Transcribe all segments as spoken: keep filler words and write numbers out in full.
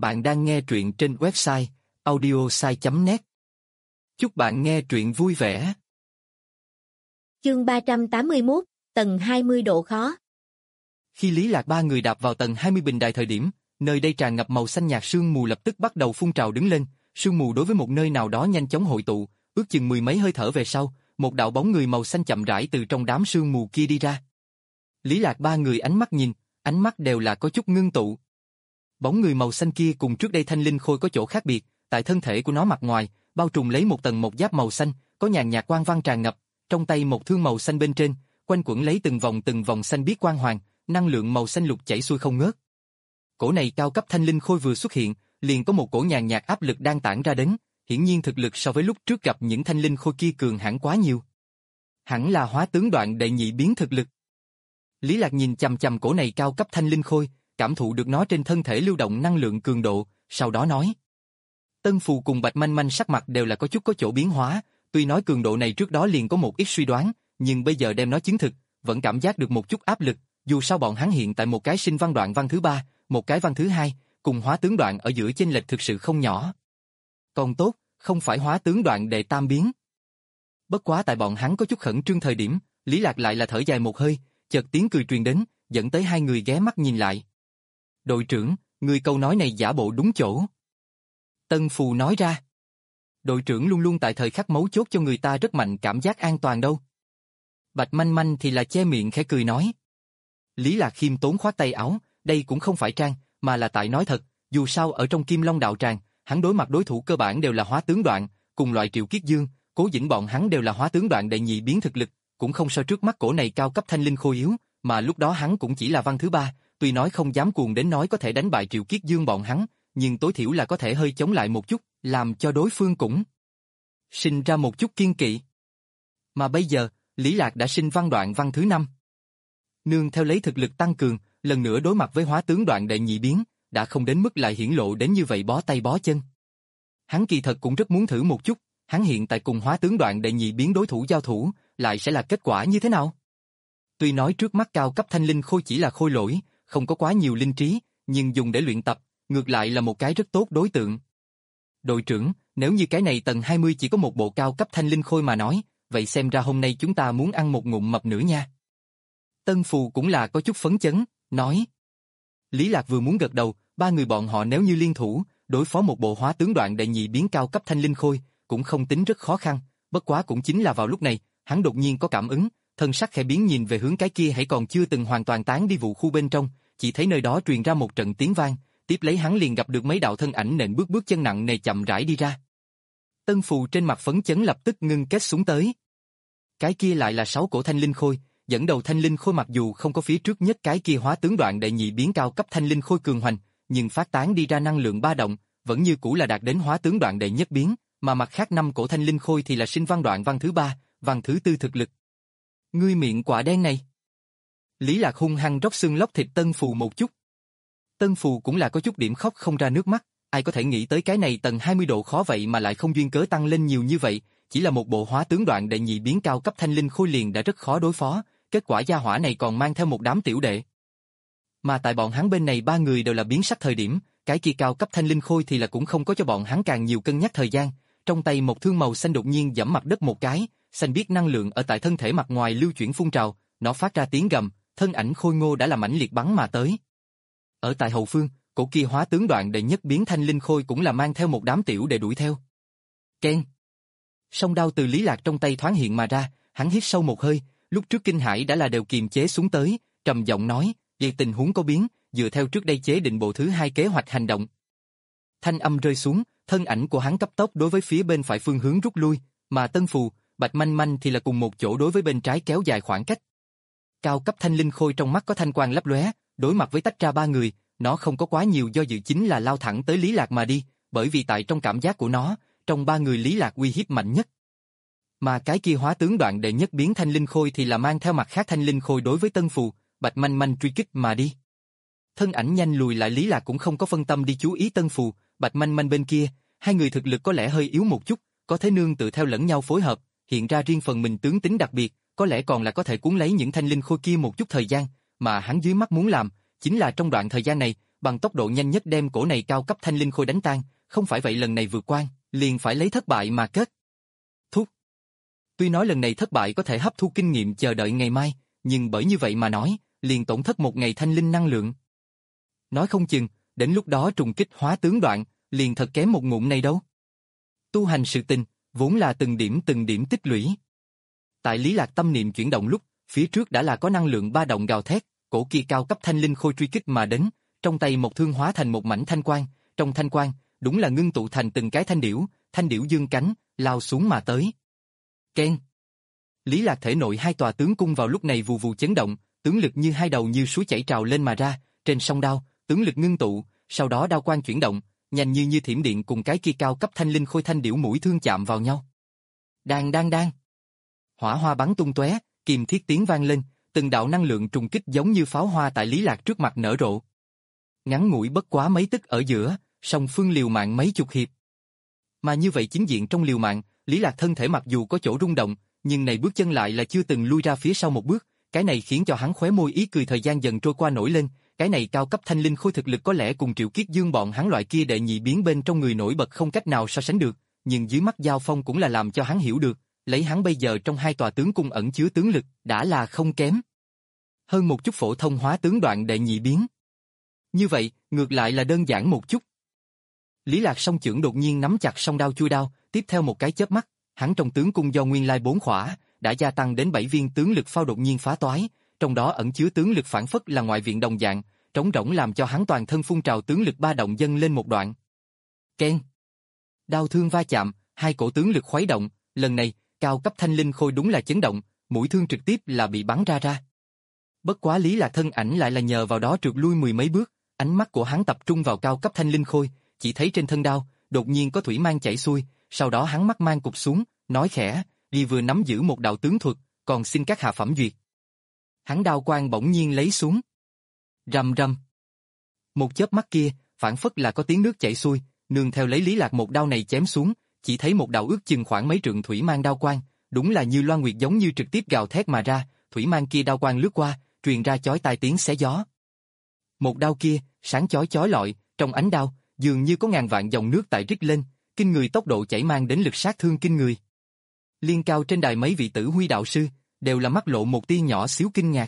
Bạn đang nghe truyện trên website audiosai chấm net. Chúc bạn nghe truyện vui vẻ. Chương ba trăm tám mươi mốt, tầng hai mươi độ khó. Khi Lý Lạc ba người đạp vào tầng hai mươi bình đài thời điểm, nơi đây tràn ngập màu xanh nhạt, sương mù lập tức bắt đầu phun trào đứng lên, sương mù đối với một nơi nào đó nhanh chóng hội tụ, ước chừng mười mấy hơi thở về sau, một đạo bóng người màu xanh chậm rãi từ trong đám sương mù kia đi ra. Lý Lạc ba người ánh mắt nhìn, ánh mắt đều là có chút ngưng tụ. Bóng người màu xanh kia cùng trước đây thanh linh khôi có chỗ khác biệt, tại thân thể của nó mặt ngoài, bao trùm lấy một tầng một giáp màu xanh, có nhàn nhạt quang văn tràn ngập, trong tay một thương màu xanh bên trên, quanh quẩn lấy từng vòng từng vòng xanh biếc quang hoàng, năng lượng màu xanh lục chảy xuôi không ngớt. Cổ này cao cấp thanh linh khôi vừa xuất hiện, liền có một cổ nhàn nhạt áp lực đang tản ra đến, hiển nhiên thực lực so với lúc trước gặp những thanh linh khôi kia cường hãn quá nhiều. Hẳn là hóa tướng đoạn đệ nhị biến thực lực. Lý Lạc nhìn chằm chằm cổ này cao cấp thanh linh khôi, cảm thụ được nó trên thân thể lưu động năng lượng cường độ, sau đó nói. Tân Phù cùng Bạch Manh Manh sắc mặt đều là có chút có chỗ biến hóa, tuy nói cường độ này trước đó liền có một ít suy đoán, nhưng bây giờ đem nó chứng thực, vẫn cảm giác được một chút áp lực, dù sao bọn hắn hiện tại một cái sinh văn đoạn văn thứ ba, một cái văn thứ hai, cùng hóa tướng đoạn ở giữa chênh lệch thực sự không nhỏ. Còn tốt, không phải hóa tướng đoạn đệ tam biến. Bất quá tại bọn hắn có chút khẩn trương thời điểm, Lý Lạc lại là thở dài một hơi, chợt tiếng cười truyền đến, dẫn tới hai người ghé mắt nhìn lại. Đội trưởng, người câu nói này giả bộ đúng chỗ. Tân Phù nói ra. Đội trưởng luôn luôn tại thời khắc mấu chốt cho người ta rất mạnh cảm giác an toàn đâu. Bạch Manh Manh thì là che miệng khẽ cười nói. Lý Lạc khiêm tốn khoát tay áo, đây cũng không phải trang, mà là tại nói thật, dù sao ở trong Kim Long đạo tràng, hắn đối mặt đối thủ cơ bản đều là hóa tướng đoạn, cùng loại Triệu Kiết Dương, Cố Dĩnh bọn hắn đều là hóa tướng đoạn đệ nhị biến thực lực, cũng không so trước mắt cổ này cao cấp thanh linh khôi yếu, mà lúc đó hắn cũng chỉ là văn thứ ba, tuy nói không dám cuồng đến nói có thể đánh bại Triệu Kiết Dương bọn hắn, nhưng tối thiểu là có thể hơi chống lại một chút, làm cho đối phương cũng sinh ra một chút kiên kỵ. Mà bây giờ, Lý Lạc đã sinh văn đoạn văn thứ năm. Nương theo lấy thực lực tăng cường, lần nữa đối mặt với hóa tướng đoạn đệ nhị biến, đã không đến mức lại hiển lộ đến như vậy bó tay bó chân. Hắn kỳ thật cũng rất muốn thử một chút, hắn hiện tại cùng hóa tướng đoạn đệ nhị biến đối thủ giao thủ, lại sẽ là kết quả như thế nào? Tuy nói trước mắt cao cấp thanh linh khôi chỉ là khôi lỗi, không có quá nhiều linh trí, nhưng dùng để luyện tập, ngược lại là một cái rất tốt đối tượng. Đội trưởng, nếu như cái này tầng hai mươi chỉ có một bộ cao cấp thanh linh khôi mà nói, vậy xem ra hôm nay chúng ta muốn ăn một ngụm mập nữa nha. Tân Phù cũng là có chút phấn chấn, nói. Lý Lạc vừa muốn gật đầu, ba người bọn họ nếu như liên thủ, đối phó một bộ hóa tướng đoạn đệ nhị biến cao cấp thanh linh khôi, cũng không tính rất khó khăn, bất quá cũng chính là vào lúc này, hắn đột nhiên có cảm ứng, thân sắc khẽ biến nhìn về hướng cái kia hãy còn chưa từng hoàn toàn tán đi vụ khu bên trong, chỉ thấy nơi đó truyền ra một trận tiếng vang, tiếp lấy hắn liền gặp được mấy đạo thân ảnh nện bước bước chân nặng nề chậm rãi đi ra. Tân Phù trên mặt phấn chấn lập tức ngưng kết xuống tới. Cái kia lại là sáu cổ thanh linh khôi, dẫn đầu thanh linh khôi mặc dù không có phía trước nhất cái kia hóa tướng đoạn đệ nhị biến cao cấp thanh linh khôi cường hoành, nhưng phát tán đi ra năng lượng ba động, vẫn như cũ là đạt đến hóa tướng đoạn đệ nhất biến, mà mặt khác năm cổ thanh linh khôi thì là sinh văn đoạn văn thứ ba, văn thứ tư thực lực. Ngươi miệng quả đen này. Lý Lạc hung hăng rót xương lóc thịt Tân Phù một chút. Tân Phù cũng là có chút điểm khóc không ra nước mắt, ai có thể nghĩ tới cái này tầng hai mươi độ khó vậy mà lại không duyên cớ tăng lên nhiều như vậy, chỉ là một bộ hóa tướng đoạn đệ nhị biến cao cấp thanh linh khôi liền đã rất khó đối phó, kết quả gia hỏa này còn mang theo một đám tiểu đệ. Mà tại bọn hắn bên này ba người đều là biến sắc thời điểm, cái kia cao cấp thanh linh khôi thì là cũng không có cho bọn hắn càng nhiều cân nhắc thời gian, trong tay một thương màu xanh đột nhiên giẫm mặt đất một cái, xanh biếc năng lượng ở tại thân thể mặt ngoài lưu chuyển phun trào, nó phát ra tiếng gầm, thân ảnh khôi ngô đã là mãnh liệt bắn mà tới. Ở tại hậu phương, cổ kia hóa tướng đoạn đệ nhất biến thanh linh khôi cũng là mang theo một đám tiểu đệ đuổi theo. Keng. Song đao từ Lý Lạc trong tay thoáng hiện mà ra, hắn hít sâu một hơi, lúc trước kinh hãi đã là đều kiềm chế xuống tới, trầm giọng nói, "Vì tình huống có biến, dựa theo trước đây chế định bộ thứ hai kế hoạch hành động." Thanh âm rơi xuống, thân ảnh của hắn cấp tốc đối với phía bên phải phương hướng rút lui, mà Tân Phù, Bạch Manh Manh thì là cùng một chỗ đối với bên trái kéo dài khoảng cách. Cao cấp thanh linh khôi trong mắt có thanh quang lấp lóe, đối mặt với tách ra ba người, nó không có quá nhiều do dự chính là lao thẳng tới Lý Lạc mà đi, bởi vì tại trong cảm giác của nó, trong ba người Lý Lạc uy hiếp mạnh nhất. Mà cái kia hóa tướng đoạn đệ nhất biến thanh linh khôi thì là mang theo mặt khác thanh linh khôi đối với Tân Phù, Bạch Manh Manh truy kích mà đi. Thân ảnh nhanh lùi lại Lý Lạc cũng không có phân tâm đi chú ý Tân Phù, Bạch Manh Manh bên kia, hai người thực lực có lẽ hơi yếu một chút, có thế nương tự theo lẫn nhau phối hợp, hiện ra riêng phần mình tướng tính đặc biệt, có lẽ còn là có thể cuốn lấy những thanh linh khôi kia một chút thời gian, mà hắn dưới mắt muốn làm, chính là trong đoạn thời gian này, bằng tốc độ nhanh nhất đem cổ này cao cấp thanh linh khôi đánh tan, không phải vậy lần này vượt quan, liền phải lấy thất bại mà kết thúc. Tuy nói lần này thất bại có thể hấp thu kinh nghiệm chờ đợi ngày mai, nhưng bởi như vậy mà nói, liền tổn thất một ngày thanh linh năng lượng. Nói không chừng, đến lúc đó trùng kích hóa tướng đoạn, liền thật kém một ngụm này đâu. Tu hành sự tình, vốn là từng điểm từng điểm tích lũy. Tại Lý Lạc tâm niệm chuyển động lúc, phía trước đã là có năng lượng ba động gào thét, cổ kia cao cấp thanh linh khôi truy kích mà đến, trong tay một thương hóa thành một mảnh thanh quang, trong thanh quang, đúng là ngưng tụ thành từng cái thanh điểu, thanh điểu dương cánh, lao xuống mà tới. Keng. Lý Lạc thể nội hai tòa tướng cung vào lúc này vù vù chấn động, tướng lực như hai đầu như suối chảy trào lên mà ra, trên song đao, tướng lực ngưng tụ, sau đó đao quang chuyển động, nhanh như như thiểm điện cùng cái kia cao cấp thanh linh khôi thanh điểu mũi thương chạm vào nhau. Đang đang đang. Hỏa hoa bắn tung tóe, kim thiết tiếng vang lên, từng đạo năng lượng trùng kích giống như pháo hoa tại Lý Lạc trước mặt nở rộ. Ngắn ngủi bất quá mấy tức ở giữa, song phương liều mạng mấy chục hiệp. Mà như vậy chính diện trong liều mạng, Lý Lạc thân thể mặc dù có chỗ rung động, nhưng này bước chân lại là chưa từng lui ra phía sau một bước, cái này khiến cho hắn khóe môi ý cười thời gian dần trôi qua nổi lên, cái này cao cấp thanh linh khôi thực lực có lẽ cùng Triệu Kiết Dương bọn hắn loại kia đệ nhị biến bên trong người nổi bật không cách nào so sánh được, nhưng dưới mắt giao phong cũng là làm cho hắn hiểu được, lấy hắn bây giờ trong hai tòa tướng cung ẩn chứa tướng lực, đã là không kém. Hơn một chút phổ thông hóa tướng đoạn đệ nhị biến. Như vậy, ngược lại là đơn giản một chút. Lý Lạc song chưởng đột nhiên nắm chặt song đao chui đao, tiếp theo một cái chớp mắt, hắn trong tướng cung do nguyên lai bốn khỏa, đã gia tăng đến bảy viên tướng lực phao đột nhiên phá toái, trong đó ẩn chứa tướng lực phản phất là ngoại viện đồng dạng, trống rỗng làm cho hắn toàn thân phun trào tướng lực ba động dâng lên một đoạn. Keng. Đao thương va chạm, hai cổ tướng lực khuấy động, lần này, cao cấp thanh linh khôi đúng là chấn động, mũi thương trực tiếp là bị bắn ra ra. Bất quá Lý Lạc thân ảnh lại là nhờ vào đó trượt lui mười mấy bước, ánh mắt của hắn tập trung vào cao cấp thanh linh khôi, chỉ thấy trên thân đao, đột nhiên có thủy mang chảy xuôi, sau đó hắn mắt mang cụp xuống, nói khẽ, đi vừa nắm giữ một đạo tướng thuật, còn xin các hạ phẩm duyệt. Hắn đao quang bỗng nhiên lấy xuống. Rầm rầm. Một chớp mắt kia, phản phất là có tiếng nước chảy xuôi, nương theo lấy Lý Lạc một đao này chém xuống, chỉ thấy một đạo ước chừng khoảng mấy trượng thủy mang đao quang, đúng là như loan nguyệt giống như trực tiếp gào thét mà ra, thủy mang kia đao quang lướt qua, truyền ra chói tai tiếng xé gió. Một đao kia, sáng chói chói lọi, trong ánh đao, dường như có ngàn vạn dòng nước tại rít lên, kinh người tốc độ chảy mang đến lực sát thương kinh người. Liên cao trên đài mấy vị tử huy đạo sư, đều là mắt lộ một tia nhỏ xíu kinh ngạc.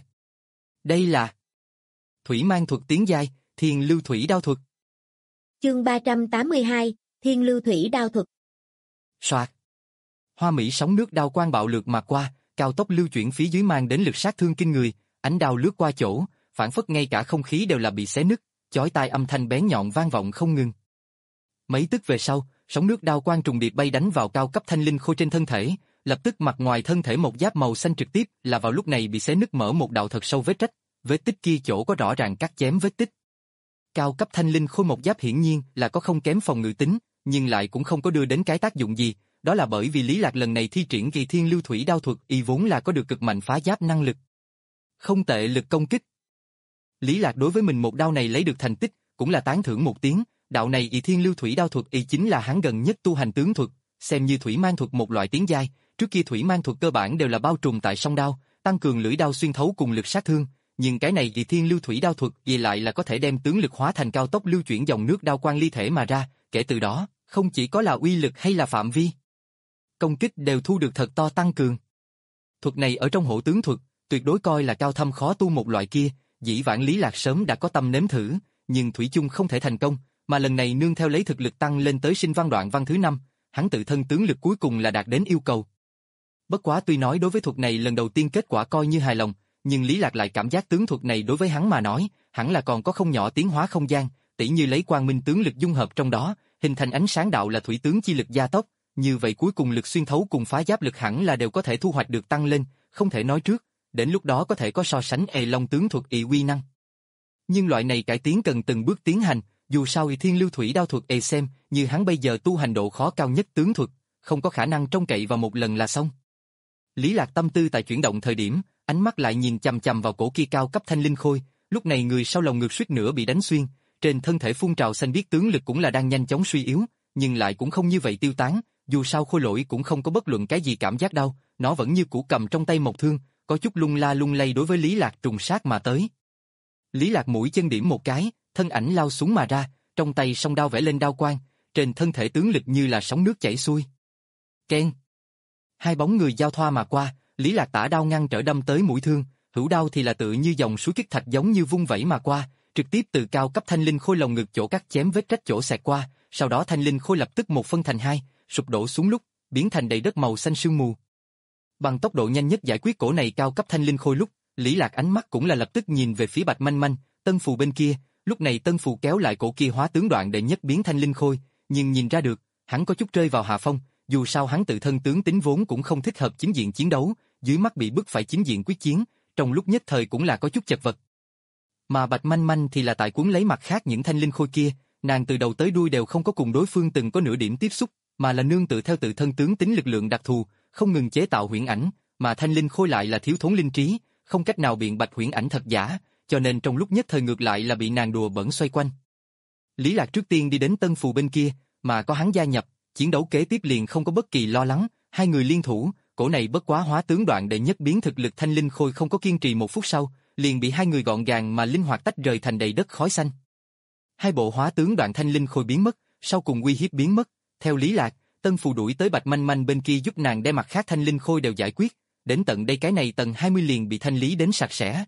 Đây là thủy mang thuật tiến giai, thiên lưu thủy đao thuật. Chương ba trăm tám mươi hai, thiên lưu thủy đao thuật. Soạt. Hoa mỹ sóng nước đao quang bạo lược mà qua, cao tốc lưu chuyển phía dưới mang đến lực sát thương kinh người, ánh đao lướt qua chỗ, phản phất ngay cả không khí đều là bị xé nứt, chói tai âm thanh bén nhọn vang vọng không ngừng. Mấy tức về sau, sóng nước đao quang trùng điệp bay đánh vào cao cấp thanh linh khôi trên thân thể, lập tức mặt ngoài thân thể một giáp màu xanh trực tiếp là vào lúc này bị xé nứt mở một đạo thật sâu vết rách, vết tích kia chỗ có rõ ràng cắt chém vết tích. Cao cấp thanh linh khôi một giáp hiển nhiên là có không kém phòng ngự tính, nhưng lại cũng không có đưa đến cái tác dụng gì, đó là bởi vì Lý Lạc lần này thi triển kỳ thiên lưu thủy đao thuật y vốn là có được cực mạnh phá giáp năng lực. Không tệ lực công kích. Lý Lạc đối với mình một đao này lấy được thành tích, cũng là tán thưởng một tiếng, đạo này y thiên lưu thủy đao thuật y chính là hắn gần nhất tu hành tướng thuật, xem như thủy mang thuật một loại tiến giai, trước kia thủy mang thuật cơ bản đều là bao trùm tại song đao, tăng cường lưỡi đao xuyên thấu cùng lực sát thương, nhưng cái này y thiên lưu thủy đao thuật y lại là có thể đem tướng lực hóa thành cao tốc lưu chuyển dòng nước đao quang ly thể mà ra, kể từ đó, không chỉ có là uy lực hay là phạm vi, công kích đều thu được thật to tăng cường. Thuật này ở trong hộ tướng thuật, tuyệt đối coi là cao thâm khó tu một loại kia, dĩ vãng Lý Lạc sớm đã có tâm nếm thử, nhưng thủy chung không thể thành công, mà lần này nương theo lấy thực lực tăng lên tới sinh văn đoạn văn thứ năm, hắn tự thân tướng lực cuối cùng là đạt đến yêu cầu. Bất quá tuy nói đối với thuật này lần đầu tiên kết quả coi như hài lòng, nhưng Lý Lạc lại cảm giác tướng thuật này đối với hắn mà nói, hẳn là còn có không nhỏ tiến hóa không gian, tỉ như lấy quang minh tướng lực dung hợp trong đó, hình thành ánh sáng đạo là thủy tướng chi lực gia tốc, như vậy cuối cùng lực xuyên thấu cùng phá giáp lực hẳn là đều có thể thu hoạch được tăng lên, không thể nói trước, đến lúc đó có thể có so sánh ề long tướng thuật y uy năng. Nhưng loại này cải tiến cần từng bước tiến hành, dù sao y thiên lưu thủy đao thuật ề xem, như hắn bây giờ tu hành độ khó cao nhất tướng thuật, không có khả năng trông cậy vào một lần là xong. Lý Lạc tâm tư tại chuyển động thời điểm, ánh mắt lại nhìn chằm chằm vào cổ kia cao cấp thanh linh khôi, lúc này người sau lồng ngực suýt nữa bị đánh xuyên, trên thân thể phun trào xanh biếc tướng lực cũng là đang nhanh chóng suy yếu, nhưng lại cũng không như vậy tiêu tán, dù sao khôi lỗi cũng không có bất luận cái gì cảm giác đau, nó vẫn như cũ cầm trong tay một thương, có chút lung la lung lay đối với Lý Lạc trùng sát mà tới. Lý Lạc mũi chân điểm một cái, thân ảnh lao xuống mà ra, trong tay song đao vẽ lên đao quang, trên thân thể tướng lực như là sóng nước chảy xuôi. Keng. Hai bóng người giao thoa mà qua, Lý Lạc tả đao ngăn trở đâm tới mũi thương, hữu đao thì là tự như dòng suối kích thạch giống như vung vẩy mà qua, trực tiếp từ cao cấp thanh linh khôi lồng ngực chỗ cắt chém vết rách chỗ xẹt qua, sau đó thanh linh khôi lập tức một phân thành hai, sụp đổ xuống lúc, biến thành đầy đất màu xanh sương mù. Bằng tốc độ nhanh nhất giải quyết cổ này cao cấp thanh linh khôi lúc, Lý Lạc ánh mắt cũng là lập tức nhìn về phía Bạch Manh Manh, Tân Phù bên kia, lúc này Tân Phù kéo lại cổ kia hóa tướng đoạn đệ nhất biến thanh linh khôi, nhưng nhìn ra được, hắn có chút rơi vào hạ phong, dù sao hắn tự thân tướng tính vốn cũng không thích hợp chính diện chiến đấu, dưới mắt bị bức phải chính diện quyết chiến, trong lúc nhất thời cũng là có chút chật vật. Mà Bạch Manh Manh thì là tại cuốn lấy mặt khác những thanh linh khôi kia, nàng từ đầu tới đuôi đều không có cùng đối phương từng có nửa điểm tiếp xúc, mà là nương tự theo tự thân tướng tính lực lượng đặc thù, không ngừng chế tạo huyễn ảnh, mà thanh linh khôi lại là thiếu thốn linh trí, không cách nào biện bạch huyễn ảnh thật giả, cho nên trong lúc nhất thời ngược lại là bị nàng đùa bẩn xoay quanh. Lý Lạc trước tiên đi đến Tân Phù bên kia, mà có hắn gia nhập, chiến đấu kế tiếp liền không có bất kỳ lo lắng, hai người liên thủ, cổ này bất quá hóa tướng đoạn đệ nhất biến thực lực thanh linh khôi không có kiên trì một phút sau, liền bị hai người gọn gàng mà linh hoạt tách rời thành đầy đất khói xanh. Hai bộ hóa tướng đoạn thanh linh khôi biến mất, sau cùng uy hiếp biến mất, theo Lý Lạc, Tân Phù đuổi tới Bạch Manh Manh bên kia giúp nàng đem mặt khác thanh linh khôi đều giải quyết, đến tận đây cái này tầng hai mươi liền bị thanh lý đến sạch sẽ.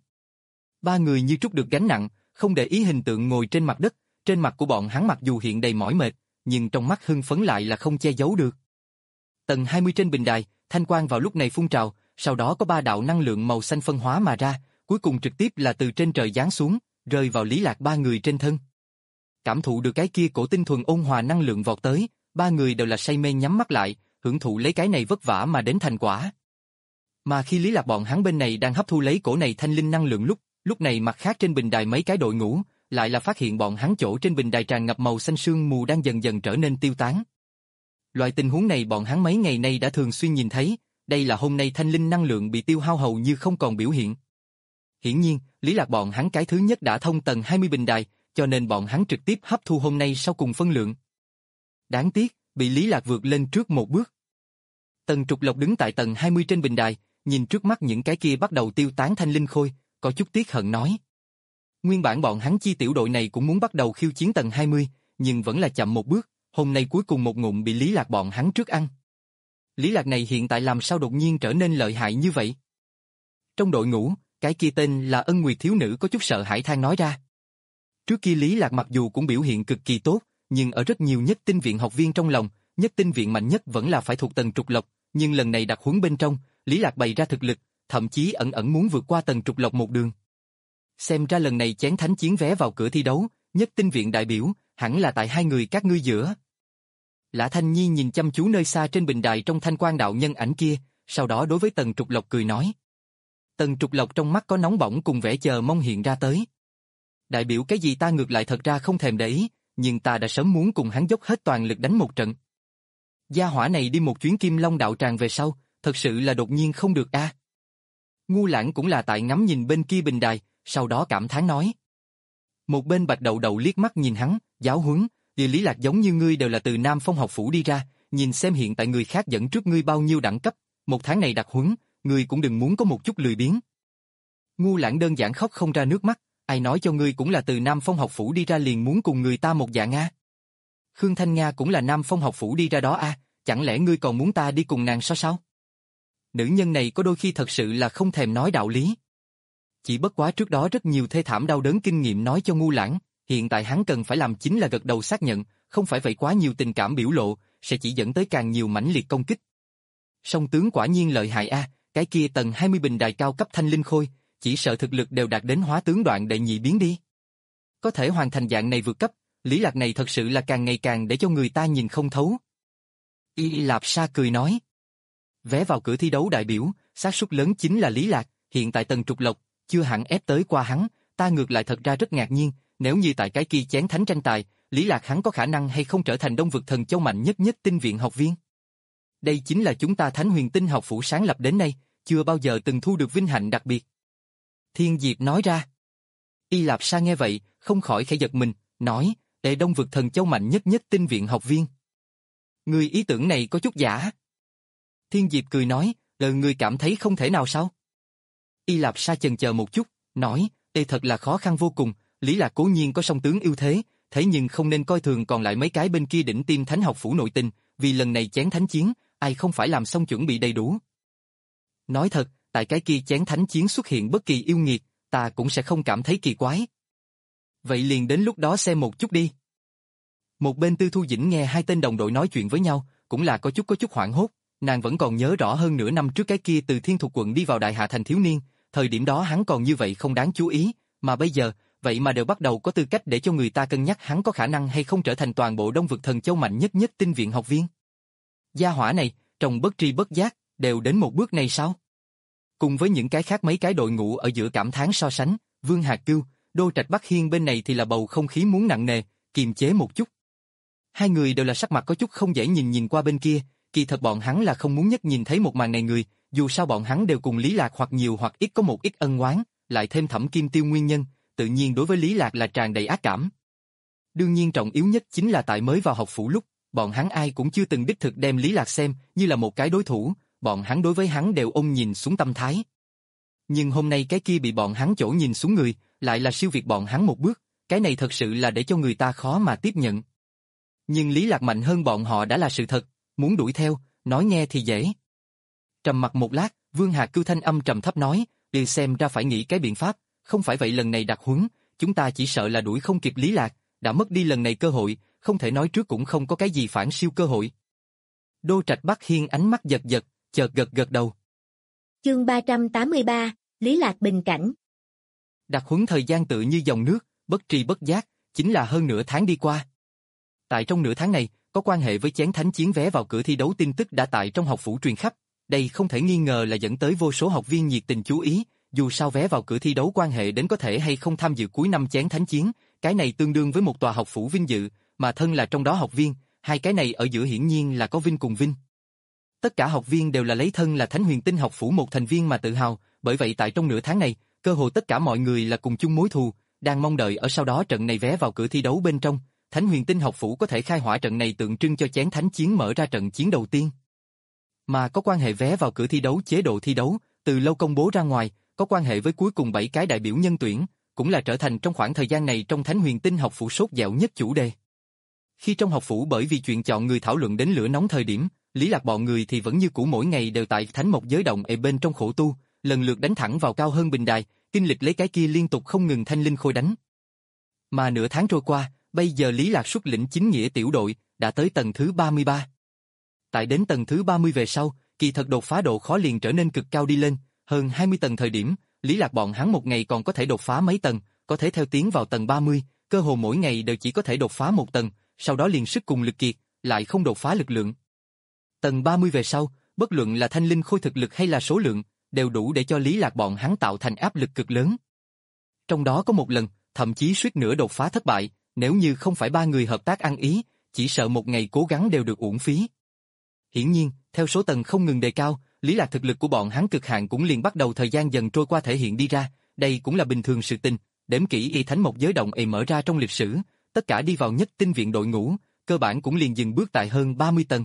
Ba người như trút được gánh nặng, không để ý hình tượng ngồi trên mặt đất, trên mặt của bọn hắn mặc dù hiện đầy mỏi mệt, nhưng trong mắt hưng phấn lại là không che giấu được. Tầng hai mươi trên bình đài, thanh quang vào lúc này phun trào, sau đó có ba đạo năng lượng màu xanh phân hóa mà ra, cuối cùng trực tiếp là từ trên trời giáng xuống, rơi vào Lý Lạc ba người trên thân. Cảm thụ được cái kia cổ tinh thuần ôn hòa năng lượng vọt tới, ba người đều là say mê nhắm mắt lại, hưởng thụ lấy cái này vất vả mà đến thành quả. Mà khi Lý Lạc bọn hắn bên này đang hấp thu lấy cổ này thanh linh năng lượng lúc, lúc này mặt khác trên bình đài mấy cái đội ngũ, lại là phát hiện bọn hắn chỗ trên bình đài tràn ngập màu xanh sương mù đang dần dần trở nên tiêu tán. Loại tình huống này bọn hắn mấy ngày nay đã thường xuyên nhìn thấy, đây là hôm nay thanh linh năng lượng bị tiêu hao hầu như không còn biểu hiện. Hiển nhiên, Lý Lạc bọn hắn cái thứ nhất đã thông tầng hai mươi bình đài, cho nên bọn hắn trực tiếp hấp thu hôm nay sau cùng phân lượng. Đáng tiếc, bị Lý Lạc vượt lên trước một bước. Tần Trục Lộc đứng tại tầng hai mươi trên bình đài, nhìn trước mắt những cái kia bắt đầu tiêu tán thanh linh khôi, có chút tiếc hận nói. Nguyên bản bọn hắn chi tiểu đội này cũng muốn bắt đầu khiêu chiến tầng hai mươi, nhưng vẫn là chậm một bước, hôm nay cuối cùng một ngụm bị Lý Lạc bọn hắn trước ăn. Lý Lạc này hiện tại làm sao đột nhiên trở nên lợi hại như vậy? Trong đội ngũ, cái kia tên là Ân Nguyệt thiếu nữ có chút sợ hãi than nói ra. Trước kia Lý Lạc mặc dù cũng biểu hiện cực kỳ tốt, nhưng ở rất nhiều nhất tinh viện học viên trong lòng, nhất tinh viện mạnh nhất vẫn là phải thuộc Tần Trục Lộc, nhưng lần này đặc huấn bên trong, Lý Lạc bày ra thực lực, thậm chí ẩn ẩn muốn vượt qua Tần Trục Lộc một đường. Xem ra lần này chén thánh chiến vé vào cửa thi đấu, nhất tinh viện đại biểu, hẳn là tại hai người các ngươi giữa. Lã Thanh Nhi nhìn chăm chú nơi xa trên bình đài trong thanh quan đạo nhân ảnh kia, sau đó đối với Tần Trục Lộc cười nói. Tần Trục Lộc trong mắt có nóng bỏng cùng vẻ chờ mong hiện ra tới. Đại biểu cái gì ta ngược lại thật ra không thèm để ý, nhưng ta đã sớm muốn cùng hắn dốc hết toàn lực đánh một trận. Gia hỏa này đi một chuyến Kim Long đạo tràng về sau, thật sự là đột nhiên không được a. À. Ngu Lãng cũng là tại ngắm nhìn bên kia bình đài, sau đó cảm thán nói. Một bên Bạch Đậu Đậu liếc mắt nhìn hắn, giáo huấn, địa Lý Lạc giống như ngươi đều là từ Nam Phong học phủ đi ra, nhìn xem hiện tại người khác dẫn trước ngươi bao nhiêu đẳng cấp, một tháng này đặc huấn, ngươi cũng đừng muốn có một chút lười biếng. Ngu Lãng đơn giản khóc không ra nước mắt, ai nói cho ngươi cũng là từ Nam Phong học phủ đi ra liền muốn cùng người ta một dạng a. Khương Thanh Nga cũng là Nam Phong học phủ đi ra đó a, à, chẳng lẽ ngươi còn muốn ta đi cùng nàng sao sao? Nữ nhân này có đôi khi thật sự là không thèm nói đạo lý. Chỉ bất quá trước đó rất nhiều thê thảm đau đớn kinh nghiệm nói cho Ngu Lãng, hiện tại hắn cần phải làm chính là gật đầu xác nhận, không phải vậy quá nhiều tình cảm biểu lộ, sẽ chỉ dẫn tới càng nhiều mãnh liệt công kích. Song tướng quả nhiên lợi hại a, à, cái kia tầng hai mươi bình đài cao cấp thanh linh khôi, chỉ sợ thực lực đều đạt đến hóa tướng đoạn đệ nhị biến đi. Có thể hoàn thành dạng này vượt cấp, Lý Lạc này thật sự là càng ngày càng để cho người ta nhìn không thấu. Y Lạp Sa cười nói. Vé vào cửa thi đấu đại biểu, xác suất lớn chính là Lý Lạc, hiện tại Tần Trục Lộc, chưa hẳn ép tới qua hắn, ta ngược lại thật ra rất ngạc nhiên, nếu như tại cái kia chén thánh tranh tài, Lý Lạc hắn có khả năng hay không trở thành Đông Vực Thần Châu mạnh nhất nhất tinh viện học viên. Đây chính là chúng ta Thánh Huyền Tinh học phủ sáng lập đến nay, chưa bao giờ từng thu được vinh hạnh đặc biệt. Thiên Diệp nói ra. Y Lạp Sa nghe vậy, không khỏi khẽ giật mình, nói, để Đông Vực Thần Châu mạnh nhất nhất tinh viện học viên. Người ý tưởng này có chút giả. Thiên Diệp cười nói, lời người cảm thấy không thể nào sao? Y Lạp Sa chần chờ một chút, nói, Ê thật là khó khăn vô cùng, Lý Lạc cố nhiên có song tướng ưu thế, thế nhưng không nên coi thường còn lại mấy cái bên kia đỉnh tiêm thánh học phủ nội tình, vì lần này chén thánh chiến, ai không phải làm xong chuẩn bị đầy đủ. Nói thật, tại cái kia chén thánh chiến xuất hiện bất kỳ yêu nghiệt, ta cũng sẽ không cảm thấy kỳ quái. Vậy liền đến lúc đó xem một chút đi. Một bên Tư Thu Dĩnh nghe hai tên đồng đội nói chuyện với nhau, cũng là có chút có chút hoảng hốt, nàng vẫn còn nhớ rõ hơn nửa năm trước cái kia từ Thiên Thục quận đi vào Đại Hạ thành thiếu niên, thời điểm đó hắn còn như vậy không đáng chú ý, mà bây giờ, vậy mà đều bắt đầu có tư cách để cho người ta cân nhắc hắn có khả năng hay không trở thành toàn bộ Đông vực thần châu mạnh nhất nhất tinh viện học viên. Gia hỏa này, trong bất tri bất giác, đều đến một bước này sao? Cùng với những cái khác mấy cái đội ngũ ở giữa cảm thán so sánh, Vương Hạc Cưu, Đô Trạch Bắc Hiên bên này thì là bầu không khí muốn nặng nề, kiềm chế một chút. Hai người đều là sắc mặt có chút không dễ nhìn nhìn qua bên kia, kỳ thật bọn hắn là không muốn nhất nhìn thấy một màn này người, dù sao bọn hắn đều cùng Lý Lạc hoặc nhiều hoặc ít có một ít ân oán, lại thêm Thẩm Kim Tiêu nguyên nhân, tự nhiên đối với Lý Lạc là tràn đầy ác cảm. Đương nhiên trọng yếu nhất chính là tại mới vào học phủ lúc, bọn hắn ai cũng chưa từng đích thực đem Lý Lạc xem như là một cái đối thủ, bọn hắn đối với hắn đều ôm nhìn xuống tâm thái. Nhưng hôm nay cái kia bị bọn hắn chỗ nhìn xuống người, lại là siêu việt bọn hắn một bước, cái này thật sự là để cho người ta khó mà tiếp nhận. Nhưng Lý Lạc mạnh hơn bọn họ đã là sự thật, muốn đuổi theo, nói nghe thì dễ. Trầm mặc một lát, Vương Hạc Cưu thanh âm trầm thấp nói, "Đi xem ra phải nghĩ cái biện pháp, không phải vậy lần này đặc huấn, chúng ta chỉ sợ là đuổi không kịp Lý Lạc, đã mất đi lần này cơ hội, không thể nói trước cũng không có cái gì phản siêu cơ hội." Đô Trạch Bắc Hiên ánh mắt giật giật, chợt gật gật đầu. Chương ba trăm tám mươi ba, Lý Lạc bình cảnh. Đặc huấn thời gian tự như dòng nước, bất tri bất giác, chính là hơn nửa tháng đi qua. Tại trong nửa tháng này, có quan hệ với chén thánh chiến vé vào cửa thi đấu tin tức đã tại trong học phủ truyền khắp, đây không thể nghi ngờ là dẫn tới vô số học viên nhiệt tình chú ý, dù sao vé vào cửa thi đấu quan hệ đến có thể hay không tham dự cuối năm chén thánh chiến, cái này tương đương với một tòa học phủ vinh dự, mà thân là trong đó học viên, hai cái này ở giữa hiển nhiên là có vinh cùng vinh. Tất cả học viên đều là lấy thân là Thánh Huyền Tinh học phủ một thành viên mà tự hào, bởi vậy tại trong nửa tháng này, cơ hồ tất cả mọi người là cùng chung mối thù, đang mong đợi ở sau đó trận này vé vào cửa thi đấu bên trong, Thánh Huyền Tinh học phủ có thể khai hỏa trận này tượng trưng cho chén thánh chiến mở ra trận chiến đầu tiên. Mà có quan hệ vé vào cửa thi đấu chế độ thi đấu, từ lâu công bố ra ngoài, có quan hệ với cuối cùng bảy cái đại biểu nhân tuyển, cũng là trở thành trong khoảng thời gian này trong Thánh Huyền Tinh học phủ sốt dẻo nhất chủ đề. Khi trong học phủ bởi vì chuyện chọn người thảo luận đến lửa nóng thời điểm, Lý Lạc bọn người thì vẫn như cũ mỗi ngày đều tại Thánh Mộc giới động ở bên trong khổ tu, lần lượt đánh thẳng vào cao hơn bình đài, kinh lịch lấy cái kia liên tục không ngừng thanh linh khôi đánh. Mà nửa tháng trôi qua, bây giờ Lý Lạc xuất lĩnh chính nghĩa tiểu đội, đã tới tầng thứ ba mươi ba. Tại đến tầng thứ ba mươi về sau, kỳ thật đột phá độ khó liền trở nên cực cao đi lên, hơn hai mươi tầng thời điểm, Lý Lạc bọn hắn một ngày còn có thể đột phá mấy tầng, có thể theo tiến vào tầng ba mươi, cơ hồ mỗi ngày đều chỉ có thể đột phá một tầng, sau đó liền sức cùng lực kiệt, lại không đột phá lực lượng. Tầng ba mươi về sau, bất luận là thanh linh khôi thực lực hay là số lượng, đều đủ để cho Lý Lạc bọn hắn tạo thành áp lực cực lớn. Trong đó có một lần, thậm chí suýt nữa đột phá thất bại, nếu như không phải ba người hợp tác ăn ý, chỉ sợ một ngày cố gắng đều được uổng phí. Hiển nhiên, theo số tầng không ngừng đề cao, Lý Lạc thực lực của bọn hắn cực hạn cũng liền bắt đầu thời gian dần trôi qua thể hiện đi ra, đây cũng là bình thường sự tình, đếm kỹ y thánh một giới động ề mở ra trong lịch sử, tất cả đi vào nhất tinh viện đội ngũ, cơ bản cũng liền dừng bước tại hơn ba mươi tầng.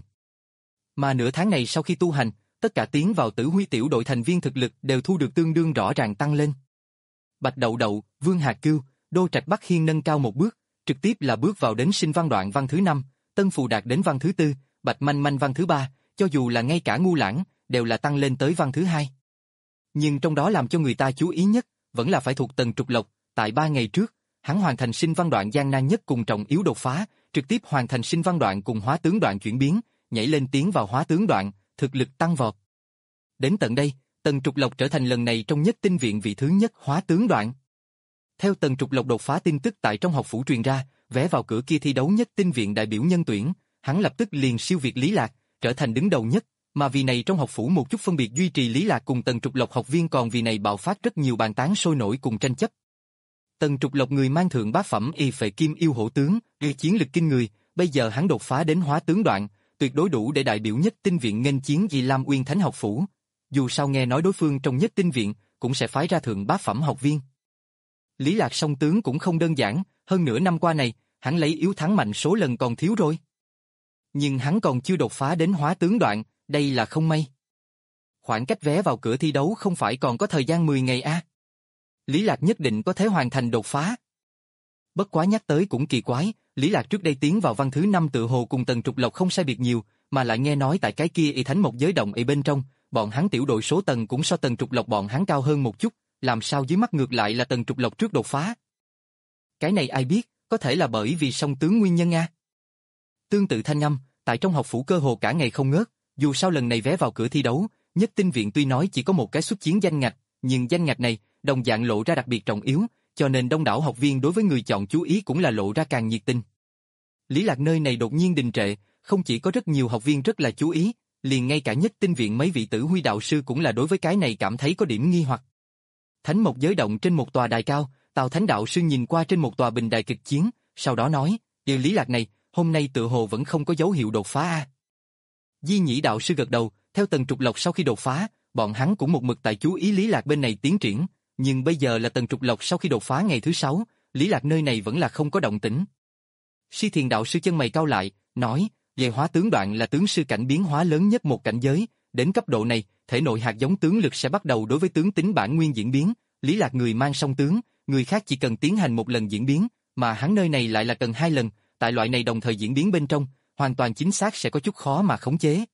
Mà nửa tháng này sau khi tu hành, tất cả tiến vào Tử Huy tiểu đội thành viên thực lực đều thu được tương đương rõ ràng tăng lên. Bạch Đậu Đậu, Vương Hạc Cưu, Đô Trạch Bắc Hiên nâng cao một bước, trực tiếp là bước vào đến sinh văn đoạn văn thứ năm, Tân Phù Đạt đến văn thứ tư, Bạch Manh Manh văn thứ ba, cho dù là ngay cả Ngu Lãng, đều là tăng lên tới văn thứ hai. Nhưng trong đó làm cho người ta chú ý nhất, vẫn là phải thuộc Tần Trục Lộc, tại ba ngày trước, hắn hoàn thành sinh văn đoạn gian nan nhất cùng trọng yếu đột phá, trực tiếp hoàn thành sinh văn đoạn cùng hóa tướng đoạn chuyển biến, nhảy lên tiến vào hóa tướng đoạn, thực lực tăng vọt. Đến tận đây, Tần Trục Lộc trở thành lần này trong nhất tinh viện vị thứ nhất hóa tướng đoạn. Theo Tần Trục Lộc đột phá tin tức tại trong học phủ truyền ra, vé vào cửa kia thi đấu nhất tinh viện đại biểu nhân tuyển, hắn lập tức liền siêu việt Lý Lạc, trở thành đứng đầu nhất, mà vì này trong học phủ một chút phân biệt duy trì Lý Lạc cùng Tần Trục Lộc học viên còn vì này bạo phát rất nhiều bàn tán sôi nổi cùng tranh chấp. Tần Trục Lộc người mang thượng bá phẩm y phệ kim yêu hổ tướng, gây chiến lực kinh người, bây giờ hắn đột phá đến hóa tướng đoạn, tuyệt đối đủ để đại biểu nhất tinh viện nghênh chiến Di Lam Uyên Thánh học phủ. Dù sao nghe nói đối phương trong nhất tinh viện cũng sẽ phái ra thượng bá phẩm học viên. Lý Lạc song tướng cũng không đơn giản, hơn nửa năm qua này, hắn lấy yếu thắng mạnh số lần còn thiếu rồi. Nhưng hắn còn chưa đột phá đến hóa tướng đoạn, đây là không may. Khoảng cách vé vào cửa thi đấu không phải còn có thời gian mười ngày a? À? Lý Lạc nhất định có thể hoàn thành đột phá. Bất quá nhắc tới cũng kỳ quái, Lý Lạc trước đây tiến vào văn thứ năm tự hồ cùng Tần Trục Lộc không sai biệt nhiều, mà lại nghe nói tại cái kia y thánh một giới động y bên trong, bọn hắn tiểu đội số tầng cũng so Tần Trục Lộc bọn hắn cao hơn một chút, làm sao dưới mắt ngược lại là Tần Trục Lộc trước đột phá. Cái này ai biết, có thể là bởi vì song tướng nguyên nhân a. Tương tự thanh âm, tại trong học phủ cơ hồ cả ngày không ngớt, dù sao lần này vé vào cửa thi đấu, Nhất Tinh viện tuy nói chỉ có một cái xuất chiến danh ngạch, nhưng danh ngạch này đồng dạng lộ ra đặc biệt trọng yếu, cho nên đông đảo học viên đối với người chọn chú ý cũng là lộ ra càng nhiệt tình. Lý Lạc nơi này đột nhiên đình trệ, không chỉ có rất nhiều học viên rất là chú ý, liền ngay cả Nhất Tinh viện mấy vị tử huy đạo sư cũng là đối với cái này cảm thấy có điểm nghi hoặc. Thánh Mộc giới động trên một tòa đài cao, Tào Thánh đạo sư nhìn qua trên một tòa bình đài kịch chiến, sau đó nói, "Điều Lý Lạc này, hôm nay tự hồ vẫn không có dấu hiệu đột phá a." Di Nhĩ đạo sư gật đầu, theo Tần Trục Lộc sau khi đột phá, bọn hắn cũng một mực tại chú ý Lý Lạc bên này tiến triển, nhưng bây giờ là Tần Trục Lộc sau khi đột phá ngày thứ sáu, Lý Lạc nơi này vẫn là không có động tĩnh. Si Thiền đạo sư chân mày cau lại, nói, về hóa tướng đoạn là tướng sư cảnh biến hóa lớn nhất một cảnh giới, đến cấp độ này, thể nội hạt giống tướng lực sẽ bắt đầu đối với tướng tính bản nguyên diễn biến, Lý Lạc người mang song tướng, người khác chỉ cần tiến hành một lần diễn biến, mà hắn nơi này lại là cần hai lần, tại loại này đồng thời diễn biến bên trong, hoàn toàn chính xác sẽ có chút khó mà khống chế.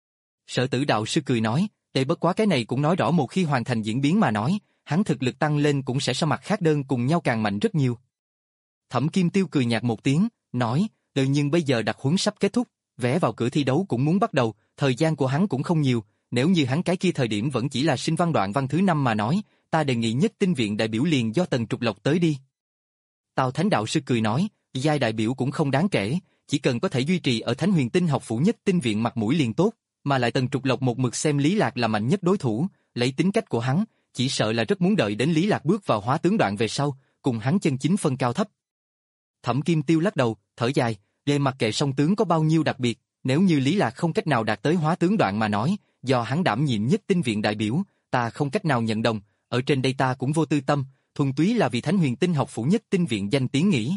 Sở Tử đạo sư cười nói, đây bất quá cái này cũng nói rõ một khi hoàn thành diễn biến mà nói, hắn thực lực tăng lên cũng sẽ so mặt khác đơn cùng nhau càng mạnh rất nhiều. Thẩm Kim Tiêu cười nhạt một tiếng, nói, tự nhưng bây giờ đặc huấn sắp kết thúc, vé vào cửa thi đấu cũng muốn bắt đầu, thời gian của hắn cũng không nhiều, nếu như hắn cái kia thời điểm vẫn chỉ là sinh văn đoạn văn thứ năm mà nói, ta đề nghị Nhất Tinh viện đại biểu liền do Tần Trục Lộc tới đi. Tào Thánh đạo sư cười nói, giai đại biểu cũng không đáng kể, chỉ cần có thể duy trì ở Thánh Huyền Tinh học phủ Nhất Tinh viện mặt mũi liền tốt, mà lại Tần Trục Lộc một mực xem Lý Lạc là mạnh nhất đối thủ, lấy tính cách của hắn, chỉ sợ là rất muốn đợi đến Lý Lạc bước vào hóa tướng đoạn về sau, cùng hắn chân chính phân cao thấp. Thẩm Kim Tiêu lắc đầu, thở dài, về mặc kệ song tướng có bao nhiêu đặc biệt, nếu như Lý Lạc không cách nào đạt tới hóa tướng đoạn mà nói, do hắn đảm nhiệm Nhất Tinh viện đại biểu, ta không cách nào nhận đồng, ở trên đây ta cũng vô tư tâm, thuần túy là vì Thánh Huyền Tinh học phủ Nhất Tinh viện danh tiếng nghĩ.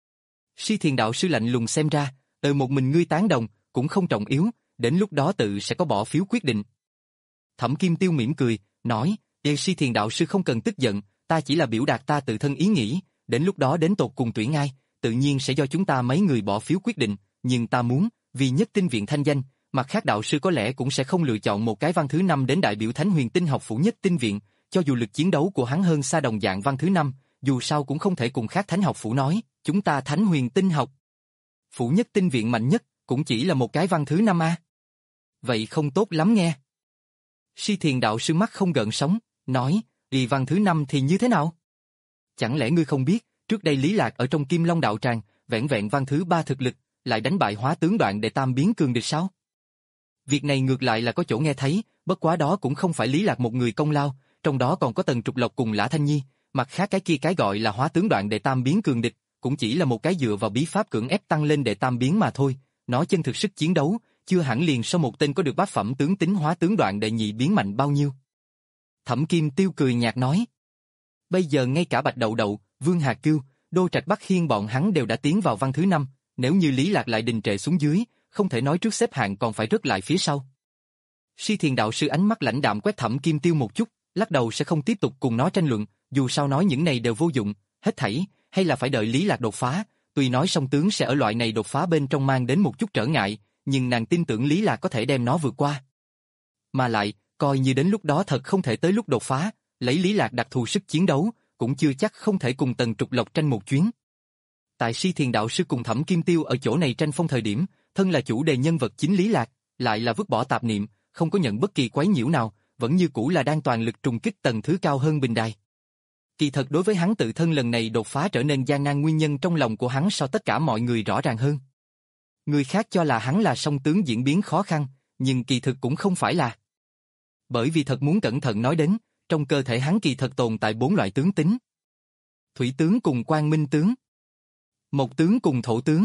Si Thiền đạo sư lạnh lùng xem ra, từ một mình ngươi tán đồng, cũng không trọng yếu, đến lúc đó tự sẽ có bỏ phiếu quyết định. Thẩm Kim Tiêu mỉm cười, nói, Đề Si Thiền đạo sư không cần tức giận, ta chỉ là biểu đạt ta tự thân ý nghĩ, đến lúc đó đến tột cùng tuyển ai, tự nhiên sẽ do chúng ta mấy người bỏ phiếu quyết định, nhưng ta muốn, vì Nhất Tinh viện thanh danh, mặt khác đạo sư có lẽ cũng sẽ không lựa chọn một cái văn thứ năm đến đại biểu Thánh Huyền Tinh học phủ Nhất Tinh viện, cho dù lực chiến đấu của hắn hơn xa đồng dạng văn thứ năm, dù sao cũng không thể cùng khác Thánh học phủ nói, chúng ta Thánh Huyền Tinh học phủ Nhất Tinh viện mạnh nhất, cũng chỉ là một cái văn thứ năm a. Vậy không tốt lắm nghe. Si Thiền đạo sư mắt không gợn sóng, nói, vì văn thứ năm thì như thế nào? Chẳng lẽ ngươi không biết, trước đây Lý Lạc ở trong Kim Long đạo tràng, vẹn vẹn văn thứ ba thực lực, lại đánh bại hóa tướng đoạn để tam biến cường địch sao? Việc này ngược lại là có chỗ nghe thấy, bất quá đó cũng không phải Lý Lạc một người công lao, trong đó còn có Tần Trục Lộc cùng Lã Thanh Nhi, mặt khác cái kia cái gọi là hóa tướng đoạn để tam biến cường địch, cũng chỉ là một cái dựa vào bí pháp cưỡng ép tăng lên để tam biến mà thôi, nó chân thực sức chiến đấu, chưa hẳn liền so một tên có được bát phẩm tướng tính hóa tướng đoạn đệ nhị biến mạnh bao nhiêu. Thẩm Kim Tiêu cười nhạt nói, bây giờ ngay cả Bạch Đậu Đậu, Vương Hà Cưu, Đô Trạch Bắc Hiên bọn hắn đều đã tiến vào văn thứ năm, nếu như Lý Lạc lại đình trệ xuống dưới, không thể nói trước xếp hạng còn phải rớt lại phía sau. Si Thiền đạo sư ánh mắt lãnh đạm quét Thẩm Kim Tiêu một chút, lắc đầu sẽ không tiếp tục cùng nó tranh luận, dù sao nói những này đều vô dụng, hết thảy, hay là phải đợi Lý Lạc đột phá, tuy nói song tướng sẽ ở loại này đột phá bên trong mang đến một chút trở ngại, nhưng nàng tin tưởng Lý Lạc có thể đem nó vượt qua. Mà lại, coi như đến lúc đó thật không thể tới lúc đột phá, lấy Lý Lạc đặc thù sức chiến đấu, cũng chưa chắc không thể cùng Tần Trục Lộc tranh một chuyến. Tại Si Thiền đạo sư cùng Thẩm Kim Tiêu ở chỗ này tranh phong thời điểm, thân là chủ đề nhân vật chính Lý Lạc, lại là vứt bỏ tạp niệm, không có nhận bất kỳ quấy nhiễu nào, vẫn như cũ là đang toàn lực trùng kích tầng thứ cao hơn bình đài. Kỳ thật đối với hắn tự thân lần này đột phá trở nên gian nan nguyên nhân trong lòng của hắn so tất cả mọi người rõ ràng hơn. Người khác cho là hắn là song tướng diễn biến khó khăn, nhưng kỳ thực cũng không phải là. Bởi vì thật muốn cẩn thận nói đến, trong cơ thể hắn kỳ thật tồn tại bốn loại tướng tính. Thủy tướng cùng quang minh tướng. Mộc tướng cùng thổ tướng.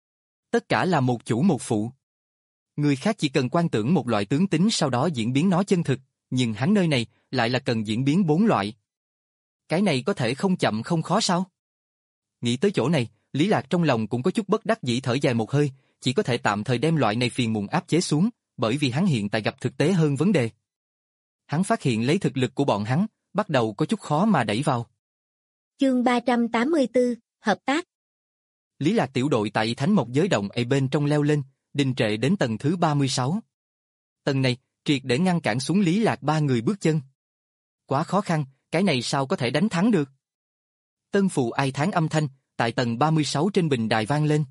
Tất cả là một chủ một phụ. Người khác chỉ cần quan tưởng một loại tướng tính sau đó diễn biến nó chân thực, nhưng hắn nơi này lại là cần diễn biến bốn loại. Cái này có thể không chậm không khó sao? Nghĩ tới chỗ này, Lý Lạc trong lòng cũng có chút bất đắc dĩ thở dài một hơi, chỉ có thể tạm thời đem loại này phiền muộn áp chế xuống, bởi vì hắn hiện tại gặp thực tế hơn vấn đề. Hắn phát hiện lấy thực lực của bọn hắn, bắt đầu có chút khó mà đẩy vào. Chương ba trăm tám mươi tư, hợp tác. Lý Lạc tiểu đội tại Thánh Mộc Giới Động ở bên trong leo lên, đình trệ đến tầng thứ ba mươi sáu. Tầng này, triệt để ngăn cản xuống Lý Lạc ba người bước chân. Quá khó khăn, cái này sao có thể đánh thắng được? Tân Phù ai thán âm thanh, tại tầng ba mươi sáu trên bình đài vang lên.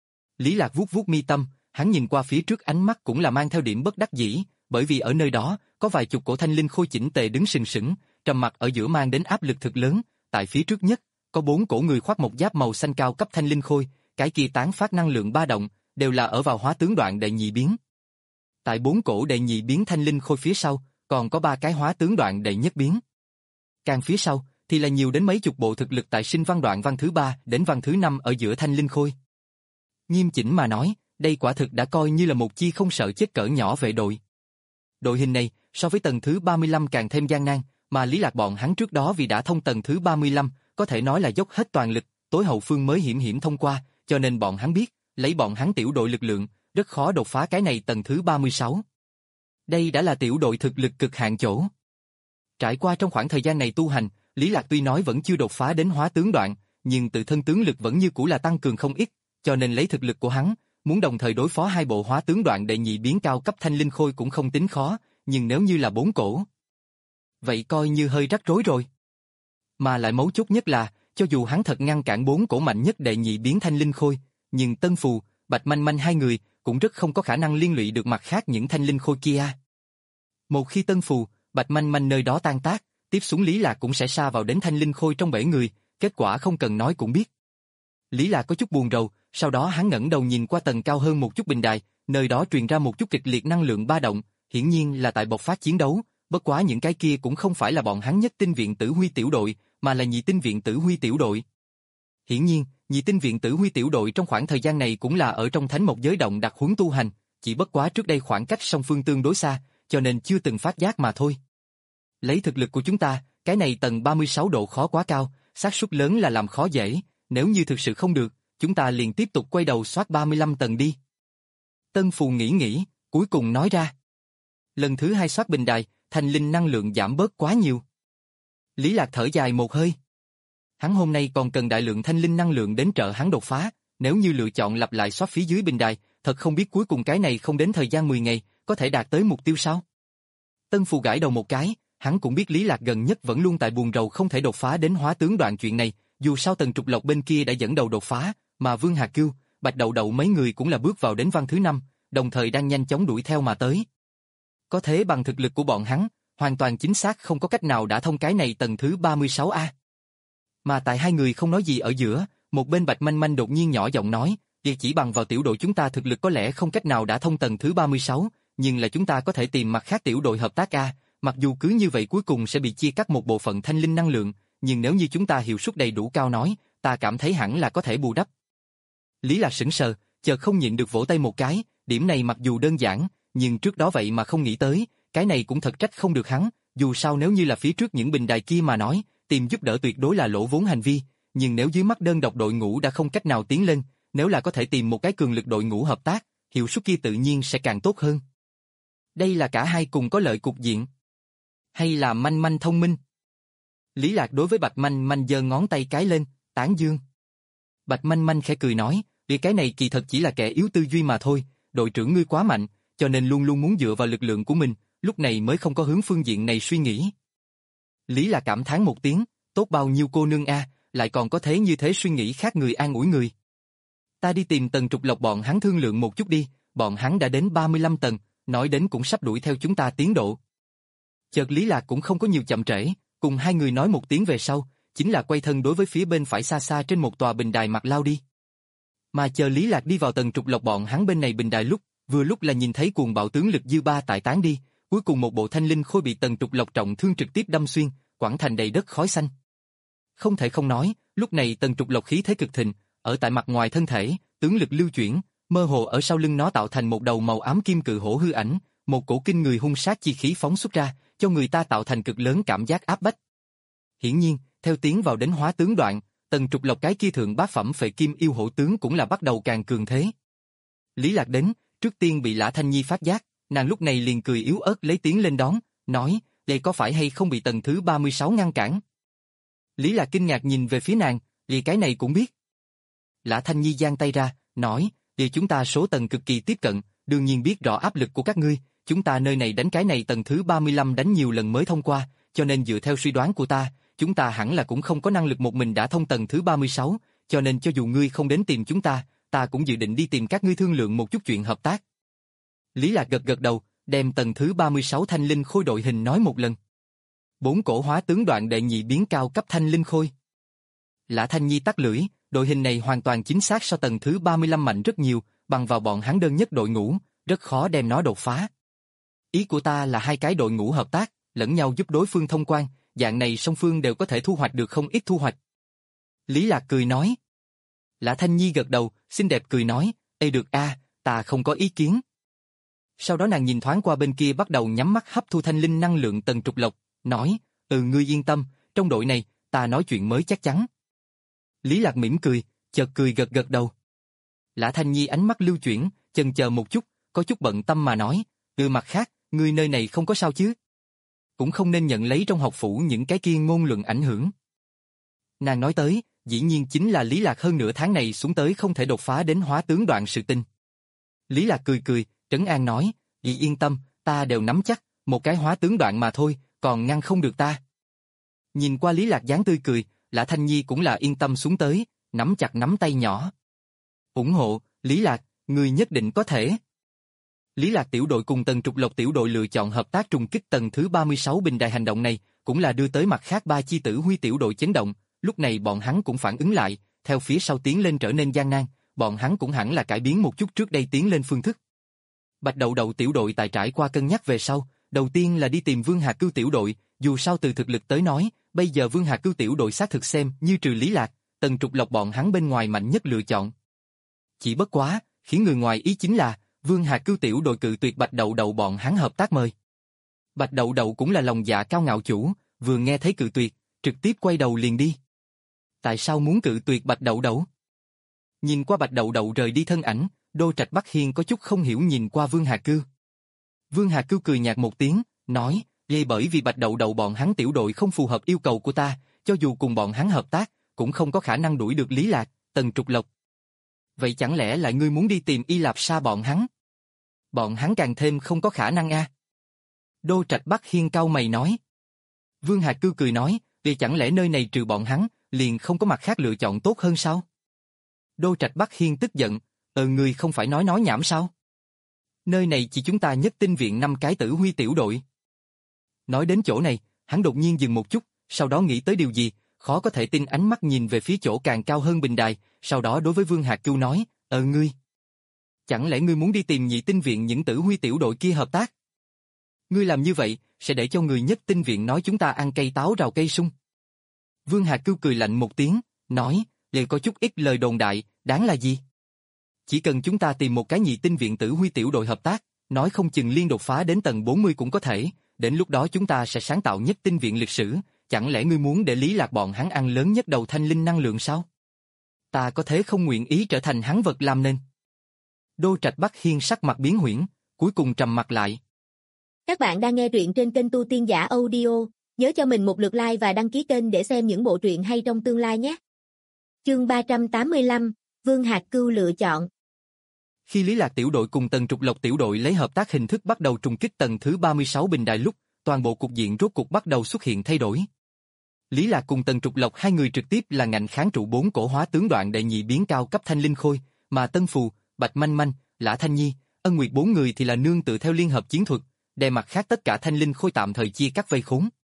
Lý Lạc vuốt vuốt mi tâm, hắn nhìn qua phía trước ánh mắt cũng là mang theo điểm bất đắc dĩ, bởi vì ở nơi đó, có vài chục cổ thanh linh khôi chỉnh tề đứng sừng sững, trầm mặc ở giữa mang đến áp lực thực lớn, tại phía trước nhất, có bốn cổ người khoác một giáp màu xanh cao cấp thanh linh khôi, cái kia tán phát năng lượng ba động, đều là ở vào hóa tướng đoạn đệ nhị biến. Tại bốn cổ đệ nhị biến thanh linh khôi phía sau, còn có ba cái hóa tướng đoạn đệ nhất biến. Càng phía sau, thì là nhiều đến mấy chục bộ thực lực tại sinh văn đoạn văn thứ ba đến văn thứ năm ở giữa thanh linh khôi. Nghiêm chỉnh mà nói, đây quả thực đã coi như là một chi không sợ chết cỡ nhỏ vệ đội. Đội hình này, so với tầng thứ ba mươi lăm càng thêm gian nan, mà Lý Lạc bọn hắn trước đó vì đã thông tầng thứ ba mươi lăm, có thể nói là dốc hết toàn lực, tối hậu phương mới hiểm hiểm thông qua, cho nên bọn hắn biết, lấy bọn hắn tiểu đội lực lượng, rất khó đột phá cái này tầng thứ ba mươi sáu. Đây đã là tiểu đội thực lực cực hạn chỗ. Trải qua trong khoảng thời gian này tu hành, Lý Lạc tuy nói vẫn chưa đột phá đến hóa tướng đoạn, nhưng tự thân tướng lực vẫn như cũ là tăng cường không ít, cho nên lấy thực lực của hắn, muốn đồng thời đối phó hai bộ hóa tướng đoạn đệ nhị biến cao cấp thanh linh khôi cũng không tính khó, nhưng nếu như là bốn cổ, vậy coi như hơi rắc rối rồi. Mà lại mấu chốt nhất là, cho dù hắn thật ngăn cản bốn cổ mạnh nhất đệ nhị biến thanh linh khôi, nhưng Tân Phù, Bạch Manh Manh hai người cũng rất không có khả năng liên lụy được mặt khác những thanh linh khôi kia. Một khi Tân Phù, Bạch Manh Manh nơi đó tan tác, tiếp xuống Lý Lạc cũng sẽ sa vào đến thanh linh khôi trong bể người, kết quả không cần nói cũng biết. Lý Lạc có chút buồn rầu, sau đó hắn ngẩng đầu nhìn qua tầng cao hơn một chút bình đài, nơi đó truyền ra một chút kịch liệt năng lượng ba động, hiển nhiên là tại bộc phát chiến đấu, bất quá những cái kia cũng không phải là bọn hắn nhất tinh viện Tử Huy tiểu đội, mà là nhị tinh viện Tử Huy tiểu đội. Hiển nhiên, nhị tinh viện Tử Huy tiểu đội trong khoảng thời gian này cũng là ở trong Thánh Mộc Giới Động đặc huấn tu hành, chỉ bất quá trước đây khoảng cách song phương tương đối xa, cho nên chưa từng phát giác mà thôi. Lấy thực lực của chúng ta, cái này tầng ba mươi sáu độ khó quá cao, xác suất lớn là làm khó dễ, nếu như thực sự không được, chúng ta liền tiếp tục quay đầu soát ba mươi lăm tầng đi. Tân Phù nghĩ nghĩ, cuối cùng nói ra. Lần thứ hai soát bình đài, thanh linh năng lượng giảm bớt quá nhiều. Lý Lạc thở dài một hơi. Hắn hôm nay còn cần đại lượng thanh linh năng lượng đến trợ hắn đột phá, nếu như lựa chọn lặp lại soát phía dưới bình đài, thật không biết cuối cùng cái này không đến thời gian mười ngày, có thể đạt tới mục tiêu sao? Tân Phù gãi đầu một cái, hắn cũng biết Lý Lạc gần nhất vẫn luôn tại buồn rầu không thể đột phá đến hóa tướng đoạn chuyện này, dù sao Tần Trục Lộc bên kia đã dẫn đầu đột phá, mà Vương Hà Cưu, Bạch Đậu Đậu mấy người cũng là bước vào đến văn thứ năm, đồng thời đang nhanh chóng đuổi theo mà tới. Có thế bằng thực lực của bọn hắn, hoàn toàn chính xác không có cách nào đã thông cái này tầng thứ ba mươi sáu A. Mà tại hai người không nói gì ở giữa, một bên Bạch Manh Manh đột nhiên nhỏ giọng nói, việc chỉ bằng vào tiểu đội chúng ta thực lực có lẽ không cách nào đã thông tầng thứ ba mươi sáu, nhưng là chúng ta có thể tìm mặt khác tiểu đội hợp tác A, mặc dù cứ như vậy cuối cùng sẽ bị chia cắt một bộ phận thanh linh năng lượng, nhưng nếu như chúng ta hiệu suất đầy đủ cao nói, ta cảm thấy hẳn là có thể bù đắp. Lý Lạc sững sờ, chợt không nhịn được vỗ tay một cái, điểm này mặc dù đơn giản, nhưng trước đó vậy mà không nghĩ tới, cái này cũng thật trách không được hắn, dù sao nếu như là phía trước những bình đài kia mà nói, tìm giúp đỡ tuyệt đối là lỗ vốn hành vi, nhưng nếu dưới mắt đơn độc đội ngũ đã không cách nào tiến lên, nếu là có thể tìm một cái cường lực đội ngũ hợp tác, hiệu suất kia tự nhiên sẽ càng tốt hơn. Đây là cả hai cùng có lợi cục diện. Hay là Manh Manh thông minh? Lý Lạc đối với Bạch Manh Manh giơ ngón tay cái lên, tán dương. Bạch Manh Manh khẽ cười nói, vì cái này kỳ thật chỉ là kẻ yếu tư duy mà thôi, đội trưởng ngươi quá mạnh, cho nên luôn luôn muốn dựa vào lực lượng của mình, lúc này mới không có hướng phương diện này suy nghĩ. Lý Lạc cảm thán một tiếng, tốt bao nhiêu cô nương a, lại còn có thế như thế suy nghĩ khác người an ủi người. Ta đi tìm Tần Trục Lộc bọn hắn thương lượng một chút đi, bọn hắn đã đến ba mươi lăm tầng, nói đến cũng sắp đuổi theo chúng ta tiến độ. Chợt Lý Lạc cũng không có nhiều chậm trễ, cùng hai người nói một tiếng về sau, chính là quay thân đối với phía bên phải xa xa trên một tòa bình đài mặt lao đi. Mà chờ Lý Lạc đi vào Tần Trục Lộc bọn hắn bên này bình đài lúc, vừa lúc là nhìn thấy cuồng bạo tướng lực dư ba tại tán đi, cuối cùng một bộ thanh linh khôi bị Tần Trục Lộc trọng thương trực tiếp đâm xuyên, quẳng thành đầy đất khói xanh. Không thể không nói, lúc này Tần Trục Lộc khí thế cực thịnh, ở tại mặt ngoài thân thể, tướng lực lưu chuyển, mơ hồ ở sau lưng nó tạo thành một đầu màu ám kim cự hổ hư ảnh, một cổ kinh người hung sát chi khí phóng xuất ra, cho người ta tạo thành cực lớn cảm giác áp bách. Hiển nhiên, theo tiến vào đến hóa tướng đoạn, Tần Trục Lộc cái kia thượng bát phẩm phệ kim yêu hổ tướng cũng là bắt đầu càng cường thế. Lý Lạc đến, trước tiên bị Lã Thanh Nhi phát giác, nàng lúc này liền cười yếu ớt lấy tiếng lên đón, nói, đây có phải hay không bị tầng thứ ba mươi sáu ngăn cản? Lý Lạc kinh ngạc nhìn về phía nàng, vì cái này cũng biết. Lã Thanh Nhi giang tay ra, nói, vì chúng ta số tầng cực kỳ tiếp cận, đương nhiên biết rõ áp lực của các ngươi, chúng ta nơi này đánh cái này tầng thứ ba mươi lăm đánh nhiều lần mới thông qua, cho nên dựa theo suy đoán của ta, chúng ta hẳn là cũng không có năng lực một mình đã thông tầng thứ ba mươi sáu, cho nên cho dù ngươi không đến tìm chúng ta, ta cũng dự định đi tìm các ngươi thương lượng một chút chuyện hợp tác. Lý Lạc gật gật đầu, đem tầng thứ ba mươi sáu thanh linh khôi đội hình nói một lần. Bốn cổ hóa tướng đoạn đệ nhị biến cao cấp thanh linh khôi. Lã Thanh Nhi tắt lưỡi, đội hình này hoàn toàn chính xác so tầng thứ ba mươi lăm mạnh rất nhiều, bằng vào bọn hắn đơn nhất đội ngũ, rất khó đem nó đột phá. Ý của ta là hai cái đội ngũ hợp tác, lẫn nhau giúp đối phương thông quan, dạng này song phương đều có thể thu hoạch được không ít thu hoạch. Lý Lạc cười nói. Lã Thanh Nhi gật đầu, xinh đẹp cười nói, ê được a, ta không có ý kiến. Sau đó nàng nhìn thoáng qua bên kia bắt đầu nhắm mắt hấp thu thanh linh năng lượng Tần Trục Lộc, nói, ừ ngươi yên tâm, trong đội này, ta nói chuyện mới chắc chắn. Lý Lạc mỉm cười, chợt cười gật gật đầu. Lã Thanh Nhi ánh mắt lưu chuyển, chần chờ một chút, có chút bận tâm mà nói, ừ mặt khác, ngươi nơi này không có sao chứ? Cũng không nên nhận lấy trong học phủ những cái kia ngôn luận ảnh hưởng. Nàng nói tới, dĩ nhiên chính là Lý Lạc hơn nửa tháng này xuống tới không thể đột phá đến hóa tướng đoạn sự tình. Lý Lạc cười cười, trấn an nói, dì yên tâm, ta đều nắm chắc, một cái hóa tướng đoạn mà thôi, còn ngăn không được ta. Nhìn qua Lý Lạc dáng tươi cười, Lã Thanh Nhi cũng là yên tâm xuống tới, nắm chặt nắm tay nhỏ. Ủng hộ, Lý Lạc, người nhất định có thể. Lý Lạc tiểu đội cùng Tần Trục Lộc tiểu đội lựa chọn hợp tác trùng kích tầng thứ ba mươi sáu bình đài hành động này, cũng là đưa tới mặt khác ba chi tử huy tiểu đội chấn động, lúc này bọn hắn cũng phản ứng lại, theo phía sau tiến lên trở nên gian nan, bọn hắn cũng hẳn là cải biến một chút trước đây tiến lên phương thức. Bạch Đậu Đậu tiểu đội tại trải qua cân nhắc về sau, đầu tiên là đi tìm Vương Hà Cưu tiểu đội, dù sao từ thực lực tới nói, bây giờ Vương Hà Cưu tiểu đội xác thực xem như trừ Lý Lạc, Tần Trục Lộc bọn hắn bên ngoài mạnh nhất lựa chọn. Chỉ bất quá, khiến người ngoài ý chính là, Vương Hà Cưu tiểu đội cự tuyệt Bạch Đậu Đậu bọn hắn hợp tác mời. Bạch Đậu Đậu cũng là lòng dạ cao ngạo chủ, vừa nghe thấy cự tuyệt, trực tiếp quay đầu liền đi. Tại sao muốn cự tuyệt Bạch Đậu Đậu? Nhìn qua Bạch Đậu Đậu rời đi thân ảnh, Đô Trạch Bắc Hiên có chút không hiểu nhìn qua Vương Hà Cưu. Vương Hà Cưu cười nhạt một tiếng, nói, vì bởi vì Bạch Đậu Đậu bọn hắn tiểu đội không phù hợp yêu cầu của ta, cho dù cùng bọn hắn hợp tác, cũng không có khả năng đuổi được Lý Lạc, Tần Trục Lộc. Vậy chẳng lẽ lại ngươi muốn đi tìm Y Lạp Sa bọn hắn? Bọn hắn càng thêm không có khả năng a. À? Đô Trạch Bắc Hiên cau mày nói. Vương Hà Cưu cười nói, vì chẳng lẽ nơi này trừ bọn hắn, liền không có mặt khác lựa chọn tốt hơn sao? Đô Trạch Bắc Hiên tức giận, ờ ngươi không phải nói nói nhảm sao? Nơi này chỉ chúng ta nhất tinh viện năm cái tử huy tiểu đội. Nói đến chỗ này, hắn đột nhiên dừng một chút, sau đó nghĩ tới điều gì, khó có thể tin ánh mắt nhìn về phía chỗ càng cao hơn bình đài, sau đó đối với Vương Hà Cưu nói, ờ ngươi. Chẳng lẽ ngươi muốn đi tìm nhị tinh viện những tử huy tiểu đội kia hợp tác? Ngươi làm như vậy, sẽ để cho người nhất tinh viện nói chúng ta ăn cây táo rào cây sung. Vương Hà Cưu cười lạnh một tiếng, nói, liền có chút ít lời đồn đại, đáng là gì? Chỉ cần chúng ta tìm một cái nhị tinh viện tử huy tiểu đội hợp tác, nói không chừng liên đột phá đến tầng bốn mươi cũng có thể, đến lúc đó chúng ta sẽ sáng tạo nhất tinh viện lịch sử, chẳng lẽ ngươi muốn để Lý Lạc bọn hắn ăn lớn nhất đầu thanh linh năng lượng sao? Ta có thế không nguyện ý trở thành hắn vật làm nên. Đô Trạch Bắc Hiên sắc mặt biến huyễn, cuối cùng trầm mặt lại. Các bạn đang nghe truyện trên kênh Tu Tiên Giả Audio, nhớ cho mình một lượt like và đăng ký kênh để xem những bộ truyện hay trong tương lai nhé. Chương ba trăm tám mươi lăm, Vương Hạc Cưu lựa chọn. Khi Lý Lạc tiểu đội cùng Tần Trục Lộc tiểu đội lấy hợp tác hình thức bắt đầu trùng kích tầng thứ ba mươi sáu bình đài lúc, toàn bộ cục diện rốt cục bắt đầu xuất hiện thay đổi. Lý Lạc cùng Tần Trục Lộc hai người trực tiếp là ngạnh kháng trụ bốn cổ hóa tướng đoạn đệ nhị biến cao cấp thanh linh khôi, mà Tân Phù, Bạch Manh Manh, Lã Thanh Nhi, Ân Nguyệt bốn người thì là nương tựa theo liên hợp chiến thuật, đem mặt khác tất cả thanh linh khôi tạm thời chia cắt vây khốn.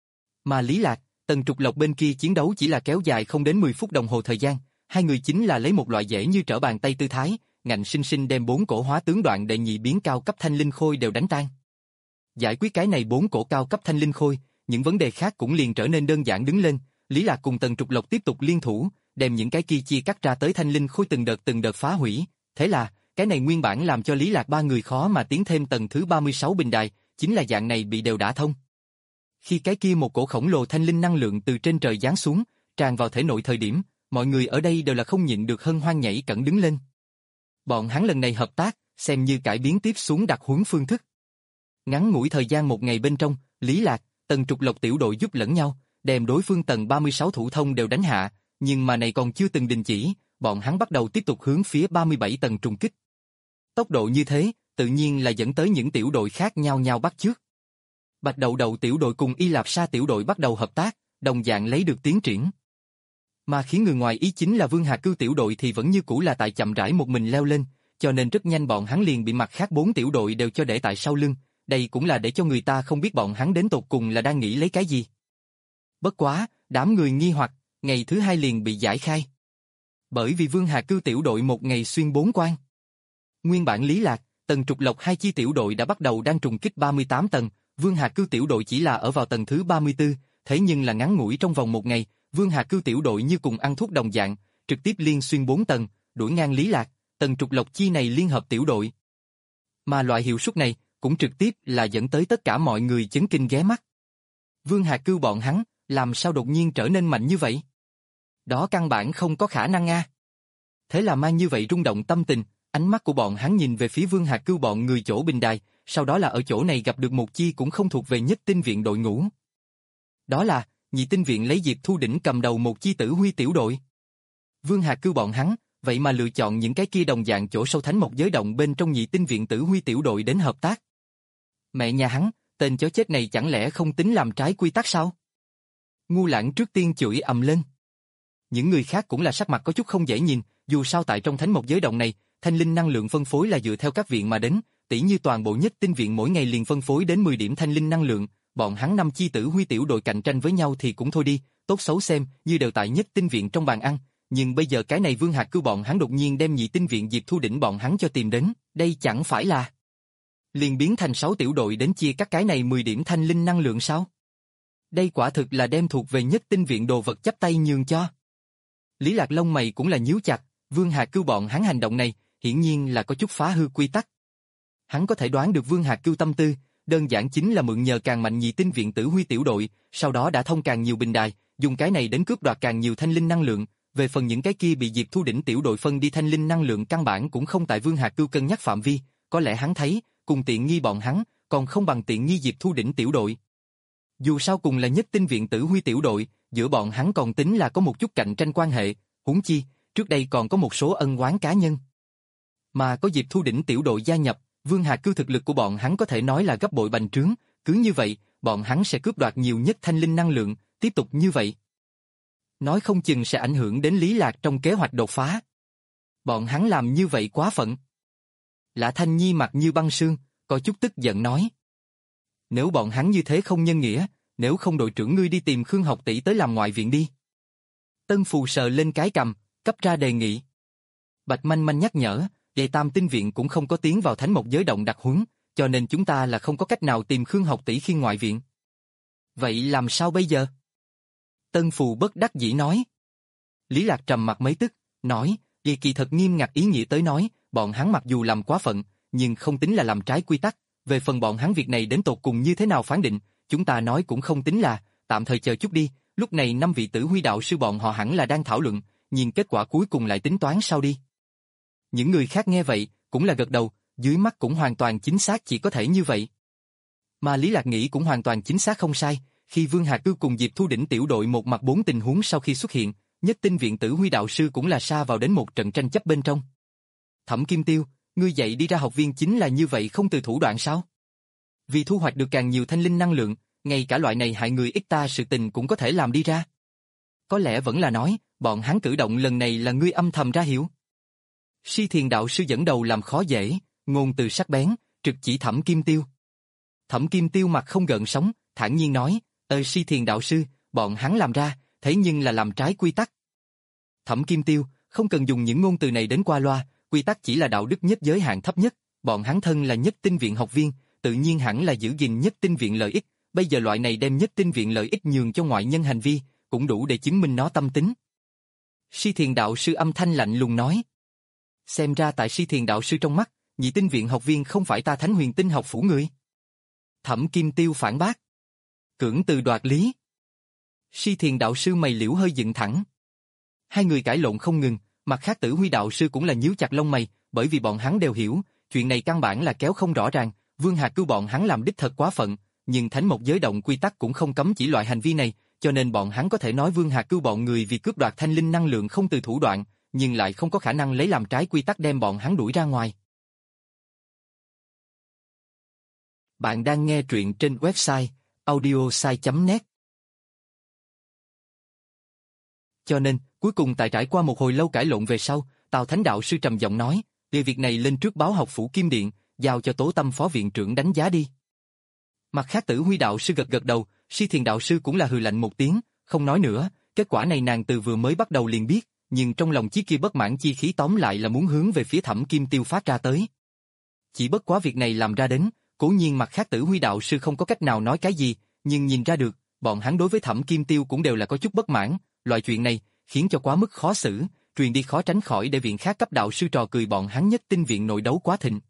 Mà Lý Lạc, Tần Trục Lộc bên kia chiến đấu chỉ là kéo dài không đến mười phút đồng hồ thời gian, hai người chính là lấy một loại dễ như trở bàn tay tư thái, ngạnh sinh sinh đem bốn cổ hóa tướng đoạn đệ nhị biến cao cấp thanh linh khôi đều đánh tan. Giải quyết cái này bốn cổ cao cấp thanh linh khôi, những vấn đề khác cũng liền trở nên đơn giản đứng lên, Lý Lạc cùng Tần Trục Lộc tiếp tục liên thủ, đem những cái kia chia cắt ra tới thanh linh khôi từng đợt từng đợt phá hủy, thế là, cái này nguyên bản làm cho Lý Lạc ba người khó mà tiến thêm tầng thứ ba mươi sáu bình đài, chính là dạng này bị đều đả thông. Khi cái kia một cổ khổng lồ thanh linh năng lượng từ trên trời giáng xuống, tràn vào thể nội thời điểm, mọi người ở đây đều là không nhịn được hân hoan nhảy cẫng đứng lên. Bọn hắn lần này hợp tác, xem như cải biến tiếp xuống đặc huấn phương thức. Ngắn ngủi thời gian một ngày bên trong, Lý Lạc, Tần Trục Lộc tiểu đội giúp lẫn nhau, đem đối phương tầng ba mươi sáu thủ thông đều đánh hạ, nhưng mà này còn chưa từng đình chỉ, bọn hắn bắt đầu tiếp tục hướng phía ba mươi bảy tầng trùng kích. Tốc độ như thế, tự nhiên là dẫn tới những tiểu đội khác nhau nhau bắt chước. Bạch Đậu Đậu tiểu đội cùng Y Lạp Sa tiểu đội bắt đầu hợp tác, đồng dạng lấy được tiến triển. Mà khiến người ngoài ý chính là Vương Hà Cưu tiểu đội thì vẫn như cũ là tại chậm rãi một mình leo lên, cho nên rất nhanh bọn hắn liền bị mặt khác bốn tiểu đội đều cho để tại sau lưng, đây cũng là để cho người ta không biết bọn hắn đến tột cùng là đang nghĩ lấy cái gì. Bất quá, đám người nghi hoặc, ngày thứ hai liền bị giải khai. Bởi vì Vương Hà Cưu tiểu đội một ngày xuyên bốn quan. Nguyên bản Lý Lạc, Tần Trục Lộc hai chi tiểu đội đã bắt đầu đang trùng kích ba mươi tám tầng, Vương Hà Cưu tiểu đội chỉ là ở vào tầng thứ ba mươi tư, thế nhưng là ngắn ngủi trong vòng một ngày, Vương Hà Cưu tiểu đội như cùng ăn thuốc đồng dạng, trực tiếp liên xuyên bốn tầng, đuổi ngang Lý Lạc, Tần Trục Lộc chi này liên hợp tiểu đội. Mà loại hiệu suất này cũng trực tiếp là dẫn tới tất cả mọi người chấn kinh ghé mắt. Vương Hà Cưu bọn hắn, làm sao đột nhiên trở nên mạnh như vậy? Đó căn bản không có khả năng a. Thế là mang như vậy rung động tâm tình, ánh mắt của bọn hắn nhìn về phía Vương Hà Cưu bọn người chỗ bình đài, sau đó là ở chỗ này gặp được một chi cũng không thuộc về nhất tinh viện đội ngũ. Đó là, nhị tinh viện lấy Diệp Thu Đỉnh cầm đầu một chi tử huy tiểu đội. Vương Hà Cưu bọn hắn, vậy mà lựa chọn những cái kia đồng dạng chỗ sâu thánh một giới động bên trong nhị tinh viện tử huy tiểu đội đến hợp tác. Mẹ nhà hắn, tên chó chết này chẳng lẽ không tính làm trái quy tắc sao? Ngu Lãng trước tiên chửi ầm lên. Những người khác cũng là sắc mặt có chút không dễ nhìn, dù sao tại trong thánh một giới động này, thanh linh năng lượng phân phối là dựa theo các viện mà đến, tỉ như toàn bộ nhất tinh viện mỗi ngày liền phân phối đến mười điểm thanh linh năng lượng, bọn hắn năm chi tử huy tiểu đội cạnh tranh với nhau thì cũng thôi đi, tốt xấu xem như đều tại nhất tinh viện trong bàn ăn, nhưng bây giờ cái này Vương Hạc Cưu bọn hắn đột nhiên đem nhị tinh viện Diệp Thu Đỉnh bọn hắn cho tìm đến, đây chẳng phải là liền biến thành sáu tiểu đội đến chia các cái này mười điểm thanh linh năng lượng sao? Đây quả thực là đem thuộc về nhất tinh viện đồ vật chắp tay nhường cho. Lý Lạc lông mày cũng là nhíu chặt, Vương Hạc Cưu bọn hắn hành động này, hiển nhiên là có chút phá hư quy tắc. Hắn có thể đoán được Vương Hạc Cưu tâm tư, đơn giản chính là mượn nhờ càng mạnh nhị tinh viện tử huy tiểu đội, sau đó đã thông càng nhiều bình đài, dùng cái này đến cướp đoạt càng nhiều thanh linh năng lượng, về phần những cái kia bị Diệp Thu Đỉnh tiểu đội phân đi thanh linh năng lượng căn bản cũng không tại Vương Hạc Cưu cân nhắc phạm vi, có lẽ hắn thấy, cùng tiện nghi bọn hắn, còn không bằng tiện nghi Diệp Thu Đỉnh tiểu đội. Dù sao cùng là nhất tinh viện tử huy tiểu đội, giữa bọn hắn còn tính là có một chút cạnh tranh quan hệ, huống chi, trước đây còn có một số ân oán cá nhân. Mà có Diệp Thu Đỉnh tiểu đội gia nhập, Vương Hạc Cưu thực lực của bọn hắn có thể nói là gấp bội bành trướng, cứ như vậy, bọn hắn sẽ cướp đoạt nhiều nhất thanh linh năng lượng, tiếp tục như vậy. Nói không chừng sẽ ảnh hưởng đến Lý Lạc trong kế hoạch đột phá. Bọn hắn làm như vậy quá phận. Lã Thanh Nhi mặt như băng sương, có chút tức giận nói. Nếu bọn hắn như thế không nhân nghĩa, nếu không đội trưởng ngươi đi tìm Khương Học tỷ tới làm ngoại viện đi. Tân Phù sờ lên cái cằm, cấp ra đề nghị. Bạch Manh Manh nhắc nhở, Đệ Tam tinh viện cũng không có tiến vào thánh một giới động đặc huấn, cho nên chúng ta là không có cách nào tìm Khương Học tỷ khi ngoại viện. Vậy làm sao bây giờ? Tân Phù bất đắc dĩ nói. Lý Lạc trầm mặt mấy tức, nói, vì kỳ thật nghiêm ngặt ý nghĩa tới nói, bọn hắn mặc dù làm quá phận, nhưng không tính là làm trái quy tắc, về phần bọn hắn việc này đến tột cùng như thế nào phán định, chúng ta nói cũng không tính là, tạm thời chờ chút đi, lúc này năm vị tử huy đạo sư bọn họ hẳn là đang thảo luận, nhưng kết quả cuối cùng lại tính toán sau đi. Những người khác nghe vậy, cũng là gật đầu, dưới mắt cũng hoàn toàn chính xác chỉ có thể như vậy. Mà Lý Lạc nghĩ cũng hoàn toàn chính xác không sai, khi Vương Hạc Cưu cùng Diệp Thu Đỉnh tiểu đội một mặt bốn tình huống sau khi xuất hiện, nhất tinh viện tử huy đạo sư cũng là sa vào đến một trận tranh chấp bên trong. Thẩm Kim Tiêu, ngươi dạy đi ra học viên chính là như vậy không từ thủ đoạn sao? Vì thu hoạch được càng nhiều thanh linh năng lượng, ngay cả loại này hại người ít ta sự tình cũng có thể làm đi ra. Có lẽ vẫn là nói, bọn hắn cử động lần này là ngươi âm thầm ra hiểu. Si Thiền đạo sư dẫn đầu làm khó dễ, ngôn từ sắc bén, trực chỉ Thẩm Kim Tiêu. Thẩm Kim Tiêu mặt không gợn sóng, thản nhiên nói, ơi Si Thiền đạo sư, bọn hắn làm ra, thế nhưng là làm trái quy tắc. Thẩm Kim Tiêu, không cần dùng những ngôn từ này đến qua loa, quy tắc chỉ là đạo đức nhất giới hạn thấp nhất, bọn hắn thân là nhất tinh viện học viên, tự nhiên hẳn là giữ gìn nhất tinh viện lợi ích, bây giờ loại này đem nhất tinh viện lợi ích nhường cho ngoại nhân hành vi, cũng đủ để chứng minh nó tâm tính. Si Thiền đạo sư âm thanh lạnh lùng nói. Xem ra tại Si Thiền đạo sư trong mắt, nhị tinh viện học viên không phải ta Thánh Huyền Tinh học phủ người. Thẩm Kim Tiêu phản bác. Cưỡng từ đoạt lý. Si Thiền đạo sư mày liễu hơi dựng thẳng. Hai người cãi lộn không ngừng, mặt khác Tử Huy đạo sư cũng là nhíu chặt lông mày, bởi vì bọn hắn đều hiểu, chuyện này căn bản là kéo không rõ ràng, Vương Hạc Cưu bọn hắn làm đích thật quá phận, nhưng Thánh Mộc giới động quy tắc cũng không cấm chỉ loại hành vi này, cho nên bọn hắn có thể nói Vương Hà Cưu bọn người vì cướp đoạt thanh linh năng lượng không từ thủ đoạn, nhưng lại không có khả năng lấy làm trái quy tắc đem bọn hắn đuổi ra ngoài. Bạn đang nghe truyện trên website audiosai chấm net. Cho nên, cuối cùng tại trải qua một hồi lâu cãi lộn về sau, Tào Thánh đạo sư trầm giọng nói, "Về việc này lên trước báo học phủ Kim Điện, giao cho Tố Tâm phó viện trưởng đánh giá đi." Mặt khác Tử Huy đạo sư gật gật đầu, Si Thiền đạo sư cũng là hừ lạnh một tiếng, không nói nữa, kết quả này nàng từ vừa mới bắt đầu liền biết, nhưng trong lòng chí kia bất mãn chi khí tóm lại là muốn hướng về phía Thẩm Kim Tiêu phát ra tới. Chỉ bất quá việc này làm ra đến, cố nhiên mặt khác Tử Huy đạo sư không có cách nào nói cái gì, nhưng nhìn ra được, bọn hắn đối với Thẩm Kim Tiêu cũng đều là có chút bất mãn, loại chuyện này khiến cho quá mức khó xử, truyền đi khó tránh khỏi để viện khác cấp đạo sư trò cười bọn hắn nhất tinh viện nội đấu quá thịnh.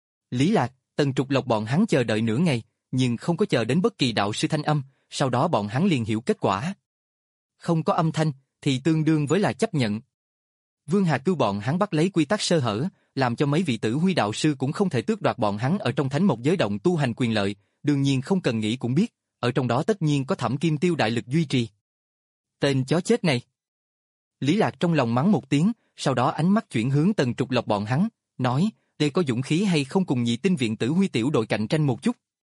Lý Lạc, Tần Trục Lộc bọn hắn chờ đợi nửa ngày, nhưng không có chờ đến bất kỳ đạo sư thanh âm, sau đó bọn hắn liền hiểu kết quả. Không có âm thanh, thì tương đương với là chấp nhận. Vương Hà Cưu bọn hắn bắt lấy quy tắc sơ hở, làm cho mấy vị Tử Huy đạo sư cũng không thể tước đoạt bọn hắn ở trong thánh một giới động tu hành quyền lợi, đương nhiên không cần nghĩ cũng biết, ở trong đó tất nhiên có Thẩm Kim Tiêu đại lực duy trì. Tên chó chết này. Lý Lạc trong lòng mắng một tiếng, sau đó ánh mắt chuyển hướng Tần Trục Lộc bọn hắn, nói, đây có dũng khí hay không cùng nhị tinh viện Tử Huy tiểu đội cạnh tranh một chút.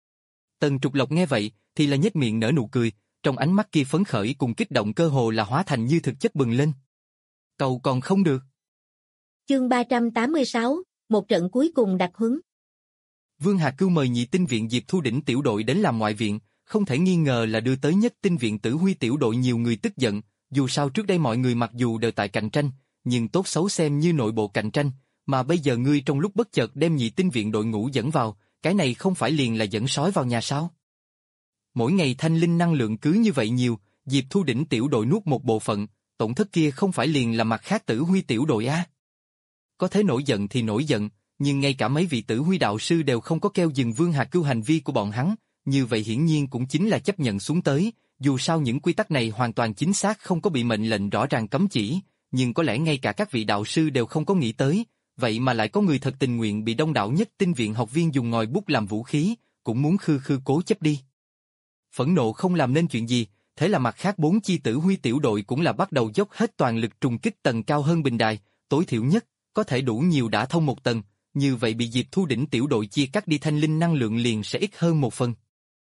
Tần Trục Lộc nghe vậy, thì là nhếch miệng nở nụ cười, trong ánh mắt kia phấn khởi cùng kích động cơ hồ là hóa thành như thực chất bừng lên. Cầu còn không được. Chương ba trăm tám mươi sáu, một trận cuối cùng đặc huấn. Vương Hà Cưu mời nhị tinh viện Diệp Thu Đỉnh tiểu đội đến làm ngoại viện, không thể nghi ngờ là đưa tới nhất tinh viện Tử Huy tiểu đội nhiều người tức giận, dù sao trước đây mọi người mặc dù đều tại cạnh tranh, nhưng tốt xấu xem như nội bộ cạnh tranh, mà bây giờ ngươi trong lúc bất chợt đem nhị tinh viện đội ngũ dẫn vào, cái này không phải liền là dẫn sói vào nhà sao? Mỗi ngày thanh linh năng lượng cứ như vậy nhiều, Diệp Thu Đỉnh tiểu đội nuốt một bộ phận, tổn thất kia không phải liền là mặt khác Tử Huy tiểu đội á? Có thể nổi giận thì nổi giận, nhưng ngay cả mấy vị Tử Huy đạo sư đều không có kêu dừng Vương Hà Cưu hành vi của bọn hắn, như vậy hiển nhiên cũng chính là chấp nhận xuống tới, dù sao những quy tắc này hoàn toàn chính xác không có bị mệnh lệnh rõ ràng cấm chỉ, nhưng có lẽ ngay cả các vị đạo sư đều không có nghĩ tới, vậy mà lại có người thật tình nguyện bị đông đảo nhất tinh viện học viên dùng ngòi bút làm vũ khí, cũng muốn khư khư cố chấp đi. Phẫn nộ không làm nên chuyện gì, thế là mặt khác bốn chi Tử Huy tiểu đội cũng là bắt đầu dốc hết toàn lực trùng kích tầng cao hơn bình đài, tối thiểu nhất, có thể đủ nhiều đã thông một tầng, như vậy bị Diệp Thu Đỉnh tiểu đội chia cắt đi thanh linh năng lượng liền sẽ ít hơn một phần.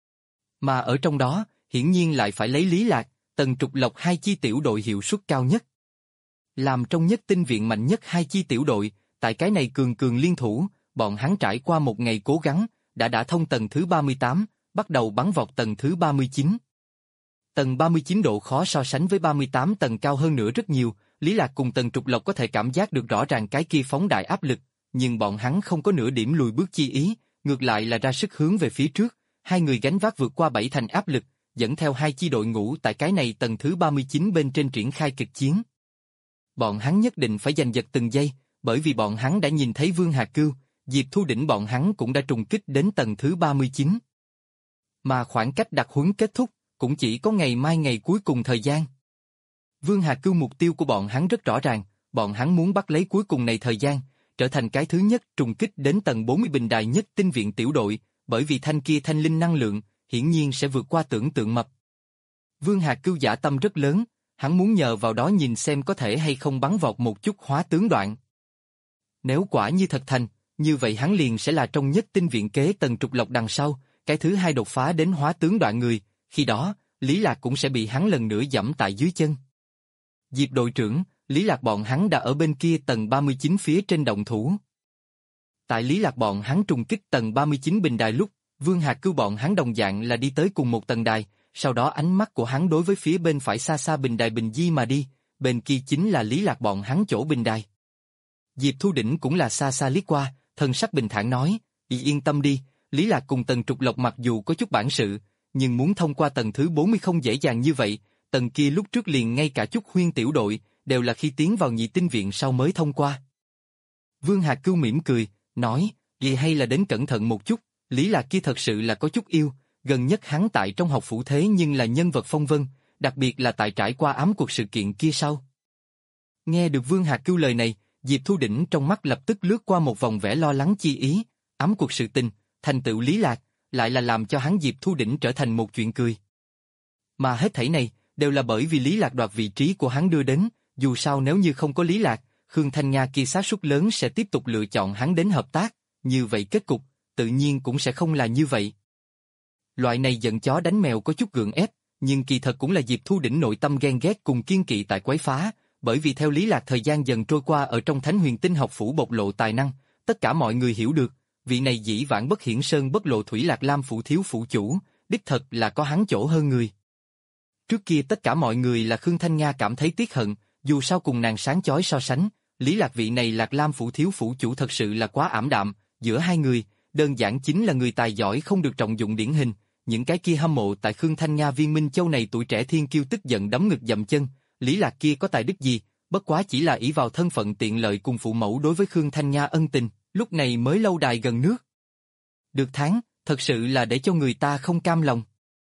Mà ở trong đó, hiển nhiên lại phải lấy Lý Lạc, Tần Trục Lộc hai chi tiểu đội hiệu suất cao nhất. Làm trong nhất tinh viện mạnh nhất hai chi tiểu đội, tại cái này cường cường liên thủ, bọn hắn trải qua một ngày cố gắng, đã đã thông tầng thứ ba mươi tám, bắt đầu bắn vọt tầng thứ ba mươi chín. Tầng ba mươi chín độ khó so sánh với ba mươi tám tầng cao hơn nữa rất nhiều, Lý Lạc cùng Tần Trục Lộc có thể cảm giác được rõ ràng cái kia phóng đại áp lực, nhưng bọn hắn không có nửa điểm lùi bước chi ý, ngược lại là ra sức hướng về phía trước, hai người gánh vác vượt qua bảy thành áp lực, dẫn theo hai chi đội ngũ tại cái này tầng thứ ba mươi chín bên trên triển khai kịch chiến. Bọn hắn nhất định phải giành giật từng giây, bởi vì bọn hắn đã nhìn thấy Vương Hà Cưu, Diệp Thu Đỉnh bọn hắn cũng đã trùng kích đến tầng thứ ba mươi chín. Mà khoảng cách đặc huấn kết thúc, cũng chỉ có ngày mai ngày cuối cùng thời gian. Vương Hà Cưu mục tiêu của bọn hắn rất rõ ràng, bọn hắn muốn bắt lấy cuối cùng này thời gian, trở thành cái thứ nhất trùng kích đến tầng bốn mươi bình đài nhất tinh viện tiểu đội, bởi vì thanh kia thanh linh năng lượng, hiển nhiên sẽ vượt qua tưởng tượng mập. Vương Hà Cưu dã tâm rất lớn, hắn muốn nhờ vào đó nhìn xem có thể hay không bắn vọt một chút hóa tướng đoạn. Nếu quả như thật thành, như vậy hắn liền sẽ là trong nhất tinh viện kế Tần Trục Lộc đằng sau, cái thứ hai đột phá đến hóa tướng đoạn người, khi đó, Lý Lạc cũng sẽ bị hắn lần nữa giẫm tại dưới chân. Diệp đội trưởng, Lý Lạc bọn hắn đã ở bên kia tầng ba mươi chín phía trên động thủ. Tại Lý Lạc bọn hắn trùng kích tầng ba mươi chín bình đài lúc, Vương Hà Cưu bọn hắn đồng dạng là đi tới cùng một tầng đài, sau đó ánh mắt của hắn đối với phía bên phải xa xa bình đài bình di mà đi, bên kia chính là Lý Lạc bọn hắn chỗ bình đài. Diệp Thu Đỉnh cũng là xa xa liếc qua, thần sắc bình thản nói, yên tâm đi, Lý Lạc cùng Tần Trục Lộc mặc dù có chút bản sự, nhưng muốn thông qua tầng thứ bốn mươi không dễ dàng như vậy, tầng kia lúc trước liền ngay cả chút huyên tiểu đội, đều là khi tiến vào nhị tinh viện sau mới thông qua. Vương Hà Cưu mỉm cười, nói, vậy hay là đến cẩn thận một chút, Lý Lạc kia thật sự là có chút yêu, gần nhất hắn tại trong học phủ thế nhưng là nhân vật phong vân, đặc biệt là tại trải qua ám cuộc sự kiện kia sau. Nghe được Vương Hà Cưu lời này, Diệp Thu Đỉnh trong mắt lập tức lướt qua một vòng vẻ lo lắng chi ý, ám cuộc sự tình, thành tựu Lý Lạc, lại là làm cho hắn Diệp Thu Đỉnh trở thành một chuyện cười. Mà hết thảy này, đều là bởi vì Lý Lạc đoạt vị trí của hắn đưa đến, dù sao nếu như không có Lý Lạc, Khương Thanh Nga kia xác suất lớn sẽ tiếp tục lựa chọn hắn đến hợp tác, như vậy kết cục, tự nhiên cũng sẽ không là như vậy. Loại này giận chó đánh mèo có chút gượng ép, nhưng kỳ thật cũng là Diệp Thu Đỉnh nội tâm ghen ghét cùng kiên kỵ tại quấy phá, bởi vì theo Lý Lạc thời gian dần trôi qua ở trong Thánh Huyền Tinh học phủ bộc lộ tài năng, tất cả mọi người hiểu được, vị này dĩ vãng bất hiển sơn bất lộ thủy Lạc Lam phủ thiếu phủ chủ, đích thật là có hắn chỗ hơn người. Trước kia tất cả mọi người là Khương Thanh Nga cảm thấy tiếc hận, dù sao cùng nàng sáng chói so sánh, Lý Lạc vị này Lạc Lam phủ thiếu phủ chủ thật sự là quá ảm đạm, giữa hai người, đơn giản chính là người tài giỏi không được trọng dụng điển hình, những cái kia hâm mộ tại Khương Thanh Nga viên Minh Châu này tuổi trẻ thiên kiêu tức giận đấm ngực dậm chân, Lý Lạc kia có tài đức gì, bất quá chỉ là ỷ vào thân phận tiện lợi cùng phụ mẫu đối với Khương Thanh Nga ân tình, lúc này mới lâu đài gần nước. Được tháng, thật sự là để cho người ta không cam lòng.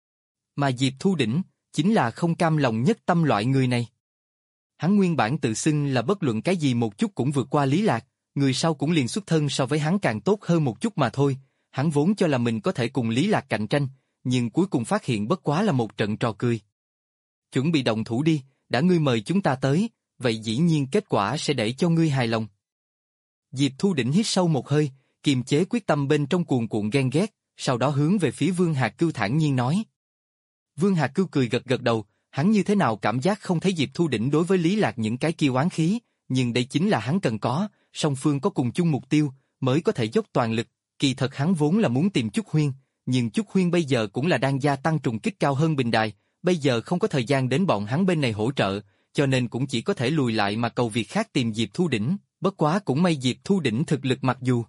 Mà Diệp Thu Đỉnh, chính là không cam lòng nhất tâm loại người này. Hắn nguyên bản tự xưng là bất luận cái gì một chút cũng vượt qua Lý Lạc, người sau cũng liền xuất thân so với hắn càng tốt hơn một chút mà thôi, hắn vốn cho là mình có thể cùng Lý Lạc cạnh tranh, nhưng cuối cùng phát hiện bất quá là một trận trò cười. Chuẩn bị động thủ đi, đã ngươi mời chúng ta tới, vậy dĩ nhiên kết quả sẽ để cho ngươi hài lòng. Diệp Thu Đỉnh hít sâu một hơi, kiềm chế quyết tâm bên trong cuồn cuộn ghen ghét, sau đó hướng về phía Vương Hạc Cưu thản nhiên nói. Vương Hạc Cưu cười gật gật đầu, hắn như thế nào cảm giác không thấy Diệp Thu Đỉnh đối với Lý Lạc những cái kia oán khí, nhưng đây chính là hắn cần có, song phương có cùng chung mục tiêu, mới có thể dốc toàn lực, kỳ thật hắn vốn là muốn tìm Chúc Huyên, nhưng Chúc Huyên bây giờ cũng là đang gia tăng trùng kích cao hơn bình đài, bây giờ không có thời gian đến bọn hắn bên này hỗ trợ, cho nên cũng chỉ có thể lùi lại mà cầu việc khác tìm Diệp Thu Đỉnh, bất quá cũng may Diệp Thu Đỉnh thực lực mặc dù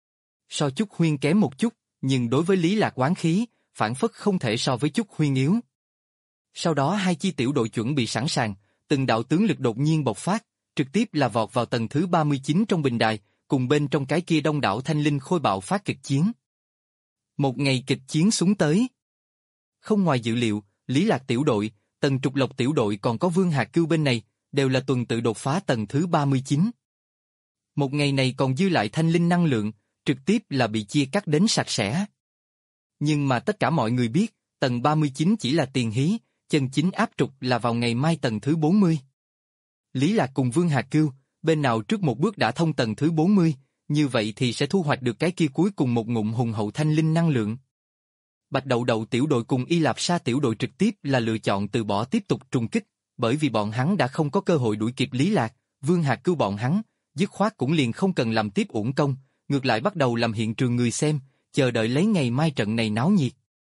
so Chúc Huyên kém một chút, nhưng đối với Lý Lạc oán khí, phản phất không thể so với Chúc Huyên yếu. Sau đó hai chi tiểu đội chuẩn bị sẵn sàng, từng đạo tướng lực đột nhiên bộc phát, trực tiếp là vọt vào tầng thứ ba mươi chín trong bình đài, cùng bên trong cái kia đông đảo thanh linh khôi bạo phát kịch chiến. Một ngày kịch chiến xuống tới. Không ngoài dự liệu, Lý Lạc tiểu đội, Tần Trục Lộc tiểu đội còn có Vương Hạc Cưu bên này, đều là tuần tự đột phá tầng thứ ba mươi chín. Một ngày này còn dư lại thanh linh năng lượng, trực tiếp là bị chia cắt đến sạch sẽ. Nhưng mà tất cả mọi người biết, tầng ba mươi chín chỉ là tiền hí, chân chính áp trục là vào ngày mai tầng thứ bốn mươi. Lý Lạc cùng Vương Hạc Cưu, bên nào trước một bước đã thông tầng thứ bốn mươi, như vậy thì sẽ thu hoạch được cái kia cuối cùng một ngụm hùng hậu thanh linh năng lượng. Bạch Đậu Đậu tiểu đội cùng Y Lạp Sa tiểu đội trực tiếp là lựa chọn từ bỏ tiếp tục trùng kích, bởi vì bọn hắn đã không có cơ hội đuổi kịp Lý Lạc, Vương Hạc Cưu bọn hắn, dứt khoát cũng liền không cần làm tiếp uổng công, ngược lại bắt đầu làm hiện trường người xem, chờ đợi lấy ngày mai trận này náo nhiệt.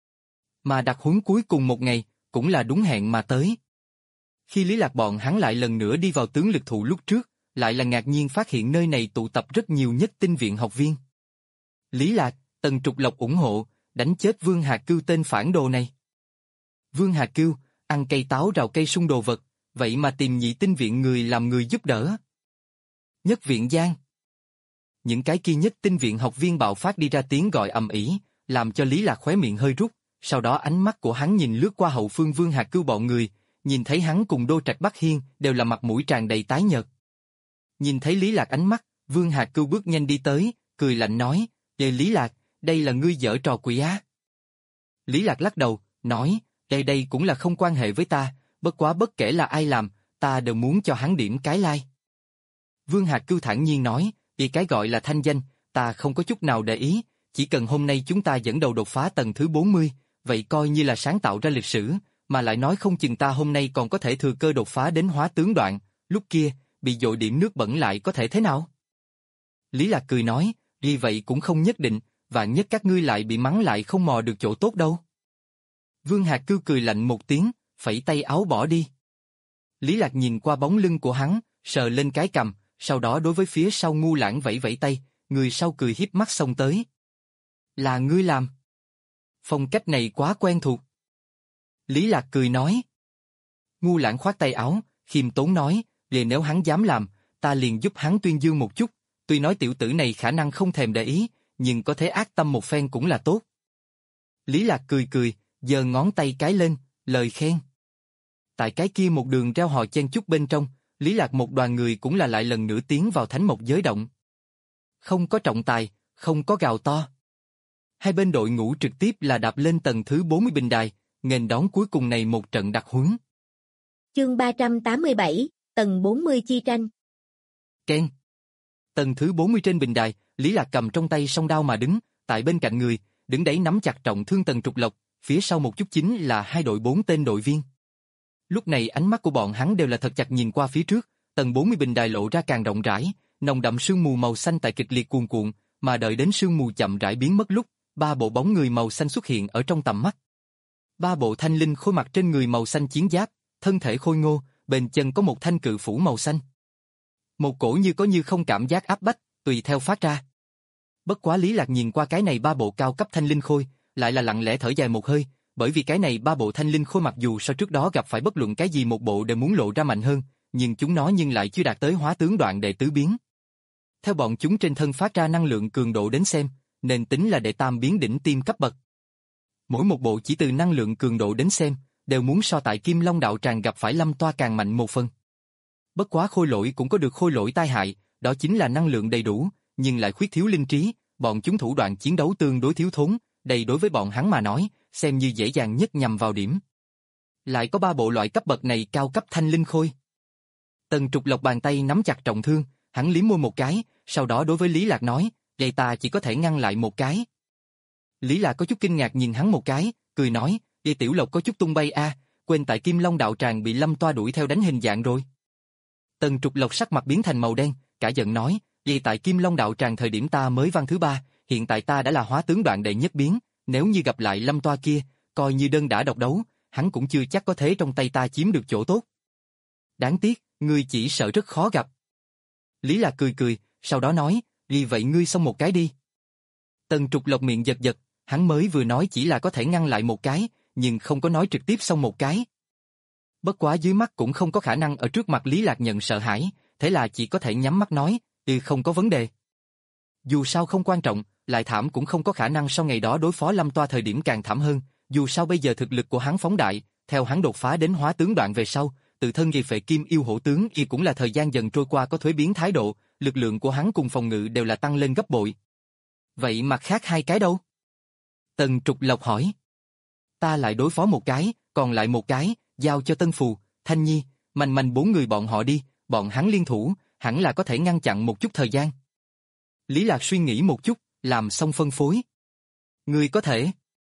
Mà đặc huấn cuối cùng một ngày, cũng là đúng hẹn mà tới. Khi Lý Lạc bọn hắn lại lần nữa đi vào tướng lực thụ lúc trước, lại là ngạc nhiên phát hiện nơi này tụ tập rất nhiều nhất tinh viện học viên. Lý Lạc, Tần Trục Lộc ủng hộ, đánh chết Vương Hạc Cưu tên phản đồ này. Vương Hạc Cưu, ăn cây táo rào cây sung đồ vật, vậy mà tìm nhị tinh viện người làm người giúp đỡ. Nhất viện Giang. Những cái kia nhất tinh viện học viên bạo phát đi ra tiếng gọi ầm ĩ, làm cho Lý Lạc khóe miệng hơi rút, sau đó ánh mắt của hắn nhìn lướt qua hậu phương Vương Hạc Cưu bọn người, nhìn thấy hắn cùng Đô Trạch Bắc Hiên đều là mặt mũi tràn đầy tái nhợt. Nhìn thấy Lý Lạc ánh mắt, Vương Hạc Cưu bước nhanh đi tới, cười lạnh nói, "Ê Lý Lạc, đây là ngươi giở trò quỷ á." Lý Lạc lắc đầu, nói, đây đây cũng là không quan hệ với ta, bất quá bất kể là ai làm, ta đều muốn cho hắn điểm cái like. Vương Hạc Cưu thản nhiên nói, vì cái gọi là thanh danh, ta không có chút nào để ý, chỉ cần hôm nay chúng ta dẫn đầu đột phá tầng thứ bốn mươi, vậy coi như là sáng tạo ra lịch sử, mà lại nói không chừng ta hôm nay còn có thể thừa cơ đột phá đến hóa tướng đoạn, lúc kia, bị dội điểm nước bẩn lại có thể thế nào? Lý Lạc cười nói, vì vậy cũng không nhất định, vạn nhất các ngươi lại bị mắng lại không mò được chỗ tốt đâu. Vương Hạc Cưu cười lạnh một tiếng, phẩy tay áo bỏ đi. Lý Lạc nhìn qua bóng lưng của hắn, sờ lên cái cằm, sau đó đối với phía sau Ngu Lãng vẫy vẫy tay, người sau cười hiếp mắt xông tới. Là ngươi làm. Phong cách này quá quen thuộc. Lý Lạc cười nói. Ngu Lãng khoát tay áo, khiêm tốn nói, về nếu hắn dám làm, ta liền giúp hắn tuyên dương một chút, tuy nói tiểu tử này khả năng không thèm để ý, nhưng có thể ác tâm một phen cũng là tốt. Lý Lạc cười cười, giơ ngón tay cái lên, lời khen. Tại cái kia một đường reo hò chen chúc bên trong, Lý Lạc một đoàn người cũng là lại lần nữa tiến vào thánh mộc giới động. Không có trọng tài, không có gào to. Hai bên đội ngũ trực tiếp là đạp lên tầng thứ bốn mươi bình đài, nghênh đón cuối cùng này một trận đặc huấn. Chương ba trăm tám mươi bảy, tầng bốn mươi chi tranh. Ken. Tầng thứ bốn mươi trên bình đài, Lý Lạc cầm trong tay song đao mà đứng, tại bên cạnh người, đứng đấy nắm chặt trọng thương Tần Trục Lộc, phía sau một chút chính là hai đội bốn tên đội viên. Lúc này ánh mắt của bọn hắn đều là thật chặt nhìn qua phía trước, tầng bốn mươi bình đài lộ ra càng rộng rãi, nồng đậm sương mù màu xanh tại kịch liệt cuồn cuộn, mà đợi đến sương mù chậm rãi biến mất lúc, ba bộ bóng người màu xanh xuất hiện ở trong tầm mắt. Ba bộ thanh linh khôi mặc trên người màu xanh chiến giáp, thân thể khôi ngô, bên chân có một thanh cự phủ màu xanh. Một cổ như có như không cảm giác áp bách, tùy theo phát ra. Bất quá Lý Lạc nhìn qua cái này ba bộ cao cấp thanh linh khôi, lại là lặng lẽ thở dài một hơi, bởi vì cái này ba bộ thanh linh khôi mặc dù so trước đó gặp phải bất luận cái gì một bộ đều muốn lộ ra mạnh hơn, nhưng chúng nó nhưng lại chưa đạt tới hóa tướng đoạn đệ tứ biến. Theo bọn chúng trên thân phát ra năng lượng cường độ đến xem, nên tính là đệ tam biến đỉnh tiêm cấp bậc. Mỗi một bộ chỉ từ năng lượng cường độ đến xem, đều muốn so tại Kim Long đạo tràng gặp phải Lâm Toa càng mạnh một phần. Bất quá khôi lỗi cũng có được khôi lỗi tai hại, đó chính là năng lượng đầy đủ, nhưng lại khuyết thiếu linh trí, bọn chúng thủ đoạn chiến đấu tương đối thiếu thốn, đây đối với bọn hắn mà nói, xem như dễ dàng nhất nhằm vào điểm. Lại có ba bộ loại cấp bậc này cao cấp thanh linh khôi. Tần Trục Lộc bàn tay nắm chặt trọng thương, hắn liếm môi một cái, sau đó đối với Lý Lạc nói, vậy ta chỉ có thể ngăn lại một cái. Lý Lạc có chút kinh ngạc nhìn hắn một cái, cười nói, vậy Tiểu Lộc có chút tung bay a, à, quên tại Kim Long đạo tràng bị Lâm Toa đuổi theo đánh hình dạng rồi. Tần Trục Lộc sắc mặt biến thành màu đen, cả giận nói, vậy tại Kim Long đạo tràng thời điểm ta mới văn thứ ba, hiện tại ta đã là hóa tướng đoạn đệ nhất biến, nếu như gặp lại Lâm Toa kia, coi như đơn đã độc đấu, hắn cũng chưa chắc có thể trong tay ta chiếm được chỗ tốt. Đáng tiếc, ngươi chỉ sợ rất khó gặp. Lý Lạc cười cười, sau đó nói, vì vậy ngươi xông một cái đi. Tần Trục Lộc miệng giật giật, hắn mới vừa nói chỉ là có thể ngăn lại một cái, nhưng không có nói trực tiếp xông một cái. Bất quá dưới mắt cũng không có khả năng ở trước mặt Lý Lạc nhận sợ hãi, thế là chỉ có thể nhắm mắt nói, ừ không có vấn đề. Dù sao không quan trọng, lại thảm cũng không có khả năng sau ngày đó đối phó Lâm Toa thời điểm càng thảm hơn, dù sao bây giờ thực lực của hắn phóng đại, theo hắn đột phá đến hóa tướng đoạn về sau, tự thân gây phệ kim yêu hổ tướng y cũng là thời gian dần trôi qua có thuế biến thái độ, lực lượng của hắn cùng phòng ngự đều là tăng lên gấp bội. Vậy mặt khác hai cái đâu? Tần Trục Lộc hỏi. Ta lại đối phó một cái, còn lại một cái, giao cho Tân Phù, Thanh Nhi, Manh Manh bốn người bọn họ đi, bọn hắn liên thủ, hẳn là có thể ngăn chặn một chút thời gian. Lý Lạc suy nghĩ một chút, làm xong phân phối. Ngươi có thể.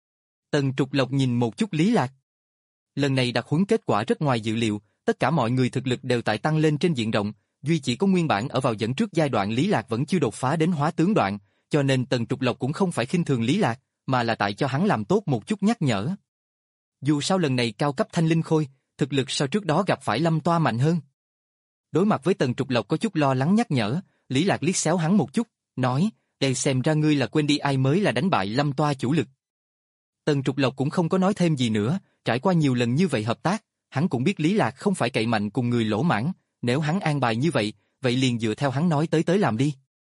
Tần Trục Lộc nhìn một chút Lý Lạc. Lần này đặc huấn kết quả rất ngoài dự liệu, tất cả mọi người thực lực đều tại tăng lên trên diện rộng, duy chỉ có nguyên bản ở vào dẫn trước giai đoạn Lý Lạc vẫn chưa đột phá đến hóa tướng đoạn, cho nên Tần Trục Lộc cũng không phải khinh thường Lý Lạc, mà là tại cho hắn làm tốt một chút nhắc nhở. Dù sao lần này cao cấp thanh linh khôi, thực lực so trước đó gặp phải Lâm Toa mạnh hơn. Đối mặt với Tần Trục Lộc có chút lo lắng nhắc nhở, Lý Lạc liếc xéo hắn một chút, nói, đây xem ra ngươi là quên đi ai mới là đánh bại Lâm Toa chủ lực. Tần Trục Lộc cũng không có nói thêm gì nữa, trải qua nhiều lần như vậy hợp tác, hắn cũng biết Lý Lạc không phải cậy mạnh cùng người lỗ mãng, nếu hắn an bài như vậy, vậy liền dựa theo hắn nói tới tới làm đi.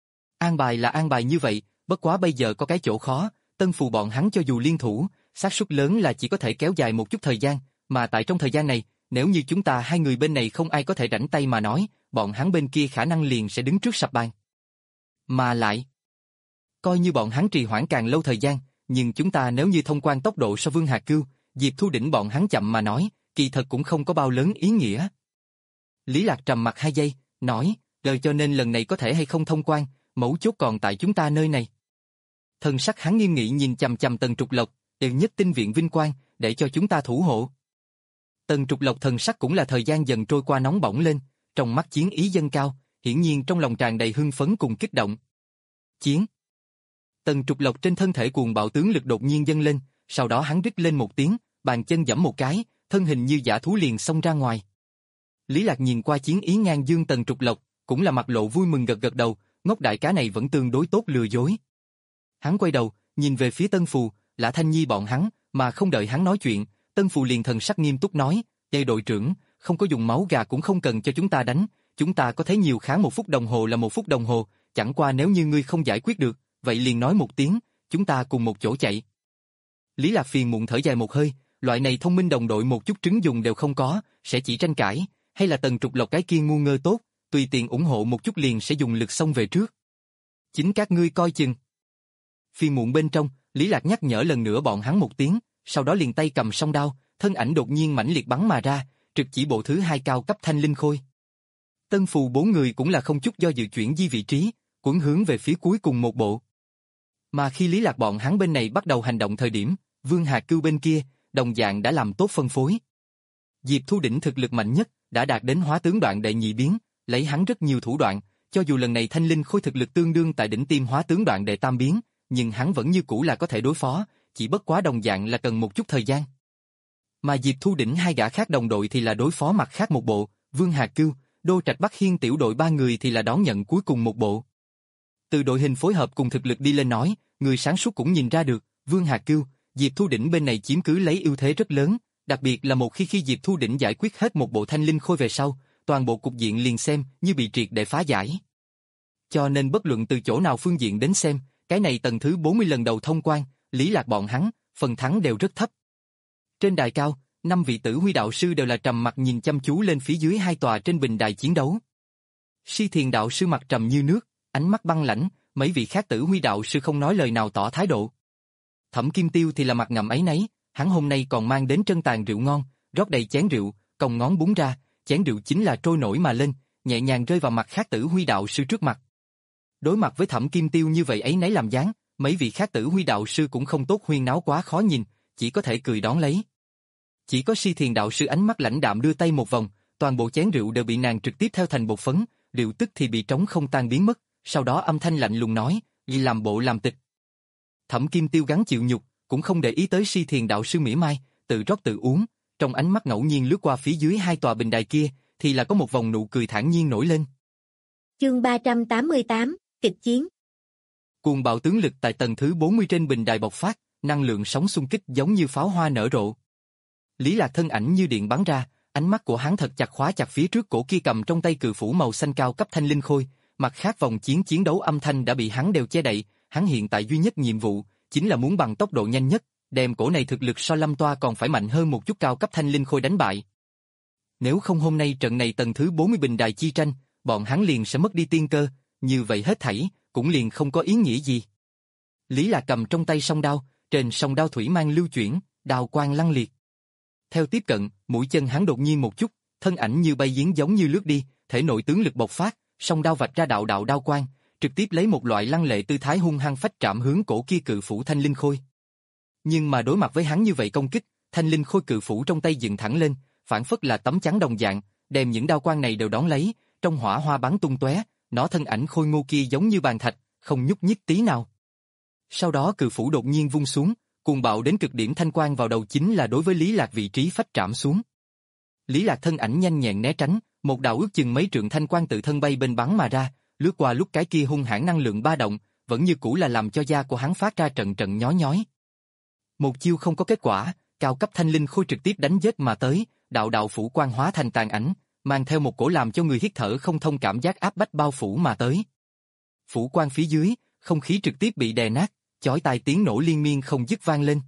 An bài là an bài như vậy, bất quá bây giờ có cái chỗ khó, Tân Phù bọn hắn cho dù liên thủ, xác suất lớn là chỉ có thể kéo dài một chút thời gian, mà tại trong thời gian này, nếu như chúng ta hai người bên này không ai có thể rảnh tay mà nói, bọn hắn bên kia khả năng liền sẽ đứng trước sập bàn. Mà lại, coi như bọn hắn trì hoãn càng lâu thời gian, nhưng chúng ta nếu như thông quan tốc độ so Vương Hà Cưu, Diệp Thu Đỉnh bọn hắn chậm mà nói, kỳ thật cũng không có bao lớn ý nghĩa. Lý Lạc trầm mặt hai giây, nói, đời cho nên lần này có thể hay không thông quan, mấu chốt còn tại chúng ta nơi này. Thần sắc hắn nghiêm nghị nhìn chằm chằm Tần Trục Lộc, đều nhất tinh viện vinh quang, để cho chúng ta thủ hộ. Tần Trục Lộc thần sắc cũng là thời gian dần trôi qua nóng bỏng lên, trong mắt chiến ý dâng cao, hiển nhiên trong lòng tràn đầy hưng phấn cùng kích động. Chiến. Tần Trục Lộc trên thân thể cuồng bạo tướng lực đột nhiên dâng lên, sau đó hắn rít lên một tiếng, bàn chân giẫm một cái, thân hình như dã thú liền xông ra ngoài. Lý Lạc nhìn qua chiến ý ngang dương Tần Trục Lộc, cũng là mặt lộ vui mừng gật gật đầu, ngốc đại cá này vẫn tương đối tốt lừa dối. Hắn quay đầu, nhìn về phía Tân Phù, Lã Thanh Nhi bọn hắn, mà không đợi hắn nói chuyện, Tân Phù liền thần sắc nghiêm túc nói, "Đây đội trưởng, không có dùng máu gà cũng không cần cho chúng ta đánh, chúng ta có thế nhiều kháng một phút đồng hồ là một phút đồng hồ, chẳng qua nếu như ngươi không giải quyết được, vậy liền nói một tiếng, chúng ta cùng một chỗ chạy." Lý Lạc phiền muộn thở dài một hơi, loại này thông minh đồng đội một chút trứng dùng đều không có, sẽ chỉ tranh cãi, hay là Tần Trục Lộc cái kia ngu ngơ tốt, tùy tiện ủng hộ một chút liền sẽ dùng lực xông về trước. Chính các ngươi coi chừng. Phiền muộn bên trong, Lý Lạc nhắc nhở lần nữa bọn hắn một tiếng, sau đó liền tay cầm song đao, thân ảnh đột nhiên mãnh liệt bắn mà ra, trực chỉ bộ thứ hai cao cấp thanh linh khôi. Tân phù bốn người cũng là không chút do dự chuyển di vị trí, cuốn hướng về phía cuối cùng một bộ. Mà khi Lý Lạc bọn hắn bên này bắt đầu hành động thời điểm, Vương Hà Cưu bên kia, đồng dạng đã làm tốt phân phối. Diệp Thu Đỉnh thực lực mạnh nhất, đã đạt đến hóa tướng đoạn đệ nhị biến, lấy hắn rất nhiều thủ đoạn, cho dù lần này thanh linh khôi thực lực tương đương tại đỉnh tiêm hóa tướng đoạn đệ tam biến, nhưng hắn vẫn như cũ là có thể đối phó, chỉ bất quá đồng dạng là cần một chút thời gian. Mà Diệp Thu Đỉnh hai gã khác đồng đội thì là đối phó mặt khác một bộ, Vương Hà Cưu, Đô Trạch Bắc Hiên tiểu đội ba người thì là đón nhận cuối cùng một bộ. Từ đội hình phối hợp cùng thực lực đi lên nói, người sáng suốt cũng nhìn ra được, Vương Hà Cưu, Diệp Thu Đỉnh bên này chiếm cứ lấy ưu thế rất lớn, đặc biệt là một khi khi Diệp Thu Đỉnh giải quyết hết một bộ thanh linh khôi về sau, toàn bộ cục diện liền xem như bị triệt để phá giải. Cho nên bất luận từ chỗ nào phương diện đến xem, cái này tầng thứ bốn mươi lần đầu thông quan, Lý Lạc bọn hắn, phần thắng đều rất thấp. Trên đài cao, năm vị tử huy đạo sư đều là trầm mặt nhìn chăm chú lên phía dưới hai tòa trên bình đài chiến đấu. Si Thiền đạo sư mặt trầm như nước, ánh mắt băng lãnh, mấy vị khác tử huy đạo sư không nói lời nào tỏ thái độ. Thẩm Kim Tiêu thì là mặt ngậm áy náy, hắn hôm nay còn mang đến trân tàn rượu ngon, rót đầy chén rượu, cong ngón búng ra, chén rượu chính là trôi nổi mà lên, nhẹ nhàng rơi vào mặt khác tử huy đạo sư trước mặt. Đối mặt với Thẩm Kim Tiêu như vậy ấy nấy làm dáng, mấy vị khác tử huy đạo sư cũng không tốt huyên náo quá khó nhìn, chỉ có thể cười đón lấy. Chỉ có Si Thiền đạo sư ánh mắt lãnh đạm đưa tay một vòng, toàn bộ chén rượu đều bị nàng trực tiếp theo thành bột phấn, rượu tức thì bị trống không tan biến mất, sau đó âm thanh lạnh lùng nói, "Vì làm bộ làm tịch." Thẩm Kim Tiêu gắng chịu nhục, cũng không để ý tới Si Thiền đạo sư mỉa mai, tự rót tự uống, trong ánh mắt ngẫu nhiên lướt qua phía dưới hai tòa bình đài kia, thì là có một vòng nụ cười thản nhiên nổi lên. Chương ba trăm tám mươi tám, kịch chiến. Cuồng bạo tướng lực tại tầng thứ bốn mươi trên bình đài bộc phát, năng lượng sóng xung kích giống như pháo hoa nở rộ. Lý Lạc thân ảnh như điện bắn ra, ánh mắt của hắn thật chặt khóa chặt phía trước cổ kia cầm trong tay cự phủ màu xanh cao cấp thanh linh khôi, mặt khác vòng chiến chiến đấu âm thanh đã bị hắn đều che đậy, hắn hiện tại duy nhất nhiệm vụ chính là muốn bằng tốc độ nhanh nhất, đem cổ này thực lực so Lâm Toa còn phải mạnh hơn một chút cao cấp thanh linh khôi đánh bại. Nếu không hôm nay trận này tầng thứ bốn mươi bình đài chi tranh, bọn hắn liền sẽ mất đi tiên cơ, như vậy hết thảy cũng liền không có ý nghĩa gì. Lý Lạc cầm trong tay song đao, trên song đao thủy mang lưu chuyển, đao quang lăng liệt. Theo tiếp cận, mũi chân hắn đột nhiên một chút, thân ảnh như bay giếng giống như lướt đi, thể nội tướng lực bộc phát, song đao vạch ra đạo đạo đao quang, trực tiếp lấy một loại lăng lệ tư thái hung hăng phách trảm hướng cổ kia cự phủ thanh linh khôi. Nhưng mà đối mặt với hắn như vậy công kích, thanh linh khôi cự phủ trong tay dựng thẳng lên, phản phất là tấm chắn đồng dạng, đem những đao quang này đều đón lấy, trong hỏa hoa bắn tung tóe, nó thân ảnh khôi ngô kia giống như bàn thạch, không nhúc nhích tí nào. Sau đó cự phủ đột nhiên vung xuống, cuồng bạo đến cực điểm thanh quang vào đầu chính là đối với Lý Lạc vị trí phách trảm xuống. Lý Lạc thân ảnh nhanh nhẹn né tránh, một đạo ước chừng mấy trượng thanh quang tự thân bay bên bắn mà ra, lướt qua lúc cái kia hung hãn năng lượng ba động, vẫn như cũ là làm cho da của hắn phát ra trận trận nhói nhói. Một chiêu không có kết quả, cao cấp thanh linh khôi trực tiếp đánh giết mà tới, đạo đạo phủ quang hóa thành tàn ảnh, mang theo một cổ làm cho người hít thở không thông cảm giác áp bách bao phủ mà tới. Phủ quang phía dưới, không khí trực tiếp bị đè nát, chói tai tiếng nổ liên miên không dứt vang lên.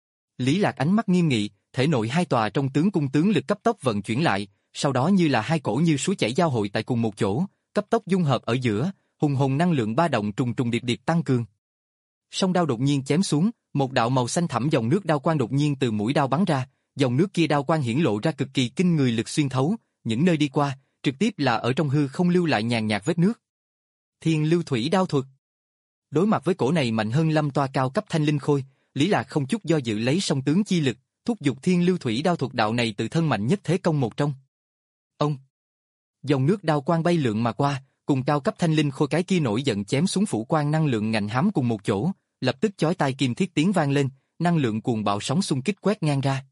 Lý Lạc ánh mắt nghiêm nghị, thể nội hai tòa trong tướng cung tướng lực cấp tốc vận chuyển lại, sau đó như là hai cổ như suối chảy giao hội tại cùng một chỗ, cấp tốc dung hợp ở giữa, hùng hồn năng lượng ba động trùng trùng điệp điệp tăng cường. Song đao đột nhiên chém xuống, một đạo màu xanh thẳm dòng nước đao quang đột nhiên từ mũi đao bắn ra, dòng nước kia đao quang hiển lộ ra cực kỳ kinh người lực xuyên thấu, những nơi đi qua, trực tiếp là ở trong hư không lưu lại nhàn nhạt vết nước. Thiên lưu thủy đao thuật. Đối mặt với cổ này mạnh hơn Lâm Toa cao cấp thanh linh khôi, Lý Lạc không chút do dự lấy song tướng chi lực, thúc giục thiên lưu thủy đao thuật đạo này tự thân mạnh nhất thế công một trong. Ông. Dòng nước đao quang bay lượn mà qua, cùng cao cấp thanh linh khôi cái kia nổi giận chém xuống phủ quang năng lượng ngạnh hám cùng một chỗ, lập tức chói tai kim thiết tiếng vang lên, năng lượng cuồng bạo sóng xung kích quét ngang ra.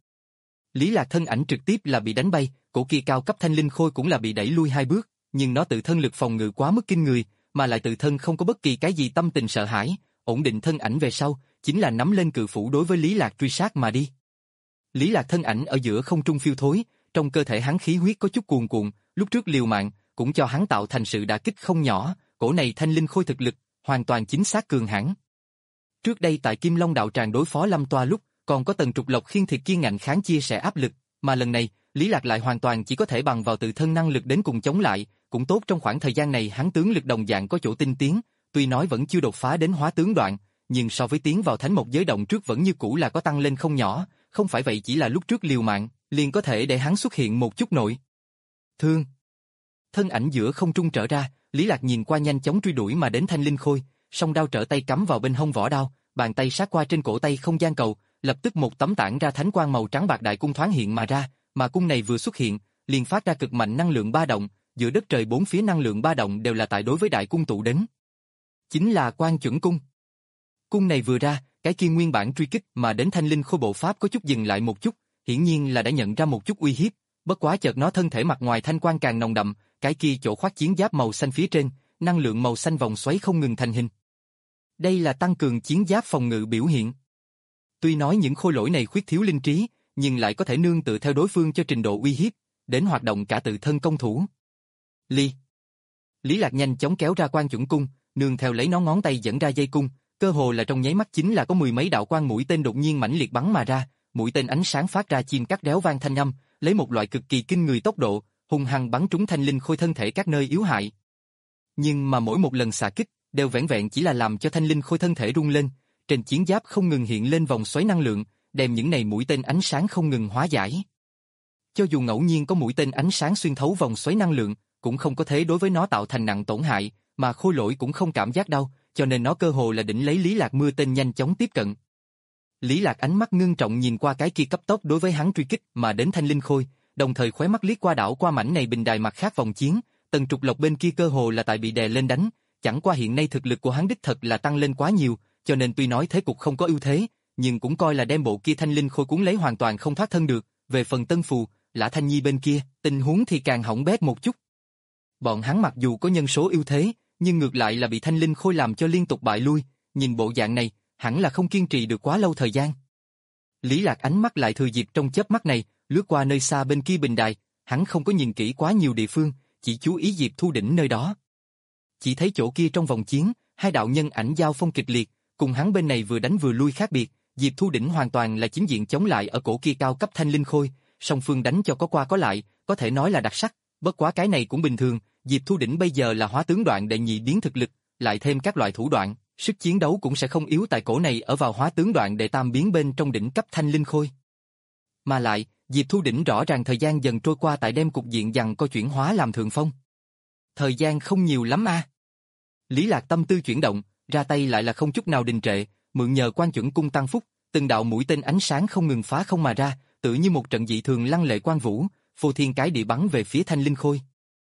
Lý Lạc thân ảnh trực tiếp là bị đánh bay, cổ kia cao cấp thanh linh khôi cũng là bị đẩy lui hai bước, nhưng nó tự thân lực phòng ngự quá mức kinh người, mà lại tự thân không có bất kỳ cái gì tâm tình sợ hãi, ổn định thân ảnh về sau, chính là nắm lên cự phủ đối với Lý Lạc truy sát mà đi. Lý Lạc thân ảnh ở giữa không trung phiêu thối, trong cơ thể hắn khí huyết có chút cuồn cuộn, lúc trước liều mạng, cũng cho hắn tạo thành sự đả kích không nhỏ, cổ này thanh linh khôi thực lực, hoàn toàn chính xác cường hãn. Trước đây tại Kim Long đạo tràng đối phó Lâm Toa lúc, còn có Tần Trục Lộc khiên thiệt kiên ngạnh kháng chia sẻ áp lực, mà lần này, Lý Lạc lại hoàn toàn chỉ có thể bằng vào tự thân năng lực đến cùng chống lại, cũng tốt trong khoảng thời gian này hắn tướng lực đồng dạng có chỗ tinh tiến, tuy nói vẫn chưa đột phá đến hóa tướng đoạn, nhưng so với tiến vào thánh một giới động trước vẫn như cũ là có tăng lên không nhỏ, không phải vậy chỉ là lúc trước liều mạng, liền có thể để hắn xuất hiện một chút nội thương. Thân ảnh giữa không trung trở ra, Lý Lạc nhìn qua nhanh chóng truy đuổi mà đến Thanh Linh Khôi, song đao trở tay cắm vào bên hông vỏ đao, bàn tay sát qua trên cổ tay không gian cầu, lập tức một tấm tản ra thánh quang màu trắng bạc đại cung thoáng hiện mà ra, mà cung này vừa xuất hiện, liền phát ra cực mạnh năng lượng ba động, giữa đất trời bốn phía năng lượng ba động đều là tại đối với đại cung tụ đến. Chính là Quan Chuẩn Cung. Cung này vừa ra, cái kia nguyên bản truy kích mà đến Thanh Linh Khôi bộ pháp có chút dừng lại một chút, hiển nhiên là đã nhận ra một chút uy hiếp, bất quá chợt nó thân thể mặt ngoài thanh quang càng nồng đậm, cái kia chỗ khoác chiến giáp màu xanh phía trên, năng lượng màu xanh vòng xoáy không ngừng thành hình. Đây là tăng cường chiến giáp phòng ngự biểu hiện. Tuy nói những khôi lỗi này khuyết thiếu linh trí, nhưng lại có thể nương tựa theo đối phương cho trình độ uy hiếp, đến hoạt động cả tự thân công thủ. Ly. Lý Lạc nhanh chóng kéo ra Quan Chuẩn Cung, nương theo lấy nó ngón tay dẫn ra dây cung, cơ hồ là trong nháy mắt chính là có mười mấy đạo quang mũi tên đột nhiên mãnh liệt bắn mà ra, mũi tên ánh sáng phát ra chim cắt réo vang thanh âm, lấy một loại cực kỳ kinh người tốc độ, hung hăng bắn trúng Thanh Linh Khôi thân thể các nơi yếu hại. Nhưng mà mỗi một lần xạ kích, đều vẻn vẹn chỉ là làm cho Thanh Linh Khôi thân thể rung lên, trên chiến giáp không ngừng hiện lên vòng xoáy năng lượng, đem những này mũi tên ánh sáng không ngừng hóa giải. Cho dù ngẫu nhiên có mũi tên ánh sáng xuyên thấu vòng xoáy năng lượng, cũng không có thế đối với nó tạo thành nặng tổn hại, mà khôi lỗi cũng không cảm giác đau, cho nên nó cơ hồ là đỉnh lấy Lý Lạc mưa tên nhanh chóng tiếp cận. Lý Lạc ánh mắt ngưng trọng nhìn qua cái kia cấp tốc đối với hắn truy kích mà đến Thanh Linh Khôi, đồng thời khóe mắt liếc qua đảo qua mảnh này bình đài mặt khác vòng chiến, Tần Trục Lộc bên kia cơ hồ là tại bị đè lên đánh, chẳng qua hiện nay thực lực của hắn đích thật là tăng lên quá nhiều, cho nên tuy nói thế cục không có ưu thế, nhưng cũng coi là đem bộ kia Thanh Linh Khôi cuốn lấy hoàn toàn không thoát thân được. Về phần Tân Phù, Lã Thanh Nhi bên kia, tình huống thì càng hỏng bét một chút. Bọn hắn mặc dù có nhân số ưu thế, nhưng ngược lại là bị Thanh Linh Khôi làm cho liên tục bại lui, nhìn bộ dạng này, hẳn là không kiên trì được quá lâu thời gian. Lý Lạc ánh mắt lại thừa dịp trong chớp mắt này, lướt qua nơi xa bên kia bình đài, hắn không có nhìn kỹ quá nhiều địa phương, chỉ chú ý Diệp Thu Đỉnh nơi đó. Chỉ thấy chỗ kia trong vòng chiến, hai đạo nhân ảnh giao phong kịch liệt, cùng hắn bên này vừa đánh vừa lui khác biệt, Diệp Thu Đỉnh hoàn toàn là chính diện chống lại ở cổ kia cao cấp Thanh Linh Khôi, song phương đánh cho có qua có lại, có thể nói là đặc sắc, bất quá cái này cũng bình thường, Diệp Thu Đỉnh bây giờ là hóa tướng đoạn đệ nhị biến thực lực, lại thêm các loại thủ đoạn, sức chiến đấu cũng sẽ không yếu tại cổ này ở vào hóa tướng đoạn đệ tam biến bên trong đỉnh cấp Thanh Linh Khôi. Mà lại, Diệp Thu Đỉnh rõ ràng thời gian dần trôi qua tại đem cục diện dần co chuyển hóa làm thượng phong. Thời gian không nhiều lắm a. À. Lý Lạc tâm tư chuyển động, ra tay lại là không chút nào đình trệ, mượn nhờ Quan Chuẩn Cung tăng phúc, từng đạo mũi tên ánh sáng không ngừng phá không mà ra, tự như một trận dị thường lăng lệ quang vũ, phô thiên cái địa bắn về phía Thanh Linh Khôi.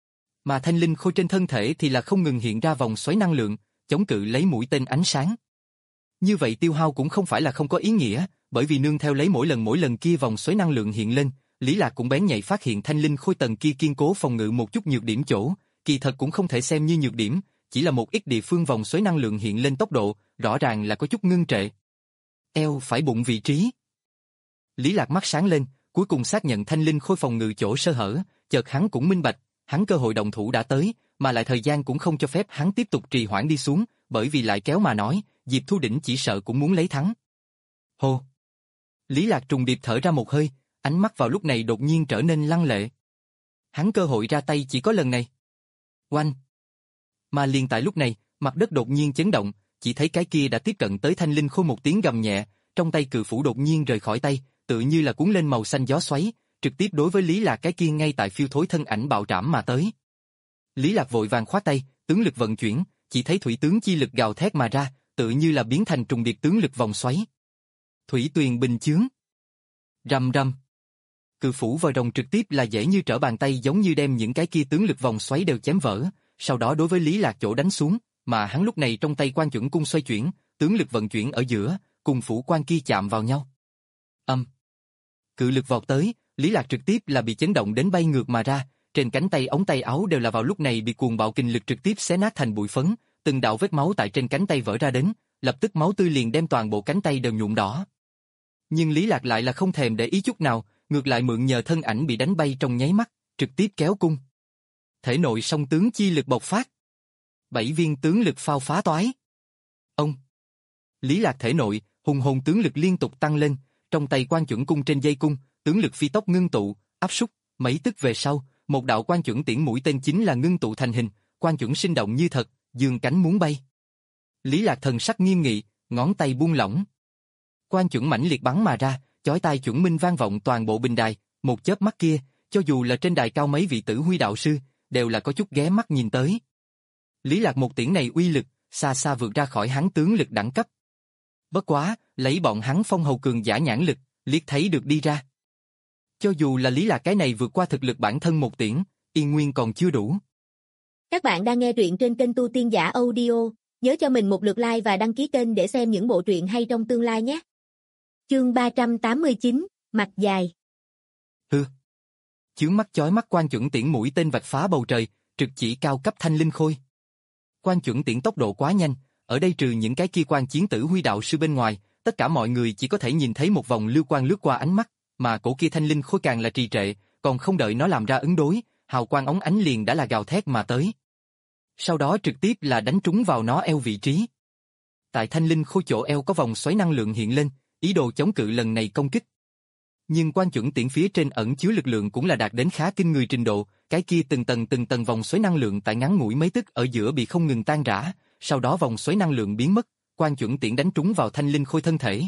Mà Thanh Linh Khôi trên thân thể thì là không ngừng hiện ra vòng xoáy năng lượng, chống cự lấy mũi tên ánh sáng. Như vậy tiêu hao cũng không phải là không có ý nghĩa, bởi vì nương theo lấy mỗi lần mỗi lần kia vòng xoáy năng lượng hiện lên, Lý Lạc cũng bén nhạy phát hiện Thanh Linh Khôi tầng kia kiên cố phòng ngự một chút nhược điểm chỗ, kỳ thật cũng không thể xem như nhược điểm, chỉ là một ít địa phương vòng xoáy năng lượng hiện lên tốc độ, rõ ràng là có chút ngưng trệ. Eo phải bụng vị trí. Lý Lạc mắt sáng lên, cuối cùng xác nhận Thanh Linh Khôi phòng ngự chỗ sơ hở, chợt hắn cũng minh bạch, hắn cơ hội động thủ đã tới, mà lại thời gian cũng không cho phép hắn tiếp tục trì hoãn đi xuống, bởi vì lại kéo mà nói, Diệp Thu Đỉnh chỉ sợ cũng muốn lấy thắng. Hô! Lý Lạc trùng điệp thở ra một hơi, ánh mắt vào lúc này đột nhiên trở nên lăng lệ. Hắn cơ hội ra tay chỉ có lần này. Oanh! Mà liền tại lúc này, mặt đất đột nhiên chấn động, chỉ thấy cái kia đã tiếp cận tới Thanh Linh Khôi một tiếng gầm nhẹ, trong tay cự phủ đột nhiên rời khỏi tay, tự như là cuốn lên màu xanh gió xoáy, trực tiếp đối với Lý Lạc cái kia ngay tại phiêu thối thân ảnh bạo trảm mà tới. Lý Lạc vội vàng khoát tay, tướng lực vận chuyển, chỉ thấy thủy tướng chi lực gào thét mà ra, tự như là biến thành trùng điệp tướng lực vòng xoáy. Thủy tuyền bình chướng. Rầm rầm. Cự phủ vòi rồng trực tiếp là dễ như trở bàn tay, giống như đem những cái kia tướng lực vòng xoáy đều chém vỡ, sau đó đối với Lý Lạc chỗ đánh xuống, mà hắn lúc này trong tay Quan Chuẩn Cung xoay chuyển, tướng lực vận chuyển ở giữa, cùng phủ quan kia chạm vào nhau. Âm. Cự lực vọt tới, Lý Lạc trực tiếp là bị chấn động đến bay ngược mà ra, trên cánh tay ống tay áo đều là vào lúc này bị cuồng bạo kinh lực trực tiếp xé nát thành bụi phấn, từng đạo vết máu tại trên cánh tay vỡ ra đến, lập tức máu tươi liền đem toàn bộ cánh tay đều nhuộm đỏ. Nhưng Lý Lạc lại là không thèm để ý chút nào, ngược lại mượn nhờ thân ảnh bị đánh bay trong nháy mắt, trực tiếp kéo cung. Thể nội song tướng chi lực bộc phát. Bảy viên tướng lực phao phá toái. Ông. Lý Lạc thể nội, hùng hồn tướng lực liên tục tăng lên, trong tay Quan Chuẩn Cung trên dây cung, tướng lực phi tốc ngưng tụ, áp súc, mấy tức về sau, một đạo Quan Chuẩn tiễn mũi tên chính là ngưng tụ thành hình, Quan Chuẩn sinh động như thật, dương cánh muốn bay. Lý Lạc thần sắc nghiêm nghị, ngón tay buông lỏng. Quan Chuẩn mãnh liệt bắn mà ra, chói tai chuẩn minh vang vọng toàn bộ bình đài, Một chớp mắt kia, cho dù là trên đài cao mấy vị tử huy đạo sư, đều là có chút ghé mắt nhìn tới. Lý Lạc một tiễn này uy lực, xa xa vượt ra khỏi hắn tướng lực đẳng cấp. Bất quá, lấy bọn hắn phong hầu cường giả nhãn lực, liếc thấy được đi ra. Cho dù là Lý Lạc cái này vượt qua thực lực bản thân một tiễn, Yên Nguyên còn chưa đủ. Các bạn đang nghe truyện trên kênh Tu Tiên Giả Audio, nhớ cho mình một lượt like và đăng ký kênh để xem những bộ truyện hay trong tương lai nhé. Chương ba trăm tám mươi chín, mặt dài. Hừ. Chướng mắt chói mắt Quan Chuẩn Tiễn mũi tên vạch phá bầu trời, trực chỉ cao cấp thanh linh khôi. Quan Chuẩn Tiễn tốc độ quá nhanh, ở đây trừ những cái kia quan chiến tử huy đạo sư bên ngoài, tất cả mọi người chỉ có thể nhìn thấy một vòng lưu quang lướt qua ánh mắt, mà cổ kia thanh linh khôi càng là trì trệ, còn không đợi nó làm ra ứng đối, hào quang óng ánh liền đã là gào thét mà tới. Sau đó trực tiếp là đánh trúng vào nó eo vị trí. Tại thanh linh khôi chỗ eo có vòng xoáy năng lượng hiện lên, ý đồ chống cự lần này công kích. Nhưng Quan Chuẩn Tiễn phía trên ẩn chứa lực lượng cũng là đạt đến khá kinh người trình độ, cái kia từng tầng từng tầng vòng xoáy năng lượng tại ngắn ngủi mấy tức ở giữa bị không ngừng tan rã, sau đó vòng xoáy năng lượng biến mất, Quan Chuẩn Tiễn đánh trúng vào thanh linh khôi thân thể.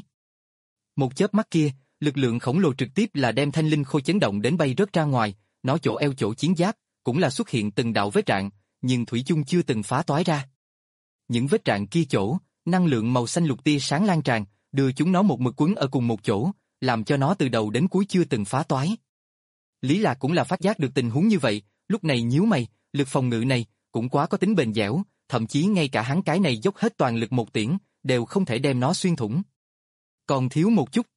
Một chớp mắt kia, lực lượng khổng lồ trực tiếp là đem thanh linh khôi chấn động đến bay rớt ra ngoài, nó chỗ eo chỗ chiến giáp cũng là xuất hiện từng đạo vết rạn, nhưng thủy chung chưa từng phá toái ra. Những vết rạn kia chỗ, năng lượng màu xanh lục tia sáng lan tràn, đưa chúng nó một mực quấn ở cùng một chỗ, làm cho nó từ đầu đến cuối chưa từng phá toái. Lý Lạc cũng là phát giác được tình huống như vậy, lúc này nhíu mày, lực phòng ngự này cũng quá có tính bền dẻo, thậm chí ngay cả hắn cái này dốc hết toàn lực một tiễn, đều không thể đem nó xuyên thủng. Còn thiếu một chút.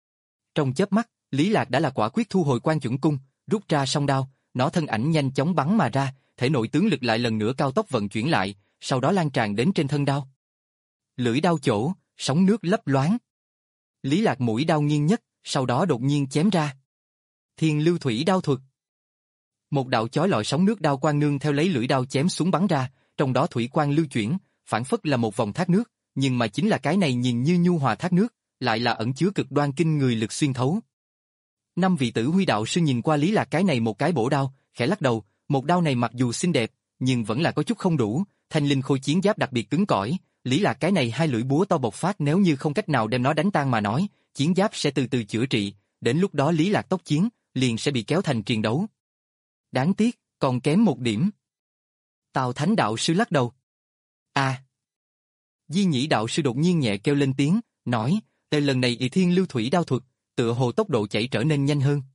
Trong chớp mắt, Lý Lạc đã là quả quyết thu hồi Quan Chuẩn cung, rút ra song đao, nó thân ảnh nhanh chóng bắn mà ra, thể nội tướng lực lại lần nữa cao tốc vận chuyển lại, sau đó lan tràn đến trên thân đao. Lưỡi đao chỗ, sóng nước lấp loáng. Lý Lạc mũi đao nghiêng nhất, sau đó đột nhiên chém ra. Thiên lưu thủy đao thuật. Một đạo chói lọi sóng nước đao quang nương theo lấy lưỡi đao chém xuống bắn ra, trong đó thủy quang lưu chuyển, phản phất là một vòng thác nước, nhưng mà chính là cái này nhìn như nhu hòa thác nước, lại là ẩn chứa cực đoan kinh người lực xuyên thấu. Năm vị tử huy đạo sư nhìn qua Lý Lạc cái này một cái bổ đao, khẽ lắc đầu, một đao này mặc dù xinh đẹp, nhưng vẫn là có chút không đủ, thanh linh khôi chiến giáp đặc biệt cứng cỏi, Lý Lạc cái này hai lưỡi búa to bộc phát nếu như không cách nào đem nó đánh tan mà nói, chiến giáp sẽ từ từ chữa trị, đến lúc đó Lý Lạc tốc chiến, liền sẽ bị kéo thành triền đấu. Đáng tiếc, còn kém một điểm. Tào Thánh đạo sư lắc đầu. À. Di Nhĩ đạo sư đột nhiên nhẹ kêu lên tiếng, nói, từ lần này Y Thiên lưu thủy đao thuật, tựa hồ tốc độ chảy trở nên nhanh hơn.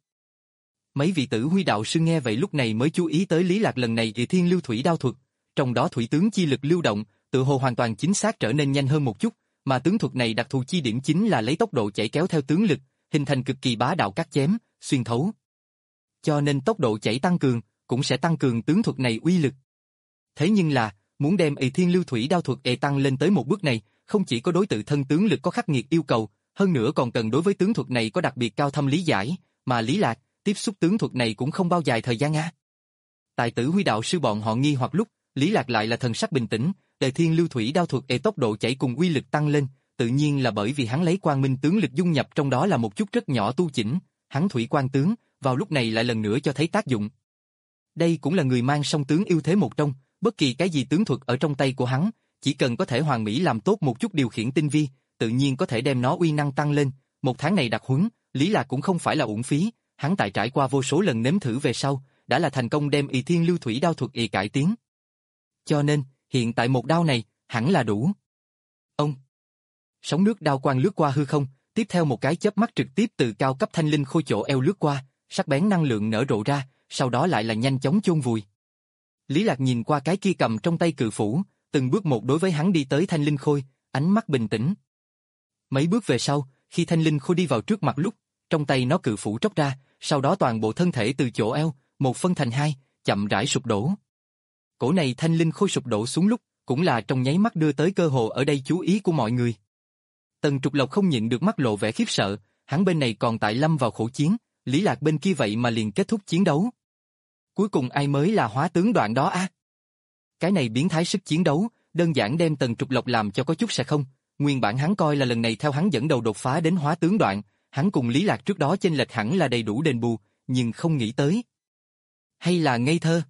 Mấy vị tử huy đạo sư nghe vậy lúc này mới chú ý tới Lý Lạc lần này Y Thiên lưu thủy đao thuật, trong đó thủy tướng chi lực lưu động, tựa hồ hoàn toàn chính xác trở nên nhanh hơn một chút, mà tướng thuật này đặc thù chi điểm chính là lấy tốc độ chảy kéo theo tướng lực, hình thành cực kỳ bá đạo cắt chém, xuyên thấu. Cho nên tốc độ chảy tăng cường, cũng sẽ tăng cường tướng thuật này uy lực. Thế nhưng là, muốn đem Y Thiên lưu thủy đao thuật e tăng lên tới một bước này, không chỉ có đối tự thân tướng lực có khắc nghiệt yêu cầu, hơn nữa còn cần đối với tướng thuật này có đặc biệt cao thâm lý giải, mà Lý Lạc tiếp xúc tướng thuật này cũng không bao dài thời gian a. Tại tử huy đạo sư bọn họ nghi hoặc lúc, Lý Lạc lại là thần sắc bình tĩnh, Đề Thiên lưu thủy đao thuật e tốc độ chảy cùng uy lực tăng lên, tự nhiên là bởi vì hắn lấy quang minh tướng lực dung nhập trong đó là một chút rất nhỏ tu chỉnh, hắn thủy quan tướng, vào lúc này lại lần nữa cho thấy tác dụng. Đây cũng là người mang song tướng ưu thế một trong, bất kỳ cái gì tướng thuật ở trong tay của hắn, chỉ cần có thể hoàn mỹ làm tốt một chút điều khiển tinh vi, tự nhiên có thể đem nó uy năng tăng lên. Một tháng này đặc huấn, Lý Lạc cũng không phải là uổng phí, hắn tại trải qua vô số lần nếm thử về sau, đã là thành công đem Y Thiên lưu thủy đao thuật y cải tiến. Cho nên, hiện tại một đao này, hẳn là đủ. Ông. Sóng nước đao quang lướt qua hư không, tiếp theo một cái chớp mắt trực tiếp từ cao cấp thanh linh khôi chỗ eo lướt qua, sắc bén năng lượng nở rộ ra, sau đó lại là nhanh chóng chôn vùi. Lý Lạc nhìn qua cái kia cầm trong tay cự phủ, từng bước một đối với hắn đi tới thanh linh khôi, ánh mắt bình tĩnh. Mấy bước về sau, khi thanh linh khôi đi vào trước mặt lúc, trong tay nó cự phủ tróc ra, sau đó toàn bộ thân thể từ chỗ eo, một phân thành hai, chậm rãi sụp đổ. Cổ này thanh linh khôi sụp đổ xuống lúc, cũng là trong nháy mắt đưa tới cơ hồ ở đây chú ý của mọi người. Tần Trục Lộc không nhịn được mắt lộ vẻ khiếp sợ, hắn bên này còn tại lâm vào khổ chiến, Lý Lạc bên kia vậy mà liền kết thúc chiến đấu. Cuối cùng ai mới là hóa tướng đoạn đó a? À? Cái này biến thái sức chiến đấu, đơn giản đem Tần Trục Lộc làm cho có chút sẽ không, nguyên bản hắn coi là lần này theo hắn dẫn đầu đột phá đến hóa tướng đoạn, hắn cùng Lý Lạc trước đó chênh lệch hẳn là đầy đủ đền bù, nhưng không nghĩ tới. Hay là ngây thơ?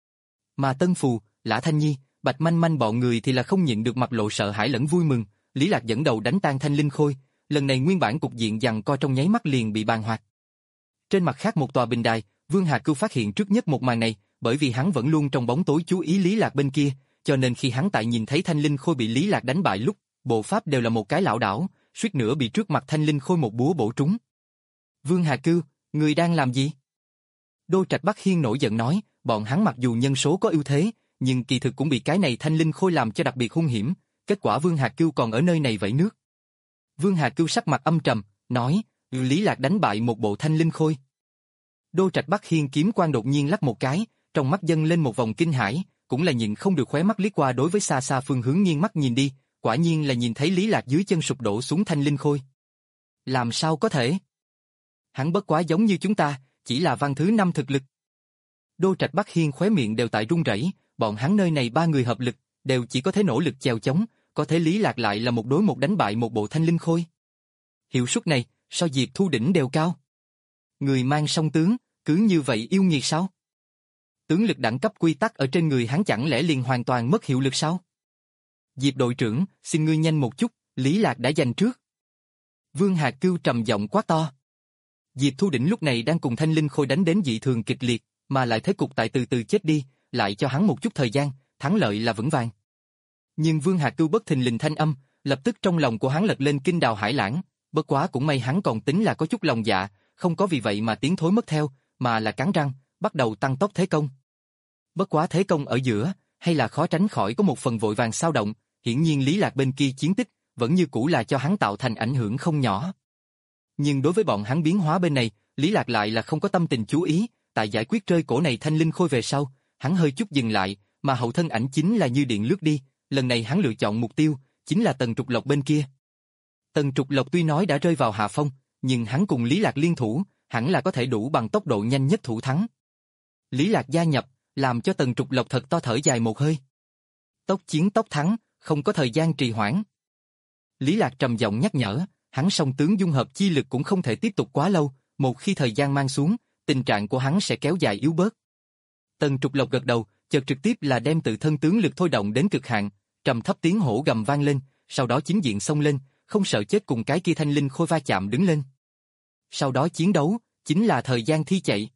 Mà Tân Phù, Lã Thanh Nhi, Bạch Manh Manh bọn người thì là không nhịn được mặt lộ sợ hãi lẫn vui mừng, Lý Lạc dẫn đầu đánh tan thanh linh khôi, lần này nguyên bản cục diện giằng co trong nháy mắt liền bị bàn hoạt. Trên mặt khác một tòa bình đài, Vương Hà Cưu phát hiện trước nhất một màn này, bởi vì hắn vẫn luôn trong bóng tối chú ý Lý Lạc bên kia, cho nên khi hắn tại nhìn thấy Thanh Linh Khôi bị Lý Lạc đánh bại lúc, bộ pháp đều là một cái lảo đảo, suýt nữa bị trước mặt Thanh Linh Khôi một búa bổ trúng. Vương Hà Cưu, người đang làm gì? Đô Trạch Bắc Hiên nổi giận nói, bọn hắn mặc dù nhân số có ưu thế, nhưng kỳ thực cũng bị cái này Thanh Linh Khôi làm cho đặc biệt hung hiểm, kết quả Vương Hà Cưu còn ở nơi này vẩy nước. Vương Hà Cưu sắc mặt âm trầm, nói, Lý Lạc đánh bại một bộ Thanh Linh Khôi. Đô Trạch Bắc Hiên kiếm quan đột nhiên lắc một cái, trong mắt dâng lên một vòng kinh hãi, cũng là nhìn không được khóe mắt liếc qua đối với xa xa phương hướng nghiêng mắt nhìn đi, quả nhiên là nhìn thấy Lý Lạc dưới chân sụp đổ xuống Thanh Linh Khôi. Làm sao có thể? Hắn bất quá giống như chúng ta, chỉ là văn thứ năm thực lực. Đô Trạch Bắc Hiên khóe miệng đều tại run rẩy, bọn hắn nơi này ba người hợp lực, đều chỉ có thể nỗ lực chèo chống, có thể Lý Lạc lại là một đối một đánh bại một bộ Thanh Linh Khôi. Hiệu suất này, so Diệp Thu Đỉnh đều cao. Người mang song tướng, cứ như vậy yêu nghiệt sao? Tướng lực đẳng cấp quy tắc ở trên người hắn chẳng lẽ liền hoàn toàn mất hiệu lực sao? Diệp đội trưởng, xin ngươi nhanh một chút, Lý Lạc đã giành trước. Vương Hà Cưu trầm giọng quát to. Diệp Thu Đỉnh lúc này đang cùng Thanh Linh Khôi đánh đến dị thường kịch liệt, mà lại thế cục tại từ từ chết đi, lại cho hắn một chút thời gian, thắng lợi là vững vàng. Nhưng Vương Hà Cưu bất thình lình thanh âm, lập tức trong lòng của hắn lật lên kinh đào hải lãng, bất quá cũng may hắn còn tính là có chút lòng dạ, không có vì vậy mà tiến thối mất theo, mà là cắn răng, bắt đầu tăng tốc thế công. Bất quá thế công ở giữa, hay là khó tránh khỏi có một phần vội vàng xao động, hiển nhiên Lý Lạc bên kia chiến tích, vẫn như cũ là cho hắn tạo thành ảnh hưởng không nhỏ. Nhưng đối với bọn hắn biến hóa bên này, Lý Lạc lại là không có tâm tình chú ý, tại giải quyết rơi cổ này Thanh Linh Khôi về sau, hắn hơi chút dừng lại, mà hậu thân ảnh chính là như điện lướt đi, lần này hắn lựa chọn mục tiêu, chính là Tần Trục Lộc bên kia. Tần Trục Lộc tuy nói đã rơi vào hạ phong, nhưng hắn cùng Lý Lạc liên thủ, hẳn là có thể đủ bằng tốc độ nhanh nhất thủ thắng. Lý Lạc gia nhập, làm cho Tần Trục Lộc thật to thở dài một hơi. Tốc chiến tốc thắng, không có thời gian trì hoãn. Lý Lạc trầm giọng nhắc nhở, hắn song tướng dung hợp chi lực cũng không thể tiếp tục quá lâu, một khi thời gian mang xuống, tình trạng của hắn sẽ kéo dài yếu bớt. Tần Trục Lộc gật đầu, chợt trực tiếp là đem tự thân tướng lực thôi động đến cực hạn, trầm thấp tiếng hổ gầm vang lên, sau đó chính diện xông lên, không sợ chết cùng cái kia Thanh Linh Khôi va chạm đứng lên. Sau đó chiến đấu, chính là thời gian thi chạy.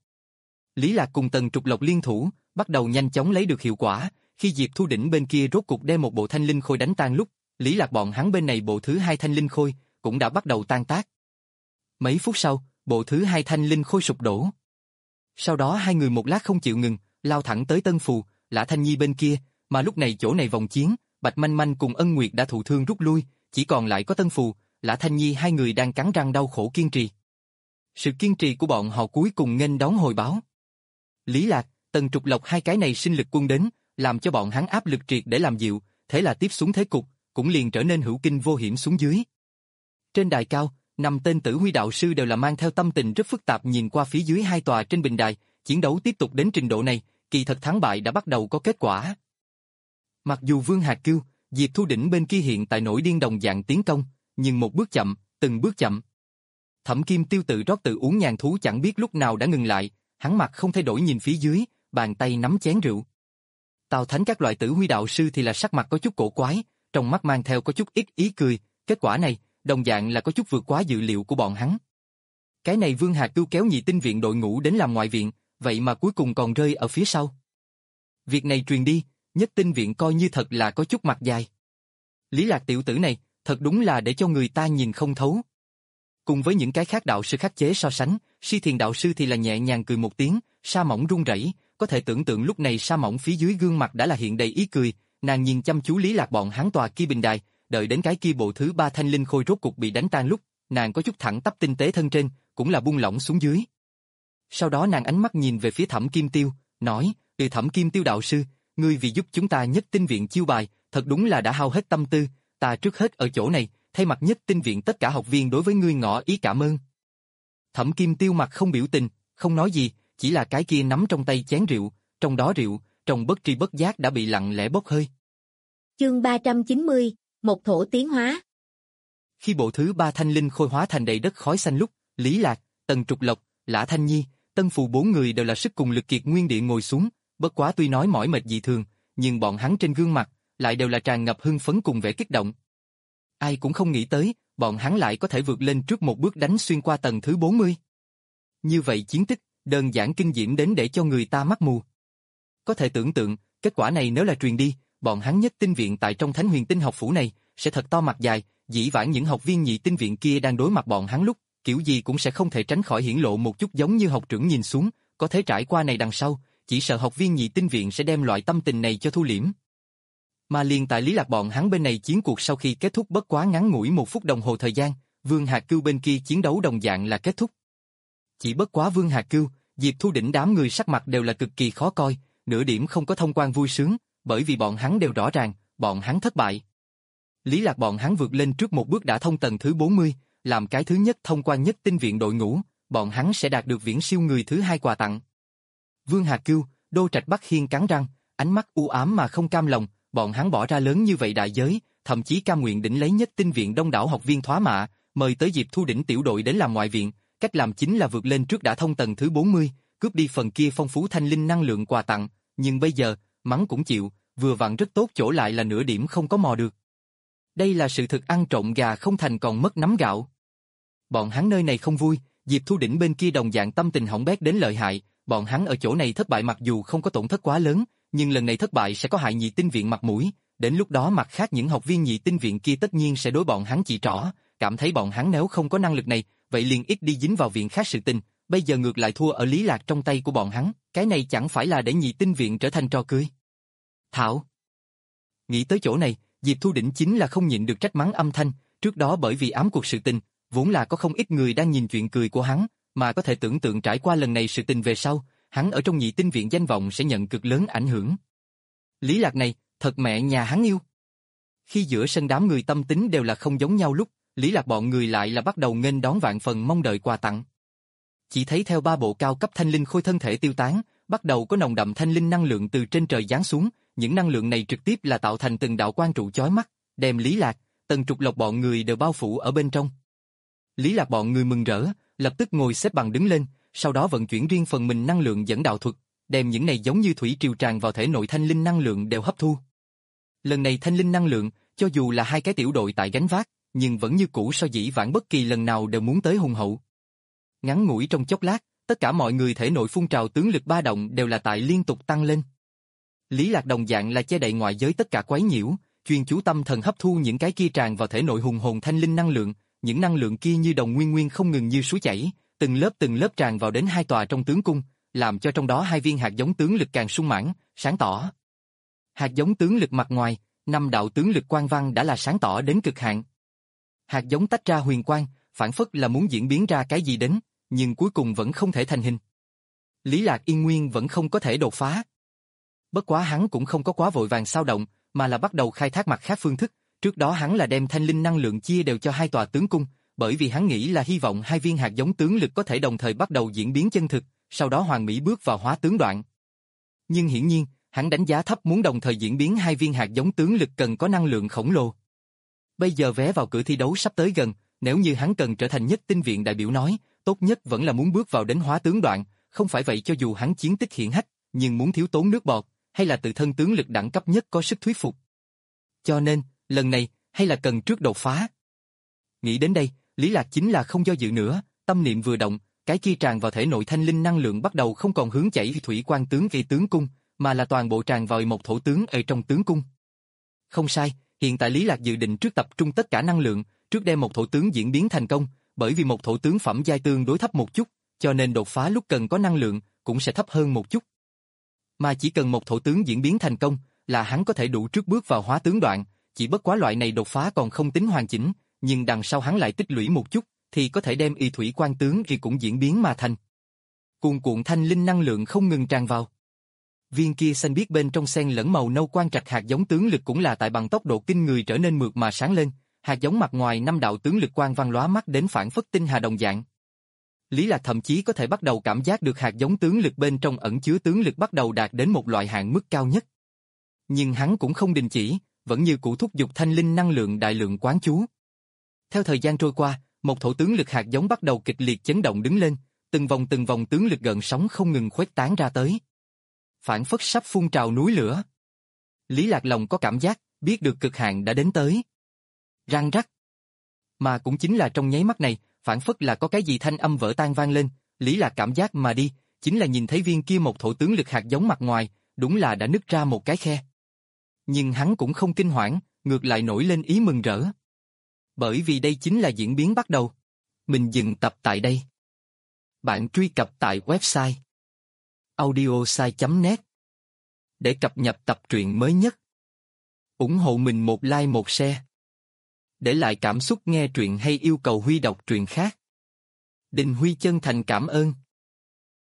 Lý Lạc cùng Tần Trục Lộc liên thủ, bắt đầu nhanh chóng lấy được hiệu quả, khi Diệp Thu Đỉnh bên kia rốt cục đem một bộ Thanh Linh Khôi đánh tan lúc, Lý Lạc bọn hắn bên này bộ thứ hai Thanh Linh Khôi cũng đã bắt đầu tan tác. Mấy phút sau, bộ thứ hai Thanh Linh Khôi sụp đổ. Sau đó hai người một lát không chịu ngừng, lao thẳng tới Tân Phù, Lã Thanh Nhi bên kia, mà lúc này chỗ này vòng chiến, Bạch Manh Manh cùng Ân Nguyệt đã thụ thương rút lui, chỉ còn lại có Tân Phù, Lã Thanh Nhi hai người đang cắn răng đau khổ kiên trì. Sự kiên trì của bọn họ cuối cùng nghênh đón hồi báo. Lý Lạc, Tần Trục Lộc hai cái này sinh lực quân đến, làm cho bọn hắn áp lực triệt để làm dịu, thế là tiếp xuống thế cục, cũng liền trở nên hữu kinh vô hiểm xuống dưới. Trên đài cao, năm tên tử huy đạo sư đều là mang theo tâm tình rất phức tạp nhìn qua phía dưới hai tòa trên bình đài, chiến đấu tiếp tục đến trình độ này, kỳ thật thắng bại đã bắt đầu có kết quả. Mặc dù Vương Hạc Cưu, Diệp Thu Đỉnh bên kia hiện tại nổi điên đồng dạng tiến công, nhưng một bước chậm, từng bước chậm. Thẩm Kim Tiêu tự rót tự uống nhàn thú chẳng biết lúc nào đã ngừng lại, hắn mặt không thay đổi nhìn phía dưới, bàn tay nắm chén rượu. Tào Thánh các loại tử huy đạo sư thì là sắc mặt có chút cổ quái, trong mắt mang theo có chút ít ý cười, kết quả này, đồng dạng là có chút vượt quá dự liệu của bọn hắn. Cái này Vương Hạc Cưu kéo nhị tinh viện đội ngũ đến làm ngoại viện, vậy mà cuối cùng còn rơi ở phía sau. Việc này truyền đi, nhất tinh viện coi như thật là có chút mặt dài. Lý Lạc tiểu tử này, thật đúng là để cho người ta nhìn không thấu. Cùng với những cái khác đạo sư khắc chế so sánh, Si Thiền đạo sư thì là nhẹ nhàng cười một tiếng, Sa Mỏng run rẩy, có thể tưởng tượng lúc này Sa Mỏng phía dưới gương mặt đã là hiện đầy ý cười, nàng nhìn chăm chú Lý Lạc bọn hắn tòa kia bình đài, đợi đến cái kia bộ thứ ba Thanh Linh Khôi rốt cục bị đánh tan lúc, nàng có chút thẳng tắp tinh tế thân trên, cũng là buông lỏng xuống dưới. Sau đó nàng ánh mắt nhìn về phía Thẩm Kim Tiêu, nói, "Ừ Thẩm Kim Tiêu đạo sư, ngươi vì giúp chúng ta nhất tinh viện chiêu bài, thật đúng là đã hao hết tâm tư, ta trước hết ở chỗ này, thay mặt nhất tinh viện tất cả học viên đối với ngươi ngỏ ý cảm ơn." Thẩm Kim Tiêu mặt không biểu tình, không nói gì, chỉ là cái kia nắm trong tay chén rượu, trong đó rượu, trong bất tri bất giác đã bị lặng lẽ bốc hơi. Chương ba trăm chín mươi, một thổ tiến hóa. Khi bộ thứ ba Thanh Linh Khôi hóa thành đầy đất khói xanh lúc, Lý Lạc, Tần Trục Lộc, Lã Thanh Nhi, Tân Phù bốn người đều là sức cùng lực kiệt nguyên địa ngồi xuống, bất quá tuy nói mỏi mệt dị thường, nhưng bọn hắn trên gương mặt lại đều là tràn ngập hưng phấn cùng vẻ kích động. Ai cũng không nghĩ tới, bọn hắn lại có thể vượt lên trước một bước đánh xuyên qua tầng thứ bốn mươi. Như vậy chiến tích, đơn giản kinh diễm đến để cho người ta mắt mù. Có thể tưởng tượng, kết quả này nếu là truyền đi, bọn hắn nhất tinh viện tại trong Thánh Huyền Tinh học phủ này, sẽ thật to mặt dài, dĩ vãng những học viên nhị tinh viện kia đang đối mặt bọn hắn lúc, kiểu gì cũng sẽ không thể tránh khỏi hiển lộ một chút giống như học trưởng nhìn xuống, có thế trải qua này đằng sau, chỉ sợ học viên nhị tinh viện sẽ đem loại tâm tình này cho thu liễm. Mà liền tại Lý Lạc bọn hắn bên này chiến cuộc sau khi kết thúc bất quá ngắn ngủi một phút đồng hồ thời gian, Vương Hạc Cưu bên kia chiến đấu đồng dạng là kết thúc. Chỉ bất quá Vương Hạc Cưu, Diệp Thu Đỉnh đám người sắc mặt đều là cực kỳ khó coi, nửa điểm không có thông quan vui sướng, bởi vì bọn hắn đều rõ ràng, bọn hắn thất bại. Lý Lạc bọn hắn vượt lên trước một bước đã thông tầng thứ bốn mươi, làm cái thứ nhất thông quan nhất tinh viện đội ngũ, bọn hắn sẽ đạt được viễn siêu người thứ hai quà tặng. Vương Hạc Cưu, Đô Trạch Bắc Hiên cắn răng, ánh mắt u ám mà không cam lòng, bọn hắn bỏ ra lớn như vậy đại giới, thậm chí cam nguyện đỉnh lấy nhất tinh viện đông đảo học viên thoá mạ, mời tới Diệp Thu Đỉnh tiểu đội đến làm ngoại viện, cách làm chính là vượt lên trước đã thông tầng thứ bốn mươi, cướp đi phần kia phong phú thanh linh năng lượng quà tặng, nhưng bây giờ, mắng cũng chịu, vừa vặn rất tốt chỗ lại là nửa điểm không có mò được. Đây là sự thực ăn trộm gà không thành còn mất nắm gạo. Bọn hắn nơi này không vui, Diệp Thu Đỉnh bên kia đồng dạng tâm tình hỏng bét đến lợi hại, bọn hắn ở chỗ này thất bại mặc dù không có tổn thất quá lớn, nhưng lần này thất bại sẽ có hại nhị tinh viện mặt mũi, đến lúc đó mặt khác những học viên nhị tinh viện kia tất nhiên sẽ đối bọn hắn chỉ trỏ, cảm thấy bọn hắn nếu không có năng lực này, vậy liền ít đi dính vào viện khác sự tình, bây giờ ngược lại thua ở Lý Lạc trong tay của bọn hắn, cái này chẳng phải là để nhị tinh viện trở thành trò cười. Thảo. Nghĩ tới chỗ này, Diệp Thu Đỉnh chính là không nhịn được trách mắng âm thanh, trước đó bởi vì ám cuộc sự tình, vốn là có không ít người đang nhìn chuyện cười của hắn, mà có thể tưởng tượng trải qua lần này sự tình về sau, hắn ở trong nhị tinh viện danh vọng sẽ nhận cực lớn ảnh hưởng. Lý Lạc này, thật mẹ nhà hắn yêu. Khi giữa sân đám người tâm tính đều là không giống nhau lúc, Lý Lạc bọn người lại là bắt đầu nghênh đón vạn phần mong đợi quà tặng. Chỉ thấy theo ba bộ cao cấp thanh linh khôi thân thể tiêu tán, bắt đầu có nồng đậm thanh linh năng lượng từ trên trời giáng xuống, những năng lượng này trực tiếp là tạo thành từng đạo quang trụ chói mắt, đem Lý Lạc, Tần Trục Lộc bọn người đều bao phủ ở bên trong. Lý Lạc bọn người mừng rỡ, lập tức ngồi xếp bằng đứng lên, sau đó vận chuyển riêng phần mình năng lượng dẫn đạo thuật, đem những này giống như thủy triều tràn vào thể nội thanh linh năng lượng đều hấp thu. Lần này thanh linh năng lượng, cho dù là hai cái tiểu đội tại gánh vác, nhưng vẫn như cũ so dĩ vãng bất kỳ lần nào đều muốn tới hùng hậu. Ngắn ngủi trong chốc lát, tất cả mọi người thể nội phun trào tướng lực ba động đều là tại liên tục tăng lên. Lý Lạc đồng dạng là che đậy ngoại giới tất cả quấy nhiễu, chuyên chú tâm thần hấp thu những cái kia tràn vào thể nội hùng hồn thanh linh năng lượng, những năng lượng kia như đồng nguyên nguyên không ngừng như suối chảy, từng lớp từng lớp tràn vào đến hai tòa trong tướng cung, làm cho trong đó hai viên hạt giống tướng lực càng sung mãn, sáng tỏ. Hạt giống tướng lực mặt ngoài, năm đạo tướng lực quang văn đã là sáng tỏ đến cực hạn. Hạt giống tách ra huyền quang, phản phất là muốn diễn biến ra cái gì đến, nhưng cuối cùng vẫn không thể thành hình. Lý Lạc yên nguyên vẫn không có thể đột phá. Bất quá hắn cũng không có quá vội vàng sao động, mà là bắt đầu khai thác mặt khác phương thức, trước đó hắn là đem thanh linh năng lượng chia đều cho hai tòa tướng cung, bởi vì hắn nghĩ là hy vọng hai viên hạt giống tướng lực có thể đồng thời bắt đầu diễn biến chân thực, sau đó hoàn mỹ bước vào hóa tướng đoạn. Nhưng hiển nhiên, hắn đánh giá thấp muốn đồng thời diễn biến hai viên hạt giống tướng lực cần có năng lượng khổng lồ. Bây giờ vé vào cửa thi đấu sắp tới gần, nếu như hắn cần trở thành nhất tinh viện đại biểu nói, tốt nhất vẫn là muốn bước vào đến hóa tướng đoạn, không phải vậy cho dù hắn chiến tích hiển hách, nhưng muốn thiếu tốn nước bọt, hay là tự thân tướng lực đẳng cấp nhất có sức thuyết phục. Cho nên, lần này, hay là cần trước đột phá. Nghĩ đến đây, Lý Lạc chính là không do dự nữa, tâm niệm vừa động, cái kia tràn vào thể nội thanh linh năng lượng bắt đầu không còn hướng chảy thủy quan tướng gây tướng cung, mà là toàn bộ tràn vào một thổ tướng ở trong tướng cung. Không sai, hiện tại Lý Lạc dự định trước tập trung tất cả năng lượng, trước đem một thổ tướng diễn biến thành công, bởi vì một thổ tướng phẩm giai tương đối thấp một chút, cho nên đột phá lúc cần có năng lượng cũng sẽ thấp hơn một chút. Mà chỉ cần một thổ tướng diễn biến thành công, là hắn có thể đủ trước bước vào hóa tướng đoạn, chỉ bất quá loại này đột phá còn không tính hoàn chỉnh, nhưng đằng sau hắn lại tích lũy một chút, thì có thể đem y thủy quan tướng thì cũng diễn biến mà thành. Cuồn cuộn thanh linh năng lượng không ngừng tràn vào. Viên kia xanh biếc bên trong xen lẫn màu nâu quan trạch hạt giống tướng lực cũng là tại bằng tốc độ kinh người trở nên mượt mà sáng lên, hạt giống mặt ngoài năm đạo tướng lực quang văn lóa mắt đến phản phất tinh hà đồng dạng. Lý Lạc thậm chí có thể bắt đầu cảm giác được hạt giống tướng lực bên trong ẩn chứa tướng lực bắt đầu đạt đến một loại hạn mức cao nhất. Nhưng hắn cũng không đình chỉ, vẫn như cũ thúc giục thanh linh năng lượng đại lượng quán chú. Theo thời gian trôi qua, một thổ tướng lực hạt giống bắt đầu kịch liệt chấn động đứng lên, từng vòng từng vòng tướng lực gợn sóng không ngừng khuếch tán ra tới. Phản phất sắp phun trào núi lửa. Lý Lạc lòng có cảm giác, biết được cực hạn đã đến tới. Răng rắc. Mà cũng chính là trong nháy mắt này, phản phất là có cái gì thanh âm vỡ tan vang lên, Lý Lạc cảm giác mà đi, chính là nhìn thấy viên kia một thổ tướng lực hạt giống mặt ngoài, đúng là đã nứt ra một cái khe. Nhưng hắn cũng không kinh hoảng, ngược lại nổi lên ý mừng rỡ. Bởi vì đây chính là diễn biến bắt đầu. Mình dừng tập tại đây. Bạn truy cập tại website audiosai chấm net để cập nhật tập truyện mới nhất. Ủng hộ mình một like một share. Để lại cảm xúc nghe truyện hay yêu cầu Huy đọc truyện khác. Đình Huy chân thành cảm ơn.